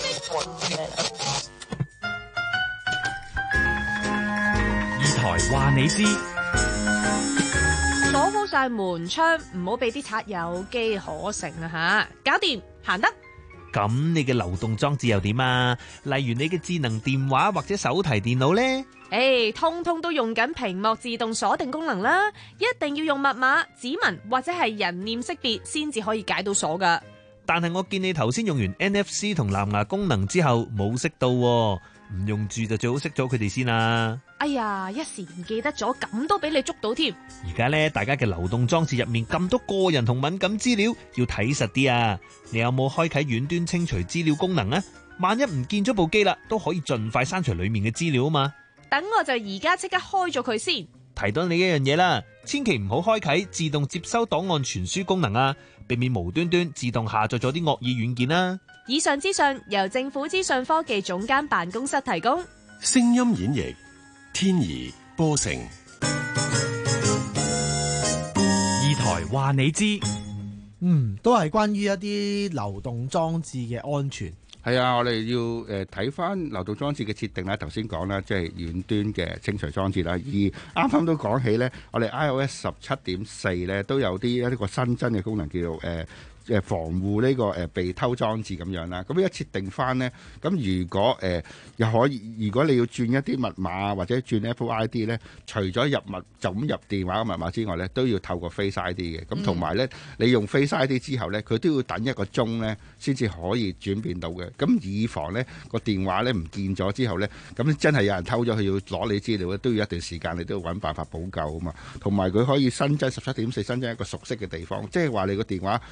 J: 話你知，
C: 鎖好晒門窗，唔好俾啲賊有機可乘啊！吓，搞掂行得。
O: 咁你嘅流動裝置又點啊？例如你嘅智能電話或者手提電腦呢？
C: 誒、欸，通通都用緊屏幕自動鎖定功能啦，一定要用密碼、指紋或者係人臉識別先至可以解到鎖噶。
O: 但係我見你頭先用完 N F C 同藍牙功能之後冇熄到，唔用住就最好熄咗佢哋先啦。
C: 哎呀，一時唔記得咗，咁都俾你捉到添。
O: 而家咧，大家嘅流動裝置入面咁多個人同敏感資料，要睇實啲啊！你有冇開啟遠端清除資料功能啊？萬一唔見咗部機啦，都可以盡快刪除裏面嘅資料啊嘛。
C: 等我就而家即刻開咗佢先。
O: 提到你一樣嘢啦，千祈唔好開啟自動接收檔案傳輸功能啊，避免無端端自動下載咗啲惡意軟件啦。
C: 以上資訊由政府資訊科技總監辦公室提供。
K: 聲音演繹天怡波成。
J: 二台話你知，
L: 嗯，都係關於一啲流動裝置嘅安全。
V: 係啊，我哋要誒睇翻流動裝置嘅設定啦。頭先講啦，即係遠端嘅清除裝置啦。而啱啱都講起咧，我哋 iOS 十七點四咧都有啲一個新增嘅功能，叫做誒。呃誒防護呢個誒被偷裝置咁樣啦，咁一設定翻呢，咁如果誒又可以，如果你要轉一啲密碼或者轉 Apple I D 呢，除咗入密就咁入電話嘅密碼之外呢，都要透過 Face I D 嘅。咁同埋呢，你用 Face I D 之後呢，佢都要等一個鐘呢先至可以轉變到嘅。咁以防呢個電話呢唔見咗之後呢，咁真係有人偷咗，佢要攞你資料咧，都要一段時間，你都要揾辦法補救啊嘛。同埋佢可以新增十七點四新增一個熟悉嘅地方，即係話你個電話喺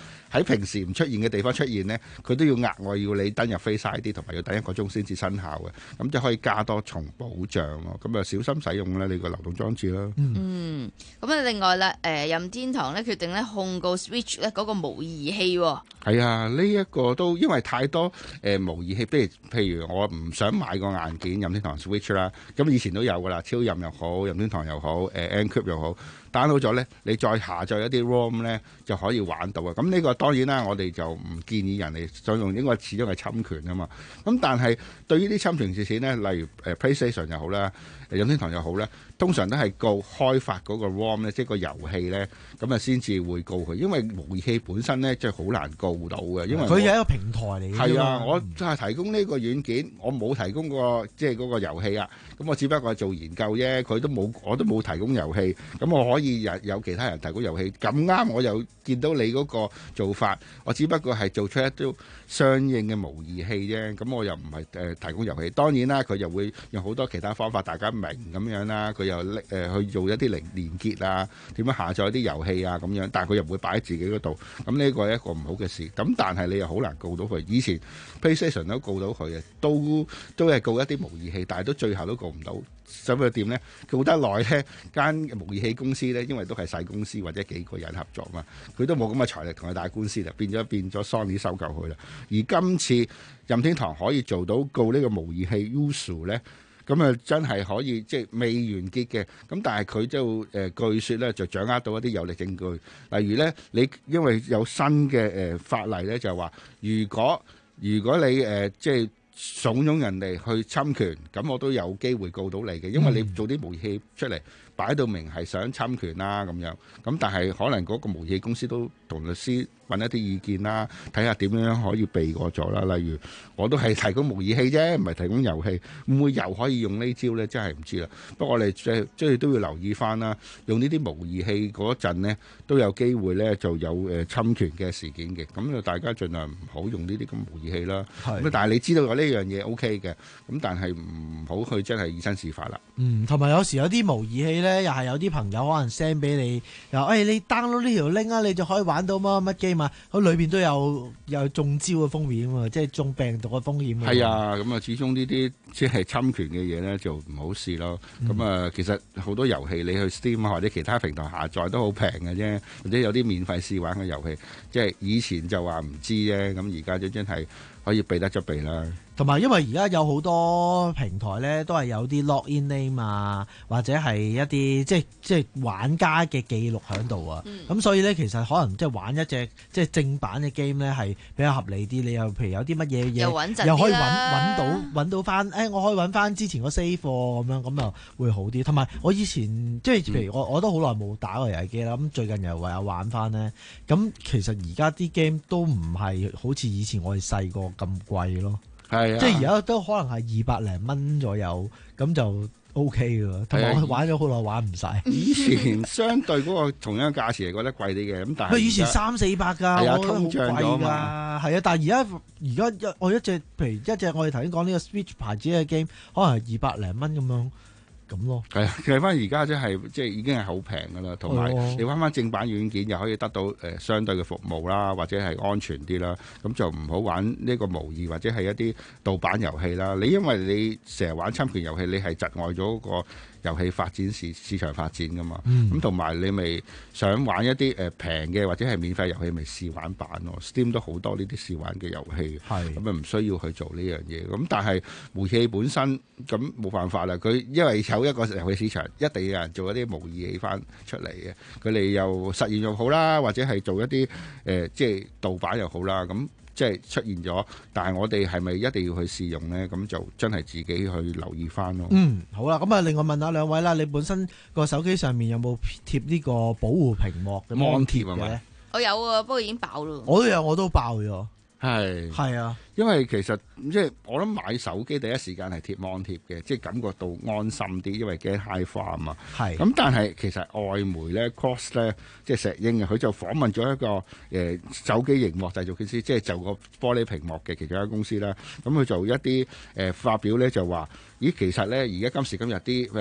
V: 平時唔出現嘅地方出現呢，佢都要額外要你登入 Face I D 同埋要等一個鐘先至生效嘅，咁就可以加多重保障咯。咁啊小心使用啦，你個流動裝置啦。
D: 嗯，咁啊另外啦，誒任天堂咧決定咧控告 Switch 咧嗰個模擬器喎。
V: 係啊，呢、這、一個都因為太多誒、呃、模擬器，譬如譬如我唔想買個硬件任天堂 Switch 啦，咁以前都有噶啦，超任又好，任天堂又好，誒、呃、Encrypt 又好。download 咗咧，你再下載一啲 ROM 咧就可以玩到啊！咁呢個當然啦，我哋就唔建議人哋再用，因為始終係侵權啊嘛。咁但係對於啲侵權事件咧，例如誒 PlayStation 又好啦，任天堂又好咧，通常都係告開發嗰個 ROM 咧，即係個遊戲咧，咁啊先至會告佢。因為模擬器本身咧，即係好難告到嘅，因為
L: 佢係一個平台嚟嘅。
V: 係啊，我就係提供呢個軟件，我冇提供個即係嗰個遊戲啊。咁我只不過係做研究啫，佢都冇，我都冇提供遊戲。咁我可以有有其他人提供遊戲，咁啱我又見到你嗰個做法，我只不過係做出一啲相應嘅模擬器啫。咁我又唔係誒提供遊戲。當然啦，佢又會用好多其他方法，大家明咁樣啦。佢又誒、呃、去做一啲連連結啊，點樣下載啲遊戲啊咁樣。但係佢又唔會擺喺自己嗰度。咁呢個係一個唔好嘅事。咁但係你又好難告到佢。以前 PlayStation 都告到佢嘅，都都係告一啲模擬器，但係都最後都告唔到。咁佢點呢？告得耐呢間模擬器公司呢，因為都係細公司或者幾個人合作嘛，佢都冇咁嘅財力同佢打官司啦，變咗變咗 Sony 收購佢啦。而今次任天堂可以做到告呢個模擬器 Yuzu 呢，咁啊真係可以即係未完結嘅。咁但係佢就誒、呃、據說呢，就掌握到一啲有力證據，例如呢，你因為有新嘅誒、呃、法例呢，就係話如果如果你誒、呃、即係慫恿人哋去侵權，咁我都有機會告到你嘅，因為你做啲模擬器出嚟，擺到明係想侵權啦咁樣。咁但係可能嗰個模擬器公司都同律師揾一啲意見啦，睇下點樣可以避過咗啦。例如我都係提供模擬器啫，唔係提供遊戲，會唔會又可以用呢招呢？真係唔知啦。不過我哋即係即係都要留意翻啦，用呢啲模擬器嗰陣呢，都有機會呢就有誒侵權嘅事件嘅。咁就大家盡量唔好用呢啲咁模擬器啦。咁但係你知道呢樣嘢 O K 嘅，咁但係唔好去真係以身試法啦。
L: 嗯，同埋有時有啲模擬器咧，又係有啲朋友可能 send 俾你，又誒、哎、你 download 呢條 link 啊，你就可以玩到乜乜 game 啊，佢裏邊都有有中招嘅風險啊，即係中病毒嘅風險。
V: 係啊，咁啊，始終呢啲即係侵權嘅嘢咧，就唔好試咯。咁啊、嗯，其實好多遊戲你去 Steam 啊或者其他平台下載都好平嘅啫，或者有啲免費試玩嘅遊戲，即係以前就話唔知啫，咁而家就真係可以避得則避啦。
L: 同埋因為而家有好多平台咧，都係有啲 login name 啊，或者係一啲即係即係玩家嘅記錄喺度啊。咁、嗯、所以咧，其實可能即係玩一隻即係正版嘅 game 咧，係比較合理啲。你又譬如有啲乜嘢嘢，又穩陣啲啦，又可以揾揾到揾到翻，誒、哎，我可以揾翻之前個 save 咁樣，咁又會好啲。同埋我以前即係譬如我我都好耐冇打過遊戲機啦，咁最近又唯有玩翻咧。咁其實而家啲 game 都唔係好似以前我哋細個咁貴咯。係啊，即係而家都可能係二百零蚊左右，咁就 O K 噶。同埋我玩咗好耐，玩唔晒。以前相對嗰個同樣嘅價錢嚟覺得貴啲嘅，咁但係以前三四百㗎，係啊，通脹咗嘛。係啊，但係而家而家一我一隻，譬如一隻我哋頭先講呢個 Switch 牌子嘅 game，可能係二百零蚊咁樣。咁咯，係啊，計翻而家即係即係已經係好平噶啦，同埋你玩翻正版軟件又可以得到誒、呃、相對嘅服務啦，或者係安全啲啦，咁就唔好玩呢個模擬或者係一啲盜版遊戲啦。你因為你成日玩侵權遊戲，你係窒礙咗個遊戲發展市市場發展噶嘛，咁同埋你咪想玩一啲誒平嘅或者係免費遊戲，咪試玩版咯。Steam 都好多呢啲試玩嘅遊戲，咁啊唔需要去做呢樣嘢。咁但係模擬器本身咁冇辦法啦，佢因為有一個遊戲市場，一定要有人做一啲模擬器翻出嚟嘅。佢哋又實驗又好啦，或者係做一啲誒、呃、即係盜版又好啦，咁。即係出現咗，但係我哋係咪一定要去試用呢？咁就真係自己去留意翻咯。嗯，好啦，咁啊，另外問下兩位啦，你本身個手機上面有冇貼呢個保護屏幕嘅芒貼嘅咧？
D: 我有啊，不過已經爆咯。
L: 我都有，我都爆咗。
V: 係係啊，因為其實即係我諗買手機第一時間係貼芒貼嘅，即係感覺到安心啲，因為驚 high 化啊嘛。係咁，但係其實外媒咧 Cross 咧，即係石英啊，佢就訪問咗一個誒、呃、手機熒幕製造公司，即係就個玻璃屏幕嘅其中一間公司啦。咁佢做一啲誒、呃、發表咧，就話咦，其實咧而家今時今日啲誒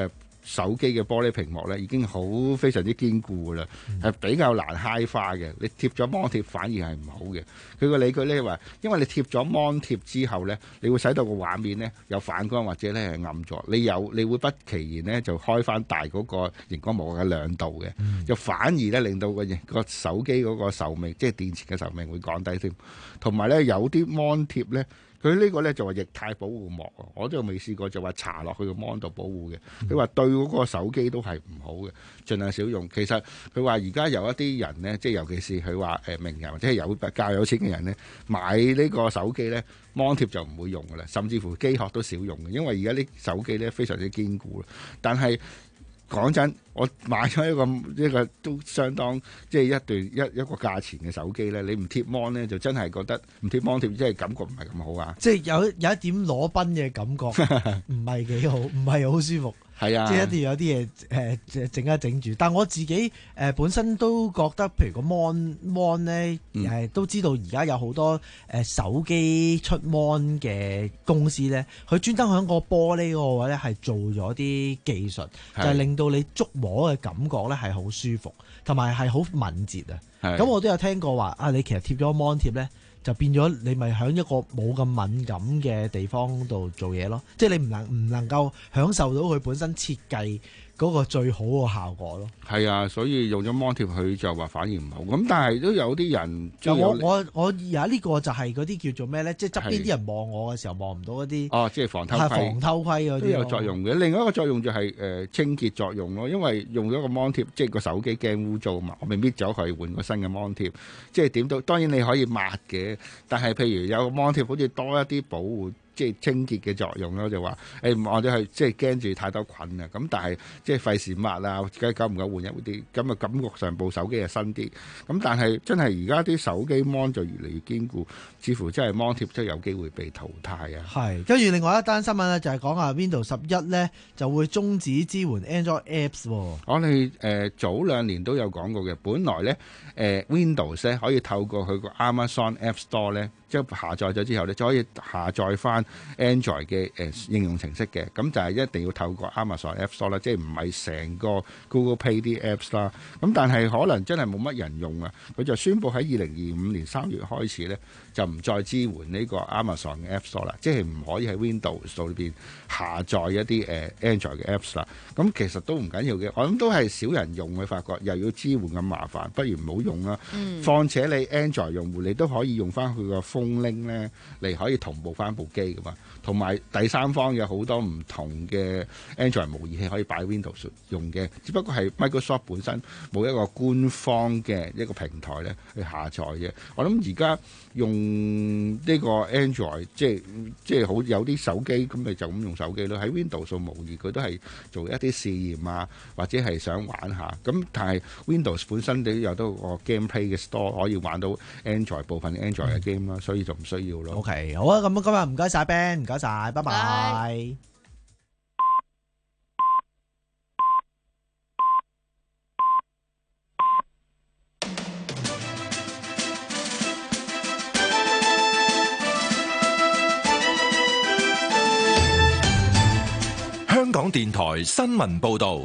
V: 手機嘅玻璃屏幕咧已經好非常之堅固㗎啦，係、嗯、比較難揩花嘅。你貼咗芒貼反而係唔好嘅。佢個理據咧話，因為你貼咗芒貼之後咧，你會使到個畫面咧有反光或者咧係暗咗，你有你會不其然咧就開翻大嗰個熒光幕嘅亮度嘅，嗯、就反而咧令到個個手機嗰個壽命，即係電池嘅壽命會降低添。同埋咧有啲芒貼咧。佢呢個咧就話液態保護膜，我都未試過，就話搽落去個 mon 度保護嘅。佢話、嗯、對嗰個手機都係唔好嘅，盡量少用。其實佢話而家有一啲人呢，即係尤其是佢話誒名人或者係有較有錢嘅人呢，買呢個手機呢 mon 貼就唔會用㗎啦，甚至乎機殼都少用嘅，因為而家啲手機呢非常之堅固。但係講真，我買咗一個一個都相當即係一段一一個價錢嘅手機咧，你唔貼 mon 咧，就真係覺得唔貼 mon 貼，真係感覺唔係咁好啊！
L: 即係有有一點裸奔嘅感覺，唔係幾好，唔係好舒服。係啊，即係一定要有啲嘢誒整一整住。但我自己誒、呃、本身都覺得，譬如個 mon mon 咧誒，都知道而家有好多誒、呃、手機出 mon 嘅公司咧，佢專登喺個玻璃嗰個位咧係做咗啲技術，就係、是、令到你觸摸嘅感覺咧係好舒服，同埋係好敏捷啊。咁我都有聽過話啊，你其實貼咗 mon 貼咧，就變咗你咪喺一個冇咁敏感嘅地方度做嘢咯，即係你唔能唔能夠享受到佢本身設計嗰個最好嘅效果咯。係啊，所以用咗 mon 貼佢就話反而唔好。咁但係都有啲人，我我我而家呢個就係嗰啲叫做咩咧？即係側邊啲人望我嘅時候望唔到嗰啲。哦，即係防偷窺。防偷窺嗰啲都有作用嘅。另外一個作用就係、是、誒、呃、清潔作用咯，因為用咗個 mon 貼，即係個手機驚污糟嘛，我咪搣咗佢換個新嘅 mon 貼。即係點都當然你可以抹嘅，但係譬如有個 mon 貼好似多一啲保護。即係清潔嘅作用咯，就話誒我哋係即係驚住太多菌啊，咁但係即係費事抹啊，梗係久唔久換一啲，咁啊感覺上部手機係新啲，咁但係真係而家啲手機 mon 就越嚟越堅固，似乎真係 mon 貼真係有機會被淘汰啊。係，跟住另外一單新聞咧就係講下 Windows 十一咧就會終止支援 Android Apps。我哋誒早兩年都有講過嘅，本來咧誒、呃、Windows 咧可以透過佢個 Amazon App Store 咧。即係下載咗之後咧，就可以下載翻 Android 嘅誒、呃、應用程式嘅。咁就係一定要透過 Amazon App Store 啦，即係唔係成個 Google Play 啲 Apps 啦。咁但係可能真係冇乜人用啊。佢就宣布喺二零二五年三月開始咧，就唔再支援呢個 Amazon 嘅 App Store 啦，即係唔可以喺 Windows 裏邊下載一啲誒、呃、Android 嘅 Apps 啦。咁其實都唔緊要嘅，我諗都係少人用，佢發覺又要支援咁麻煩，不如唔好用啦。嗯、況且你 Android 用戶你都可以用翻佢個風鈴咧嚟可以同步翻部機噶嘛，同埋第三方有好多唔同嘅 Android 模擬器可以擺 Windows 用嘅，只不過係 Microsoft 本身冇一個官方嘅一個平台咧去下載嘅。我諗而家用呢個 Android 即係即係好有啲手機咁咪就咁用手機咯，喺 Windows 模擬佢都係做一啲試驗啊，或者係想玩下。咁但係 Windows 本身都有多個 gameplay 嘅 store 可以玩到 Android 部分 Android 嘅 game 啦，所以就唔需要咯。OK， 好啊，咁今日唔該晒 Ben， 唔該晒，拜拜。
E: 香港電台新聞報道。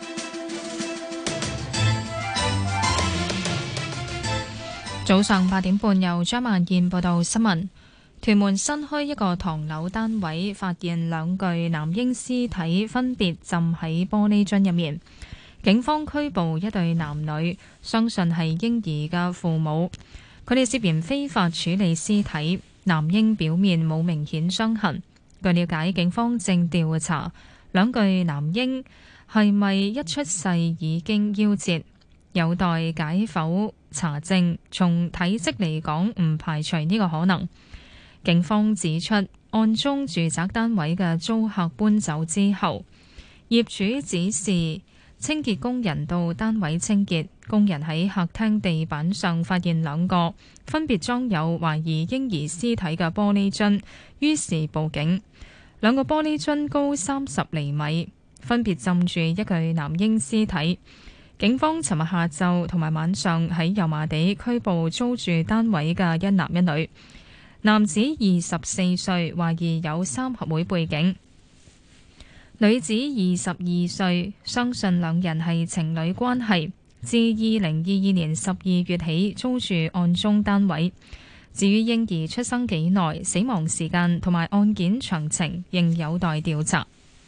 I: 早上八點半，由張萬燕報道新聞。屯門新墟一個唐樓單位發現兩具男嬰屍體，分別浸喺玻璃樽入面。警方拘捕一對男女，相信係嬰兒嘅父母。佢哋涉嫌非法處理屍體。男嬰表面冇明顯傷痕。據了解，警方正調查兩具男嬰係咪一出世已經夭折，有待解剖查證。從體積嚟講，唔排除呢個可能。警方指出，案中住宅單位嘅租客搬走之後，業主指示清潔工人到單位清潔。工人喺客廳地板上發現兩個分別裝有懷疑嬰兒屍體嘅玻璃樽，於是報警。兩個玻璃樽高三十厘米，分別浸住一具男嬰屍體。警方尋日下晝同埋晚上喺油麻地拘捕租住單位嘅一男一女。男子二十四歲，懷疑有三合會背景。 女子二十二歲，相信兩人係情侶關係，自二零二二年十二月起租住案中單位。至於嬰兒出生幾耐、死亡時間同埋案件詳情，仍有待調查。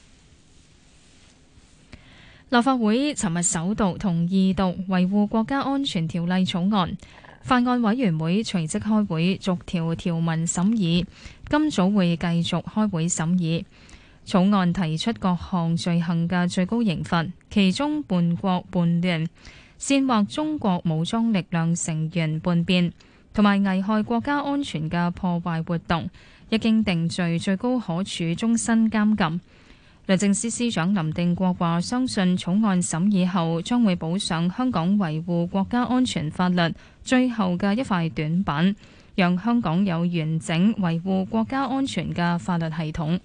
I: 立法會尋日首讀同二讀維護國家安全條例草案，法案委員會隨即開會逐條條文審議，今早會繼續開會審議。草案提出各項罪行嘅最高刑罰，其中叛國叛亂、煽惑中國武裝力量成員叛變同埋危害國家安全嘅破壞活動，一經定罪，最高可處終身監禁。律政司司長林定國話：相信草案審議後將會補上香港維護國家安全法律最後嘅一塊短板，讓香港有完整維護國家安全嘅法律系統。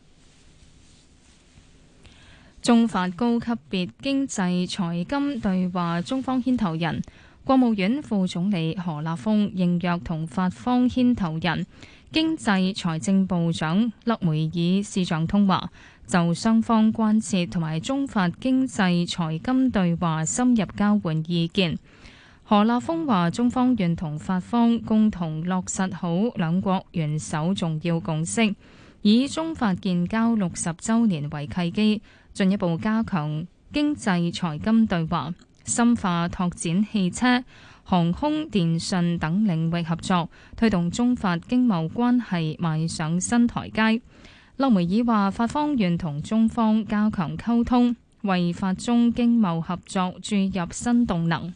I: 中法高級別經濟財金對話中方牽頭人、國務院副總理何立峰應約同法方牽頭人、經濟財政部長勒梅爾視像通話，就雙方關切同埋中法經濟財金對話深入交換意見。何立峰話：中方願同法方共同落實好兩國元首重要共識，以中法建交六十週年為契機，進一步加強經濟財金對話，深化拓展汽車、航空、電訊等領域合作，推動中法經貿關係邁上新台階。勒梅爾話：法方願同中方加強溝通，為法中經貿合作注入新動能。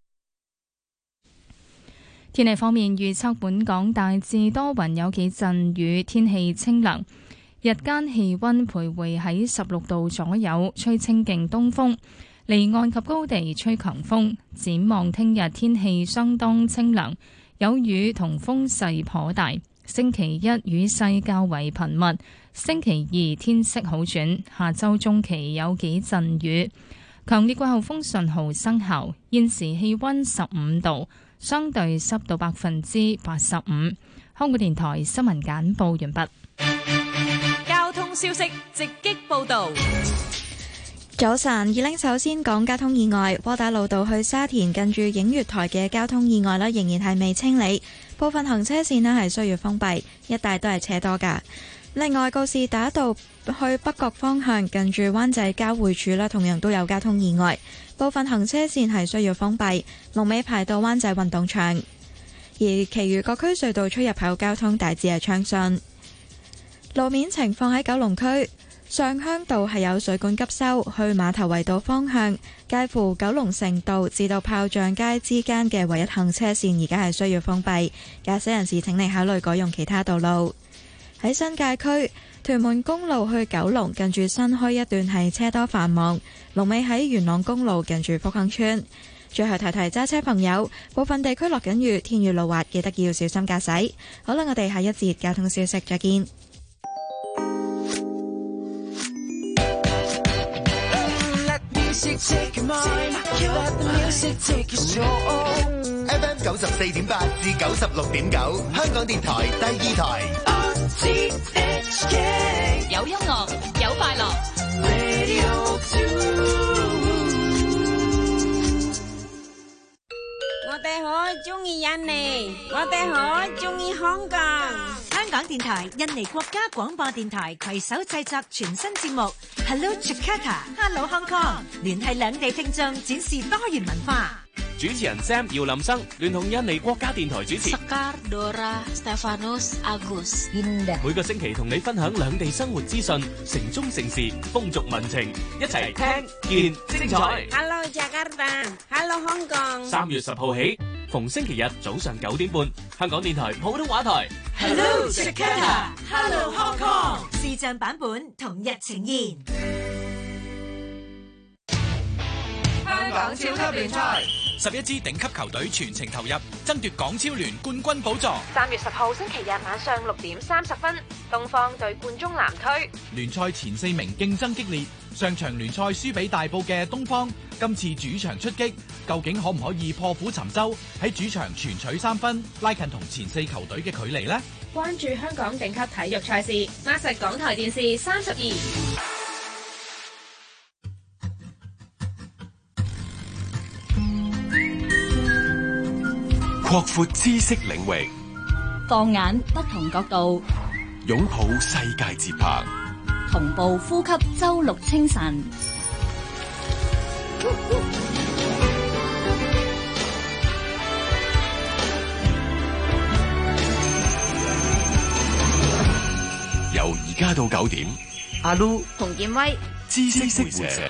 I: 天氣方面預測，本港大致多雲，有幾陣雨，天氣清涼。日間氣溫徘徊喺十六度左右，吹清勁東風，離岸及高地吹強風。展望聽日天氣相當清涼，有雨同風勢頗大。星期一雨勢較為頻密，星期二天色好轉，下周中期有幾陣雨。強烈季候風信號生效，現時氣溫十五度，相對濕度百分之八十五。香港電台新聞簡報完畢。
C: 消息直擊報道。
M: 早晨，二零首先講交通意外，窩打老道去沙田近住映月台嘅交通意外啦，仍然係未清理，部分行車線咧係需要封閉，一帶都係車多噶。另外，告士打道去北角方向近住灣仔交匯處啦，同樣都有交通意外，部分行車線係需要封閉，龍尾排到灣仔運動場，而其餘各區隧道出入口交通大致係暢順。路面情況喺九龍區上鄉道係有水管急修，去馬頭圍道方向介乎九龍城道至到炮仗街之間嘅唯一行車線而家係需要封閉，駕駛人士請你考慮改用其他道路。喺新界區屯門公路去九龍近住新墟一段係車多繁忙，龍尾喺元朗公路近住福亨村。最後提提揸車朋友，部分地區落緊雨，天雨路滑，記得要小心駕駛。好啦，我哋下一節交通消息再見。
P: F M 九十四點八至九十六點九，香港電台第二台。
Q: 有音樂，有快樂。
B: 我哋好中意印尼，我哋好中意香港。
F: 香港電台印尼國家廣播電台攜手製作全新節目 Hello Jakarta，Hello Hong Kong， 聯繫兩地聽眾，展示多元文化。
W: 主持人 Sam 姚林生聯同印尼國家電台主持
B: Sekar Dora Stefanus Agus Indah，
W: 每個星期同你分享兩地生活資訊、城中城事、風俗民情，一齊聽見精彩。
B: Hello Jakarta，Hello Hong Kong。
W: 三月十號起，逢星期日早上九點半，香港電台普通話台。
F: Hello Jakarta，Hello Hong Kong， 視像版本同日呈現。
Q: 香港超級聯賽。
J: 十一支頂級球隊全程投入，爭奪港超聯冠軍寶座。
C: 三月十號星期日晚上六點三十分，東方對冠忠南區。
J: 聯賽前四名競爭激烈，上場聯賽輸俾大埔嘅東方，今次主場出擊，究竟可唔可以破釜沉舟，喺主場全取三分，拉近同前四球隊嘅距離呢？
C: 關注香港頂級體育賽事，孖實港台電視三十二。
K: 擴闊知識領域，
A: 放眼不同角度，
K: 擁抱世界節拍，
A: 同步呼吸周六清晨。
K: 由而家到九點，
L: 阿 Lu
D: 同建威
K: 知識會社。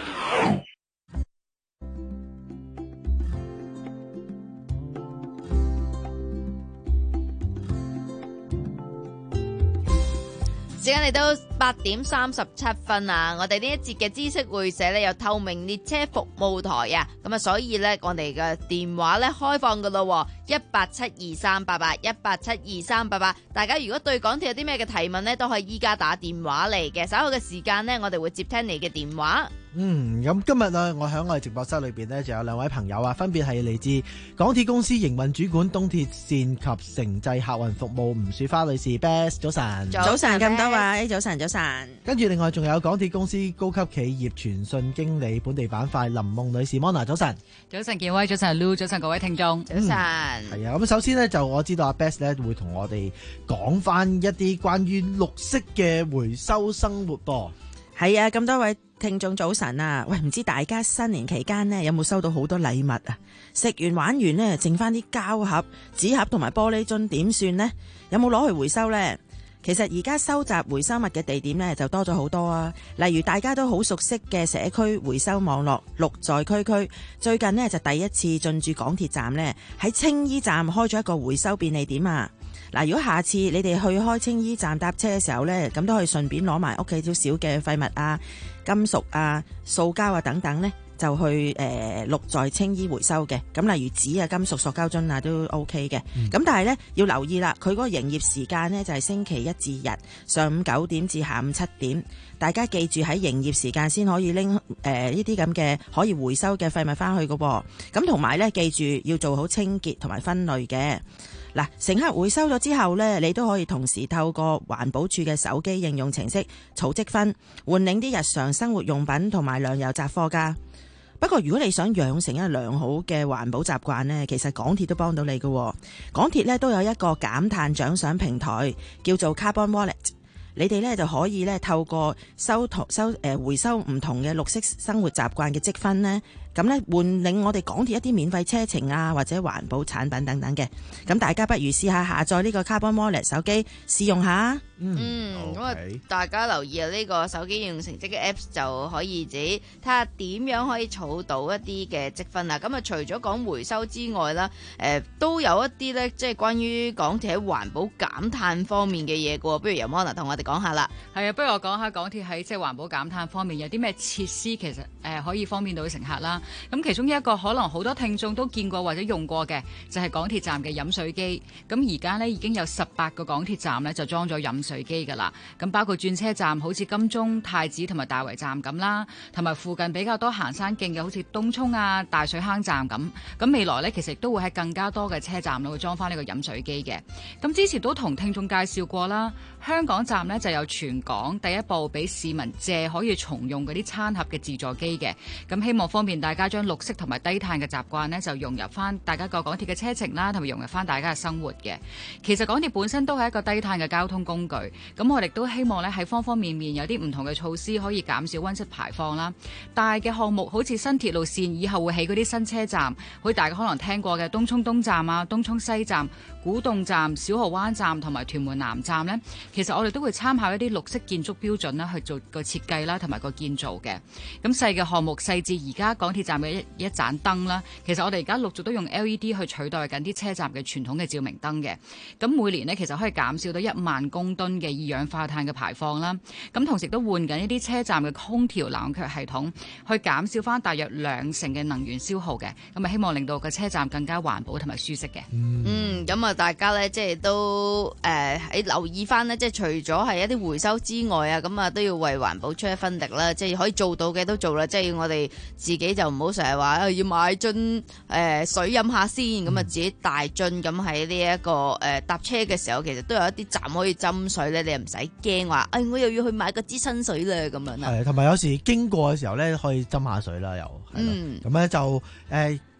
D: 時間嚟到八點三十七分啊！我哋呢一節嘅知識會社咧有透明列車服務台啊，咁啊所以咧我哋嘅電話咧開放噶咯，一八七二三八八一八七二三八八。大家如果對港鐵有啲咩嘅提問咧，都可以依家打電話嚟嘅。稍後嘅時間呢，我哋會接聽你嘅電話。
L: 嗯，咁今日呢，我喺我哋直播室裏邊呢，就有兩位朋友啊，分別係嚟自港鐵公司營運主管東鐵線及城際客運服務吳樹花女士 ，Best 早晨，
B: 早晨咁多位，早晨早晨。
L: 跟住另外仲有港鐵公司高級企業傳訊經理本地板塊林夢女士 Mona 早晨，
N: 早晨建威，早晨 Lou， 早晨各位聽眾，早晨。係
L: 啊，咁首先呢，就我知道阿 Best 咧會同我哋講翻一啲關於綠色嘅回收生活噃。
B: 係啊，咁多位聽眾早晨啊！喂，唔知大家新年期間呢有冇收到好多禮物啊？食完玩完呢，剩翻啲膠盒、紙盒同埋玻璃樽點算呢？有冇攞去回收呢？其實而家收集回收物嘅地點呢就多咗好多啊！例如大家都好熟悉嘅社區回收網絡綠在區區，最近呢就第一次進駐港鐵站呢，喺青衣站開咗一個回收便利點啊！嗱，如果下次你哋去開青衣站搭車嘅時候呢，咁都可以順便攞埋屋企少少嘅廢物啊、金屬啊、塑膠啊等等呢，就去誒綠在青衣回收嘅。咁例如紙啊、金屬、塑膠樽啊都 OK 嘅。咁、嗯、但係呢，要留意啦，佢嗰個營業時間呢，就係星期一至日上午九點至下午七點。大家記住喺營業時間先可以拎誒呢啲咁嘅可以回收嘅廢物翻去㗎喎。咁同埋呢，記住要做好清潔同埋分類嘅。嗱，乘客回收咗之後呢，你都可以同時透過環保署嘅手機應用程式儲積分，換領啲日常生活用品同埋糧油雜貨㗎。不過如果你想養成一個良好嘅環保習慣呢，其實港鐵都幫到你㗎。港鐵呢都有一個減碳獎賞平台，叫做 Carbon Wallet。你哋呢就可以呢透過收同收誒、呃、回收唔同嘅綠色生活習慣嘅積分呢。咁咧換領我哋港鐵一啲免費車程啊，或者環保產品等等嘅，咁大家不如試下下載呢個 Carbon Wallet 手機試用下。
D: 嗯，咁啊、okay. 大家留意啊，呢、呢個手機應用程式嘅 Apps 就可以自己睇下點樣可以儲到一啲嘅積分啊。咁啊，除咗講回收之外啦，誒、呃、都有一啲咧，即係關於港鐵喺環保減碳方面嘅嘢嘅喎。不如由 Mona 同我哋講下啦。
N: 係啊，不如我講下港鐵喺即係環保減碳方面有啲咩設施，其實誒、呃、可以方便到乘客啦。咁其中一個可能好多聽眾都見過或者用過嘅，就係、是、港鐵站嘅飲水機。咁而家呢，已經有十八個港鐵站呢就裝咗飲水機㗎啦。咁包括轉車站，好似金鐘、太子同埋大圍站咁啦，同埋附近比較多行山徑嘅，好似東涌啊、大水坑站咁。咁未來呢，其實亦都會喺更加多嘅車站會裝翻呢個飲水機嘅。咁之前都同聽眾介紹過啦，香港站呢就有全港第一部俾市民借可以重用嗰啲餐盒嘅自助機嘅。咁希望方便大家將綠色同埋低碳嘅習慣呢，就融入翻大家個港鐵嘅車程啦，同埋融入翻大家嘅生活嘅。其實港鐵本身都係一個低碳嘅交通工具，咁我哋都希望咧喺方方面面有啲唔同嘅措施，可以減少溫室排放啦。大嘅項目好似新鐵路線以後會起嗰啲新車站，好似大家可能聽過嘅東涌東站啊、東涌西站、古洞站、小蠔灣站同埋屯門南站呢，其實我哋都會參考一啲綠色建築標準啦，去做個設計啦，同埋個建造嘅。咁細嘅項目細至而家港鐵站嘅一一盞燈啦，其實我哋而家陸續都用 L E D 去取代緊啲車站嘅傳統嘅照明燈嘅。咁每年呢，其實可以減少到一萬公噸嘅二氧化碳嘅排放啦。咁同時都換緊一啲車站嘅空調冷卻系統，去減少翻大約兩成嘅能源消耗嘅。咁啊，希望令到個車站更加環保同埋舒適嘅。嗯，咁啊，大家咧即係都誒喺、呃、留意翻呢，即係除咗係一啲回收之外啊，咁啊都要為環保出一分力啦。即係可以做到嘅都做啦，即係我哋自己就唔好成日話要買樽誒、呃、水飲下先，咁啊自己大樽咁喺呢一個誒搭、呃、車嘅時候，其實都有一啲站可以斟水咧，你又唔使驚話，誒我又要去買個支新水咧咁樣啦。係，同埋有時經過嘅時候咧，可以斟下水啦，又係啦。咁咧就誒。呃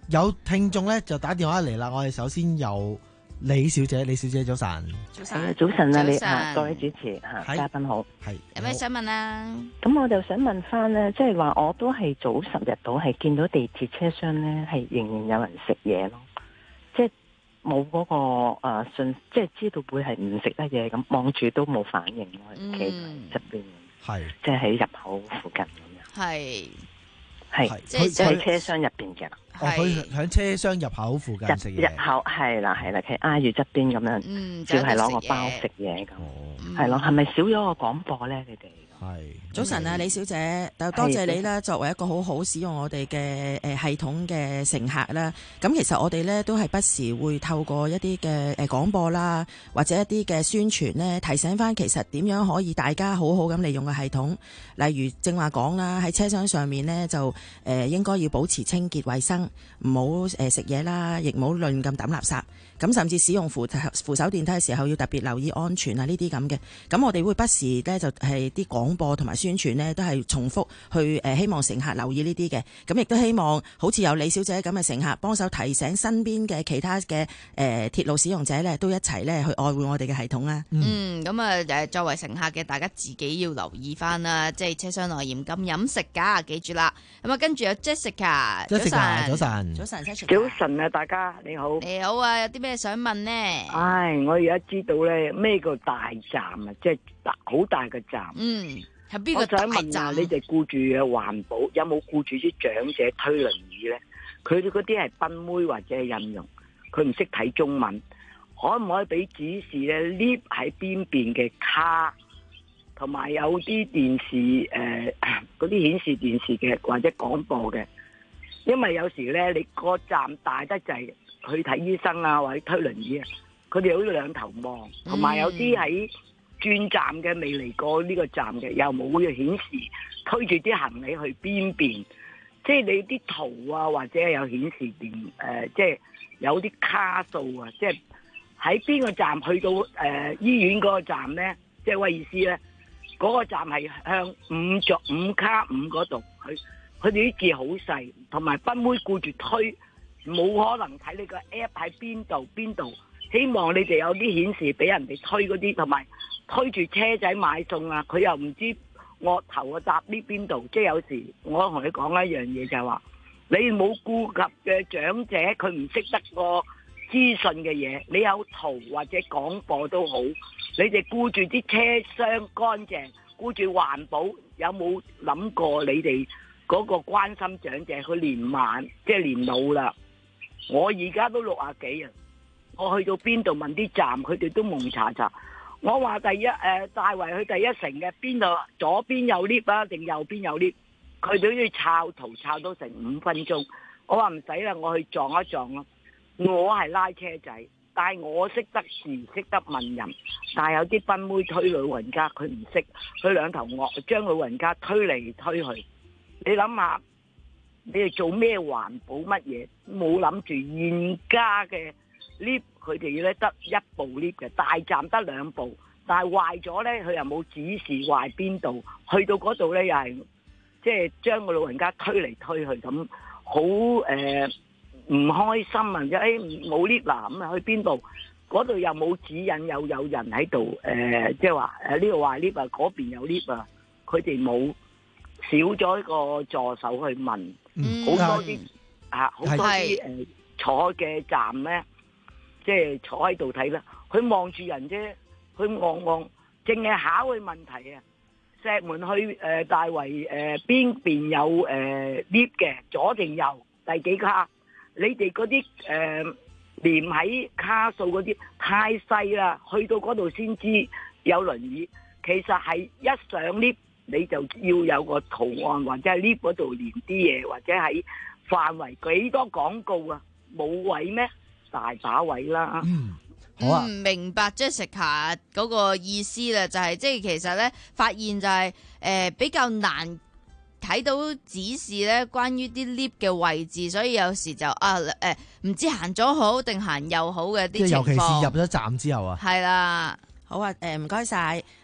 L: 有聽眾咧就打電話嚟啦，我哋首先有李小姐，李小姐早晨。
H: 早晨，早晨啊，你啊，各位主持嚇，嘉賓好。
L: 係
D: 有咩想問啊？
H: 咁我就想問翻咧，即係話我都係早十日到係見到地鐵車廂咧係仍然有人食嘢咯，即係冇嗰個誒信，即係知道會係唔食得嘢咁，望住都冇反應咯，企喺側邊，
L: 係
H: 即係喺入口附近咁樣。
D: 係
H: 係，即係喺車廂入邊嘅。
L: 哦，佢喺車廂入口附近食嘢。
H: 入口係啦係啦，佢挨住側邊咁樣，
D: 嗯，
H: 照係攞個包食嘢咁，係咯，係咪少咗個廣播咧？你哋？
L: 係
B: 早晨啊，李小姐，就多謝你啦。作為一個好好使用我哋嘅誒系統嘅乘客啦，咁其實我哋咧都係不時會透過一啲嘅誒廣播啦，或者一啲嘅宣傳咧，提醒翻其實點樣可以大家好好咁利用個系統。例如正話講啦，喺車廂上面呢，就誒應該要保持清潔衛生，唔好誒食嘢啦，亦唔好亂咁抌垃圾。咁甚至使用扶扶手電梯嘅時候要特別留意安全啊，呢啲咁嘅。咁我哋會不時呢，就係啲廣播同埋宣傳呢，都係重複去誒希望乘客留意呢啲嘅。咁亦都希望好似有李小姐咁嘅乘客幫手提醒身邊嘅其他嘅誒鐵路使用者呢，都一齊呢去愛護我哋嘅系統啦。
D: 嗯，咁啊誒作為乘客嘅大家自己要留意翻啦，即係車廂內嚴禁飲食㗎，記住啦。咁啊跟住有 Jessica， 早晨，
L: 早晨，
B: 早晨 Jessica，
R: 早晨啊，大家你好，
D: 你好啊，有啲咩想問呢？
R: 唉，我而家知道咧咩叫大站啊，即係大好大嘅站。
D: 嗯，係邊個大站？
R: 我想問下你哋顧住嘅環保，有冇顧住啲長者推輪椅咧？佢哋嗰啲係賓妹或者係印傭，佢唔識睇中文，可唔可以俾指示咧 ？lift 喺邊邊嘅卡，同埋有啲電視誒嗰啲顯示電視嘅或者廣播嘅，因為有時咧你個站大得滯。去睇醫生啊，或者推輪椅啊，佢哋好似兩頭望，同埋有啲喺轉站嘅未嚟過呢個站嘅，又冇嘅顯示推住啲行李去邊邊，即係你啲圖啊，或者有顯示電誒、呃，即係有啲卡數啊，即係喺邊個站去到誒、呃、醫院嗰個站咧，即係威爾斯咧，嗰、嗰個站係向五座五卡五嗰度去，佢哋啲字好細，同埋賓妹顧住推。冇可能睇你個 app 喺邊度邊度，希望你哋有啲顯示俾人哋推嗰啲，同埋推住車仔買餸啊，佢又唔知額頭啊搭呢邊度，即係有時我同你講一樣嘢就係話，你冇顧及嘅長者，佢唔識得個資訊嘅嘢，你有圖或者廣播都好，你哋顧住啲車廂乾淨，顧住環保，有冇諗過你哋嗰個關心長者？佢年晚即係年老啦。我而家都六啊幾啊，我去到邊度問啲站，佢哋都蒙查查。我話第一誒、呃，大圍去第一城嘅邊度左邊有 lift 啊，定右邊有 lift？佢哋都要抄圖抄到成五分鐘。我話唔使啦，我去撞一撞咯。我係拉車仔，但係我識得時識得問人，但係有啲賓妹推老人家，佢唔識，佢兩頭惡將老人家推嚟推去。你諗下。你哋做咩環保乜嘢？冇諗住現家嘅 lift，佢哋咧得一部 lift 嘅，大站得兩部，但係壞咗咧，佢又冇指示壞邊度，去到嗰度咧又係即係將個老人家推嚟推去咁，好誒唔開心啊！即係冇 lift 啦，咁啊去邊度？嗰度又冇指引，又有人喺度誒，即係話誒呢度壞 lift 啊，嗰邊有 lift 啊，佢哋冇。少咗一個助手去問，好、嗯、多啲啊，好多啲誒、呃、坐嘅站咧，即係坐喺度睇啦。佢望住人啫，佢望望，淨係考佢問題啊。石門去誒、呃、大圍誒邊邊有誒 lift 嘅，左定右第幾卡？你哋嗰啲誒連喺卡數嗰啲太細啦，去到嗰度先知有輪椅。其實係一上 lift。你就要有個圖案，或者喺 lift 嗰度連啲嘢，或者喺範圍幾多廣告啊？冇位咩？大把位啦。
L: 嗯，好啊。
D: 唔、嗯、明白 Jessica 嗰個意思啦，就係即係其實咧發現就係、是、誒、呃、比較難睇到指示咧，關於啲 lift 嘅位置，所以有時就啊誒唔、呃、知行咗好定行右好嘅啲情況。
L: 即係尤其是入咗站之後啊。
D: 係啦。
B: 好啊，誒唔該晒。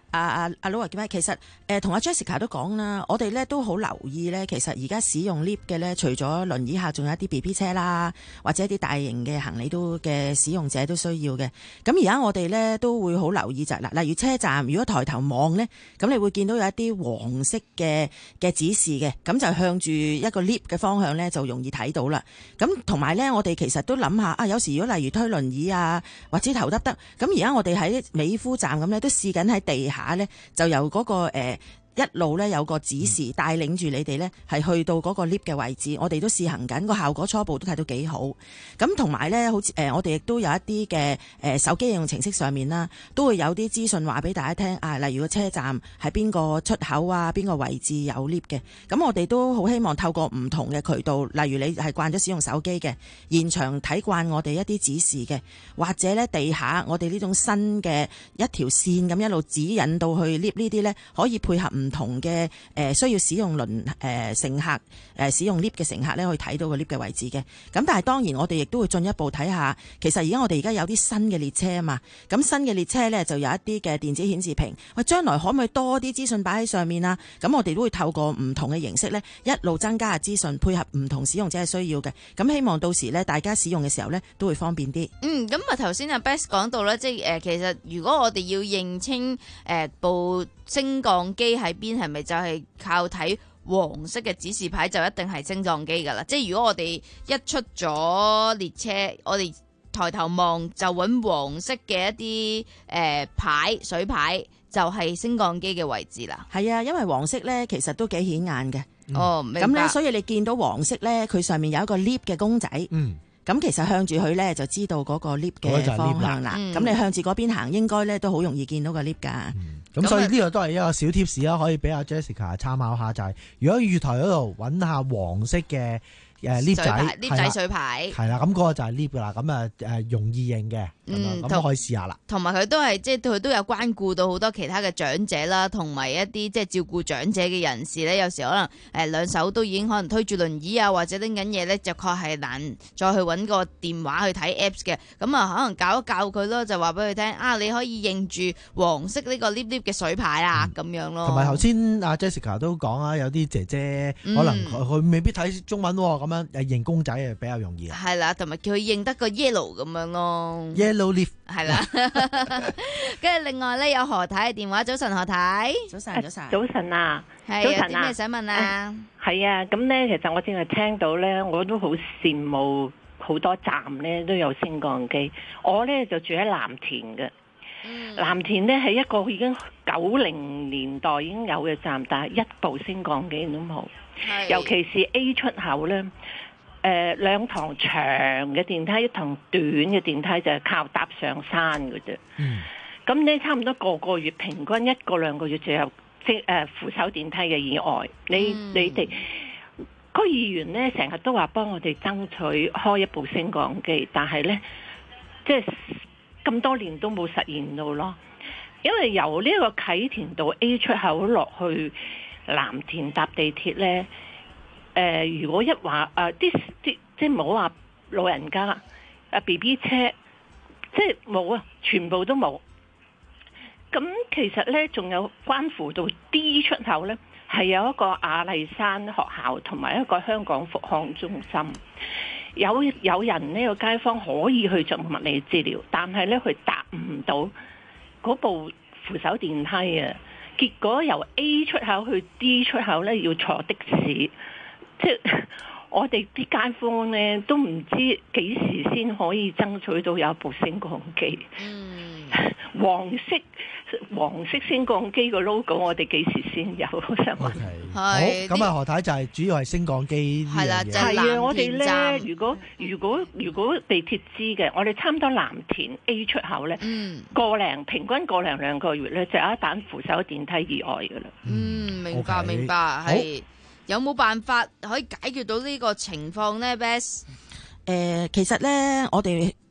B: 阿阿阿老話叫咩？其實誒同阿 Jessica 都講啦，我哋咧都好留意咧。其實而家使用 lift 嘅咧，除咗輪椅客，仲有一啲 B B 車啦，或者一啲大型嘅行李都嘅使用者都需要嘅。咁而家我哋咧都會好留意就係嗱，例如車站，如果抬頭望咧，咁你會見到有一啲黃色嘅嘅指示嘅，咁就向住一個 lift 嘅方向咧，就容易睇到啦。咁同埋咧，我哋其實都諗下啊，有時如果例如推輪椅啊，或者頭耷耷，咁而家我哋喺美孚站咁咧，都試緊喺地下。下咧就由嗰、嗰個誒、呃、一路咧有個指示帶領住你哋咧係去到嗰個 lift 嘅位置，我哋都試行緊，個效果初步都睇到幾好。咁同埋咧，好似誒、呃、我哋亦都有一啲嘅誒手機應用程式上面啦，都會有啲資訊話俾大家聽啊，例如個車站係邊個出口啊，邊個位置有 lift 嘅。咁我哋都好希望透過唔同嘅渠道，例如你係慣咗使用手機嘅，現場睇慣我哋一啲指示嘅，或者咧地下我哋呢種新嘅一條線咁一路指引到去 lift 呢啲咧，可以配合唔同嘅誒、呃、需要使用輪誒、呃、乘客誒、呃、使用 lift 嘅乘客咧，可以睇到個 lift 嘅位置嘅。咁但係當然我哋亦都會進一步睇下，其實而家我哋而家有啲新嘅列車啊嘛，咁新嘅列車咧就有一啲嘅電子顯示屏，喂，將來可唔可以多啲資訊擺喺上面啊？咁我哋都會透過唔同嘅形式咧，一路增加嘅資訊，配合唔同使用者嘅需要嘅。咁希望到時咧，大家使用嘅時候咧，都會方便啲。
D: 嗯，咁啊頭先阿 Best 講到咧，即係誒其實如果我哋要認清誒、呃、部升降機喺邊，係咪就係靠睇黃色嘅指示牌就一定係升降機㗎啦？即係如果我哋一出咗列車，我哋抬頭望就揾黃色嘅一啲誒、呃、牌水牌，就係升降機嘅位置啦。
B: 係啊，因為黃色咧其實都幾顯眼嘅。
D: 哦，明白。
B: 咁咧，所以你見到黃色咧，佢上面有一個 lift 嘅公仔。
L: 嗯。
B: 咁其實向住佢咧，就知道嗰個 lift 嘅方向啦。咁、嗯、你向住嗰邊行，應該咧都好容易見到個 lift 㗎。
L: 咁、嗯、所以呢個都係一個小貼士啦，可以俾阿 Jessica 參考下，就係、是、如果月台嗰度揾下黃色嘅誒 lift 仔
D: lift 仔水牌，
L: 係啦，咁嗰個就係 lift 噶啦，咁啊誒容易認嘅，咁咁可以試下啦。
D: 同埋佢都係即係佢都有關顧到好多其他嘅長者啦，同埋一啲即係照顧長者嘅人士咧，有時可能誒兩手都已經可能推住輪椅啊，或者拎緊嘢咧，就確係難再去揾個電話去睇 Apps 嘅。咁啊，可能教一教佢咯，就話俾佢聽啊，你可以認住黃色呢個 lift lift 嘅水牌啊，咁、嗯、樣咯。同埋頭
L: 先阿 Jessica 都講啊，有啲姐姐可能佢未必睇中文喎，咁樣誒認公仔誒比較容易啊。
D: 係啦，同埋叫佢認得個 yellow 咁樣咯。
L: Yellow lift
D: 係啦。跟住另外咧有何太嘅電話，早晨何太。
B: 早晨早晨。
G: 早晨啊。
D: 係有啲咩想問啊？
G: 係啊，咁咧其實我淨係聽到咧，我都好羨慕好多站咧都有升降機。我咧就住喺藍田嘅。嗯、藍田咧係一個已經九零年代已經有嘅站，但係一部升降機都冇。尤其是 A 出口咧，誒、呃、兩堂長嘅電梯，一堂短嘅電梯就係靠搭上山嘅啫。咁、嗯、你差唔多個個月平均一個兩個月就有即誒、呃、扶手電梯嘅意外。你、嗯、你哋區議員咧成日都話幫我哋爭取開一部升降機，但係咧即係咁多年都冇實現到咯。因為由呢個啟田道 A 出口落去藍田搭地鐵咧，誒、呃，如果一話誒啲啲即係唔好話老人家啊 B B 車，即係冇啊，全部都冇。咁其實咧，仲有關乎到 D 出口咧，係有一個亞麗山學校同埋一個香港復康中心。有有人呢個街坊可以去做物理治療，但係咧佢搭唔到嗰部扶手電梯啊。結果由 A 出口去 D 出口咧要坐的士，即係我哋啲街坊咧都唔知幾時先可以爭取到有部升降機。嗯，黃色黃色升降機個 logo 我哋幾時先有？我想問。
L: Okay. 好，咁啊何太就係主要係升降機呢樣嘢。係啦，就係
G: 啊，我哋咧如果如果如果地鐵知嘅，我哋差唔多藍田 A 出口咧，嗯，個零平均個零兩個月咧就有一單扶手電梯意外㗎啦。
D: 嗯，明白、okay. 明白，係有冇辦法可以解決到呢個情況咧 ？Best
B: 誒，其實咧我哋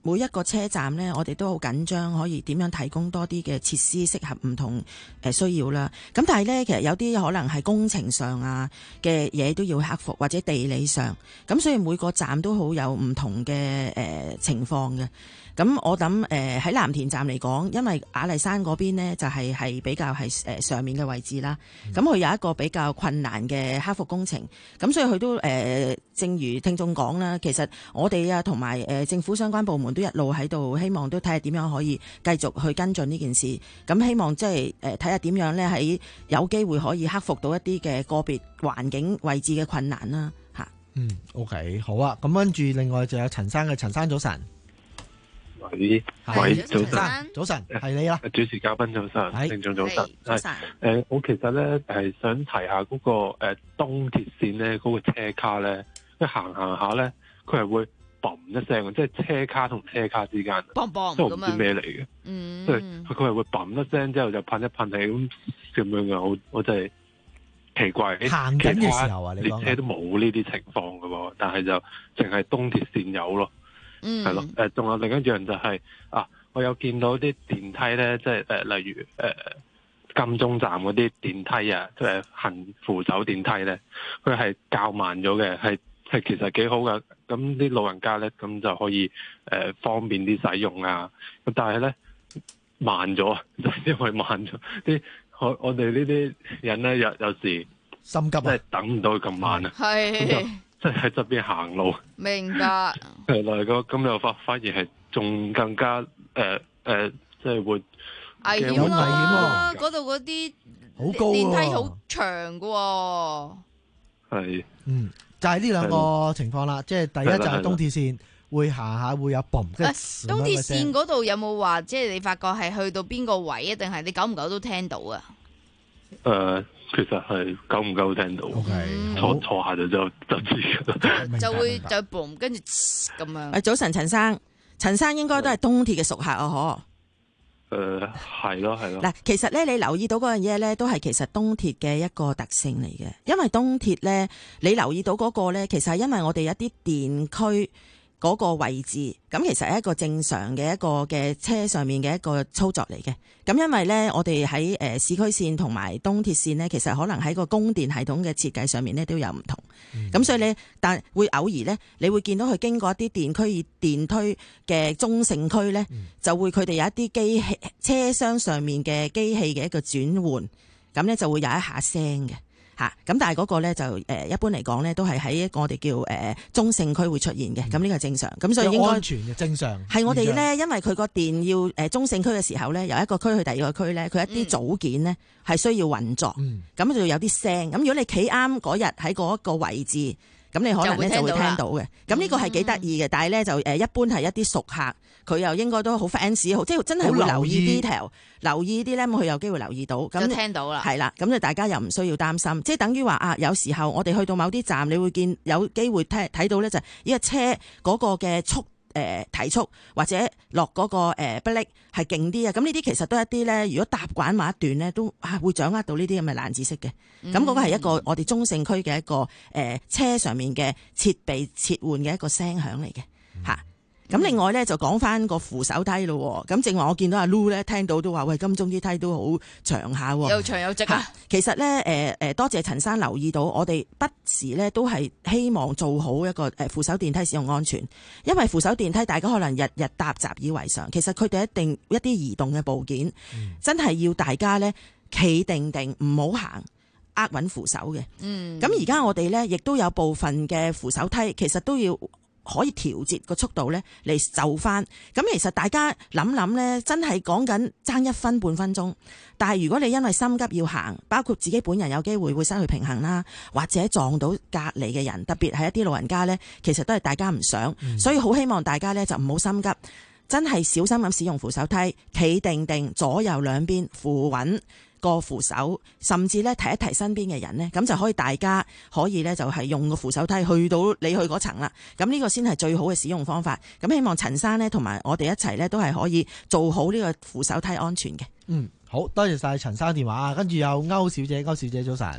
B: 每一個車站呢，我哋都好緊張，可以點樣提供多啲嘅設施，適合唔同誒需要啦。咁但係呢，其實有啲可能係工程上啊嘅嘢都要克服，或者地理上，咁所以每個站都好有唔同嘅誒、呃、情況嘅。咁我諗誒喺藍田站嚟講，因為雅麗珊嗰邊呢就係、是、係比較係誒上面嘅位置啦。咁佢、嗯、有一個比較困難嘅克服工程，咁所以佢都誒、呃，正如聽眾講啦，其實我哋啊同埋誒政府相關部門都一路喺度，希望都睇下點樣可以繼續去跟進呢件事。咁希望即係誒睇下點樣呢，喺有機會可以克服到一啲嘅個別環境位置嘅困難啦。嚇，
L: 嗯 ，OK， 好啊。咁跟住另外就有陳生嘅，陳生早晨。
S: 喂，喂，早晨，
L: 早晨，係你啦，
S: 主持嘉賓早晨，聽眾早晨，
B: 早晨。
S: 誒，我其實咧係想提下嗰個誒東鐵線咧嗰個車卡咧，一行行下咧，佢係會嘣一聲，即係車卡同車卡之間，
D: 嘣嘣
S: 都唔知咩嚟嘅，
D: 嗯，
S: 即係佢佢係會嘣一聲之後就噴一噴氣咁咁樣嘅，我我真係奇怪，
L: 行緊嘅時候啊，你
S: 列車都冇呢啲情況嘅喎，但係就淨係東鐵線有咯。
D: 嗯，
S: 係咯，誒，仲有另一樣就係、是、啊，我有見到啲電梯咧，即係誒，例如誒、呃、金鐘站嗰啲電梯啊，即係行扶手電梯咧，佢係較慢咗嘅，係係其實幾好噶，咁啲老人家咧，咁就可以誒、呃、方便啲使用啊，咁但係咧慢咗，就因為慢咗，啲我我哋呢啲人咧有有時
L: 心急啊，
S: 即係等唔到咁慢啊，
D: 係。
S: 即係喺側邊行路，
D: 明白。
S: 係啦，咁咁又反反而係仲更加誒誒、呃呃，即係會
D: 危險啊！嗰度嗰啲
L: 好高喎，
D: 電梯好長㗎喎。
S: 係，
L: 嗯，就係呢兩個情況啦。即係第一就係東鐵線會行下會有嘣，即係
D: 東鐵線嗰度有冇話，即係你發覺係去到邊個位啊？定係你久唔久都聽到啊？
S: 誒、呃。其實係久唔久聽到，okay, 坐坐下就就就知㗎，
D: 就會就 boom 跟住咁樣。
B: 誒，早晨，陳生，陳生應該都係東鐵嘅熟客啊，嗬？
S: 誒，係咯係咯。
B: 嗱，其實咧，你留意到嗰樣嘢咧，都係其實東鐵嘅一個特性嚟嘅，因為東鐵咧，你留意到嗰個咧，其實係因為我哋一啲電區嗰個位置，咁其實係一個正常嘅一個嘅車上面嘅一個操作嚟嘅。咁因為咧，我哋喺誒市區線同埋東鐵線咧，其實可能喺個供電系統嘅設計上面咧都有唔同。咁、嗯、所以咧，但會偶爾咧，你會見到佢經過一啲電區電推嘅中性區咧，嗯、就會佢哋有一啲機器車廂上面嘅機器嘅一個轉換，咁咧就會有一下聲嘅。嚇，咁但係嗰個咧就誒一般嚟講咧都係喺一個我哋叫誒中性區會出現嘅，咁呢個係正常，咁所以應該
L: 安全嘅正常。係
B: 我哋咧，因為佢個電要誒中性區嘅時候咧，由一個區去第二個區咧，佢一啲組件咧係需要運作，咁、嗯、就有啲聲。咁如果你企啱嗰日喺嗰一個位置，咁你可能咧就會聽到嘅。咁呢個係幾得意嘅，但係咧就誒一般係一啲熟客，佢又應該都好 fans， 好即係真係會留意 detail，留意啲咧，咁佢有機會留意到，咁
D: 就聽到啦。係
B: 啦，咁就大家又唔需要擔心，即係等於話啊，有時候我哋去到某啲站，你會見有機會睇睇到咧，就係呢個車嗰個嘅速。誒、呃、提速或者落嗰、那個誒迫力係勁啲啊！咁呢啲其實都係一啲咧，如果搭慣某一段咧，都啊會掌握到呢啲咁嘅冷知識嘅。咁嗰、嗯、個係一個我哋中性區嘅一個誒、呃、車上面嘅設備切換嘅一個聲響嚟嘅嚇。嗯咁另外咧就講翻個扶手梯咯，咁正話我見到阿 Lu 咧聽到都話喂，金鐘啲梯都好長下喎，
D: 又長又直啊！
B: 其實咧誒誒多謝陳生留意到，我哋不時咧都係希望做好一個誒扶手電梯使用安全，因為扶手電梯大家可能日日搭習以為常，其實佢哋一定一啲移動嘅部件，嗯、真係要大家咧企定定，唔好行握穩扶手嘅。嗯，咁而家我哋咧亦都有部分嘅扶手梯，其實都要。可以調節個速度咧嚟就翻，咁其實大家諗諗咧，真係講緊爭一分半分鐘。但係如果你因為心急要行，包括自己本人有機會會失去平衡啦，或者撞到隔離嘅人，特別係一啲老人家咧，其實都係大家唔想，嗯、所以好希望大家咧就唔好心急，真係小心咁使用扶手梯，企定定，左右兩邊扶穩個扶手，甚至咧提一提身邊嘅人呢，咁就可以大家可以咧就係用個扶手梯去到你去嗰層啦。咁呢個先係最好嘅使用方法。咁希望陳生呢同埋我哋一齊呢都係可以做好呢個扶手梯安全嘅。
L: 嗯，好多謝晒陳生電話，跟住有歐小姐，歐小姐早晨。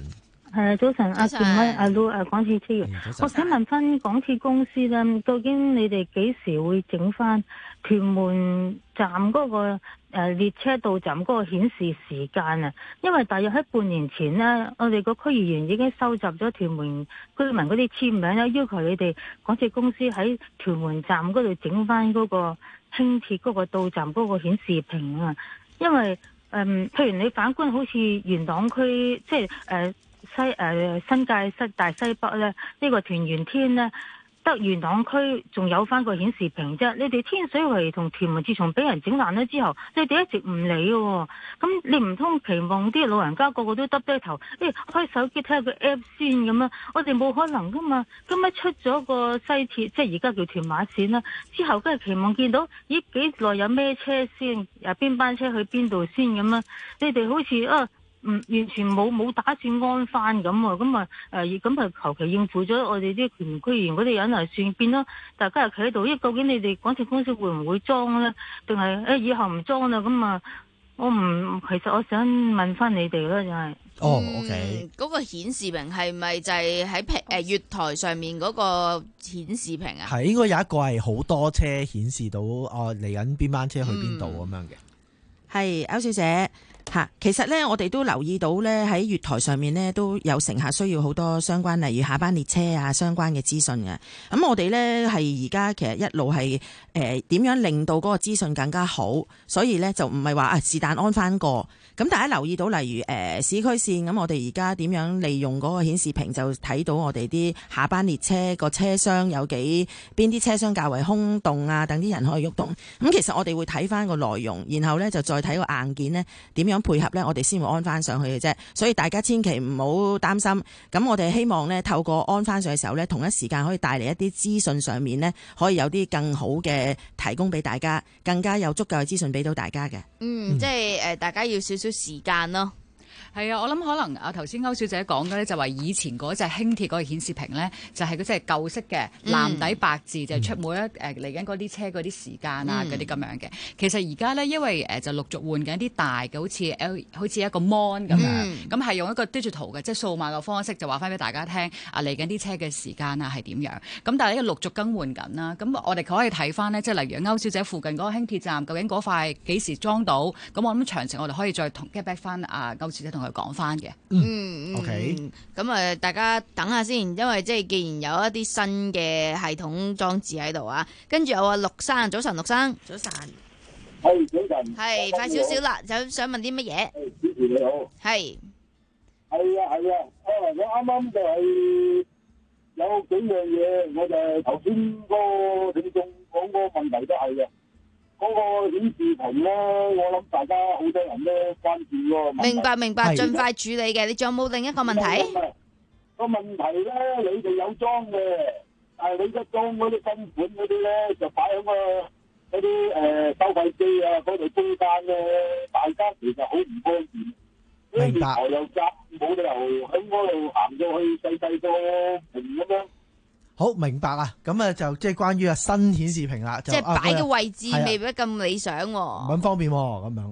O: 係早晨，阿健威、阿 Lu、阿港鐵車員，我想問翻港鐵公司咧，究竟你哋幾時會整翻屯門站嗰、那個誒、呃、列車到站嗰個顯示時間啊？因為大約喺半年前呢，我哋個區議員已經收集咗屯門居民嗰啲簽名咧，要求你哋港鐵公司喺屯門站嗰度整翻嗰個輕鐵嗰個到站嗰個顯示屏啊。因為誒、呃，譬如你反觀好似元朗區，即係誒。呃西誒、呃、新界西大西北咧，呢、這個屯元天呢，得元朗區仲有翻個顯示屏啫。你哋天水圍同屯門自從俾人整爛咗之後，你哋一直唔理嘅、哦。咁你唔通期望啲老人家個個都耷低頭，誒、哎、開手機睇下個 app 先咁啊？我哋冇可能噶嘛。今日出咗個西鐵，即係而家叫屯馬線啦。之後梗係期望見到，咦幾耐有咩車先？啊邊班車去邊度先咁啊？你哋好似啊〜唔完全冇冇打算安翻咁啊，咁啊誒，咁啊求其應付咗我哋啲區區議員嗰啲人嚟算，變咗大家又企喺度。咦，究竟你哋港鐵公司會唔會裝咧？定係誒以後唔裝啦？咁啊，我唔，其實我想問翻你哋啦，就係。
L: 哦，OK。
D: 嗰個顯示屏係咪就係喺平誒月台上面嗰個顯示屏啊？
L: 係應該有一個係好多車顯示到哦嚟緊邊班車去邊度咁樣嘅。
B: 係歐小姐。嚇，其實咧，我哋都留意到咧，喺月台上面咧都有乘客需要好多相關，例如下班列車啊，相關嘅資訊嘅。咁我哋咧係而家其實一路係誒點樣令到嗰個資訊更加好，所以咧就唔係話啊是但安翻個。咁大家留意到，例如誒、呃、市區線咁，我哋而家點樣利用嗰個顯示屏，就睇到我哋啲下班列車個車廂有幾邊啲車廂較為空洞啊，等啲人可以喐動。咁其實我哋會睇翻個內容，然後咧就再睇個硬件呢點樣配合呢，我哋先會安翻上去嘅啫。所以大家千祈唔好擔心。咁我哋希望呢，透過安翻上嘅時候呢，同一時間可以帶嚟一啲資訊上面呢，可以有啲更好嘅提供俾大家，更加有足夠嘅資訊俾到大家嘅。
D: 嗯，即係誒，大家要少少時間咯。
N: 係啊，我諗可能啊頭先歐小姐講嘅咧，就話以前嗰隻輕鐵嗰個顯示屏咧，就係嗰隻舊式嘅藍底白字，嗯、就係出每一誒嚟緊嗰啲車嗰啲時間啊，嗰啲咁樣嘅。其實而家咧，因為誒就陸續換緊一啲大嘅，好似 L 好似一個 mon 咁樣，咁係、嗯、用一個 digital 嘅，即係數碼嘅方式，就話翻俾大家聽啊嚟緊啲車嘅時間啊係點樣。咁但係呢個陸續更換緊啦。咁我哋可以睇翻呢，即係例如歐小姐附近嗰個輕鐵站，究竟嗰塊幾時裝到？咁我諗詳情我哋可以再同 get back 翻啊歐小姐同佢講翻嘅。
D: 嗯
L: OK。
D: 咁啊，大家等下先，因為即係既然有一啲新嘅系統裝置喺度啊，跟住有啊陸生，早晨，陸生，
T: 早晨，
U: 係早晨，
D: 係快少少啦，就想問啲乜嘢？
U: 主持你好，
D: 係，
U: 係啊係啊，啊我啱啱就係有幾樣嘢，我就頭先個聽眾講個問題都係嘅。嗰個顯示屏咧，我諗大家好多人都關注喎。
D: 明白明白，盡快處理嘅。你仲有冇另一個問題？
U: 個問題咧，你哋有裝嘅，但係你一裝嗰啲新款嗰啲咧，就擺喺個嗰啲誒收費機啊嗰度中間咧，大家其實好唔方便。明白。台又窄，冇理由喺嗰度行到去細細個屏咁樣。
L: 好明白啊！咁啊就即係關於啊新顯示屏啦，
D: 即係擺嘅位置
L: 啊、
D: 未必咁理想、啊，
L: 唔咁方便咁樣。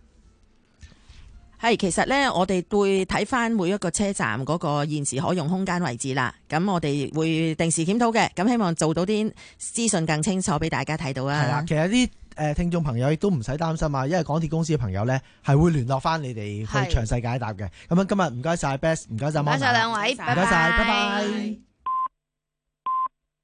B: 係，其實咧，我哋會睇翻每一個車站嗰個現時可用空間位置啦。咁我哋會定時檢討嘅，咁希望做到啲資訊更清楚俾大家睇到啊。
L: 係啦，其實啲誒聽眾朋友亦都唔使擔心啊，因為港鐵公司嘅朋友咧係會聯絡翻你哋去詳細解答嘅。咁樣今日唔該晒 Beth， 唔該晒 Mona，唔該晒兩位，唔該晒，拜拜。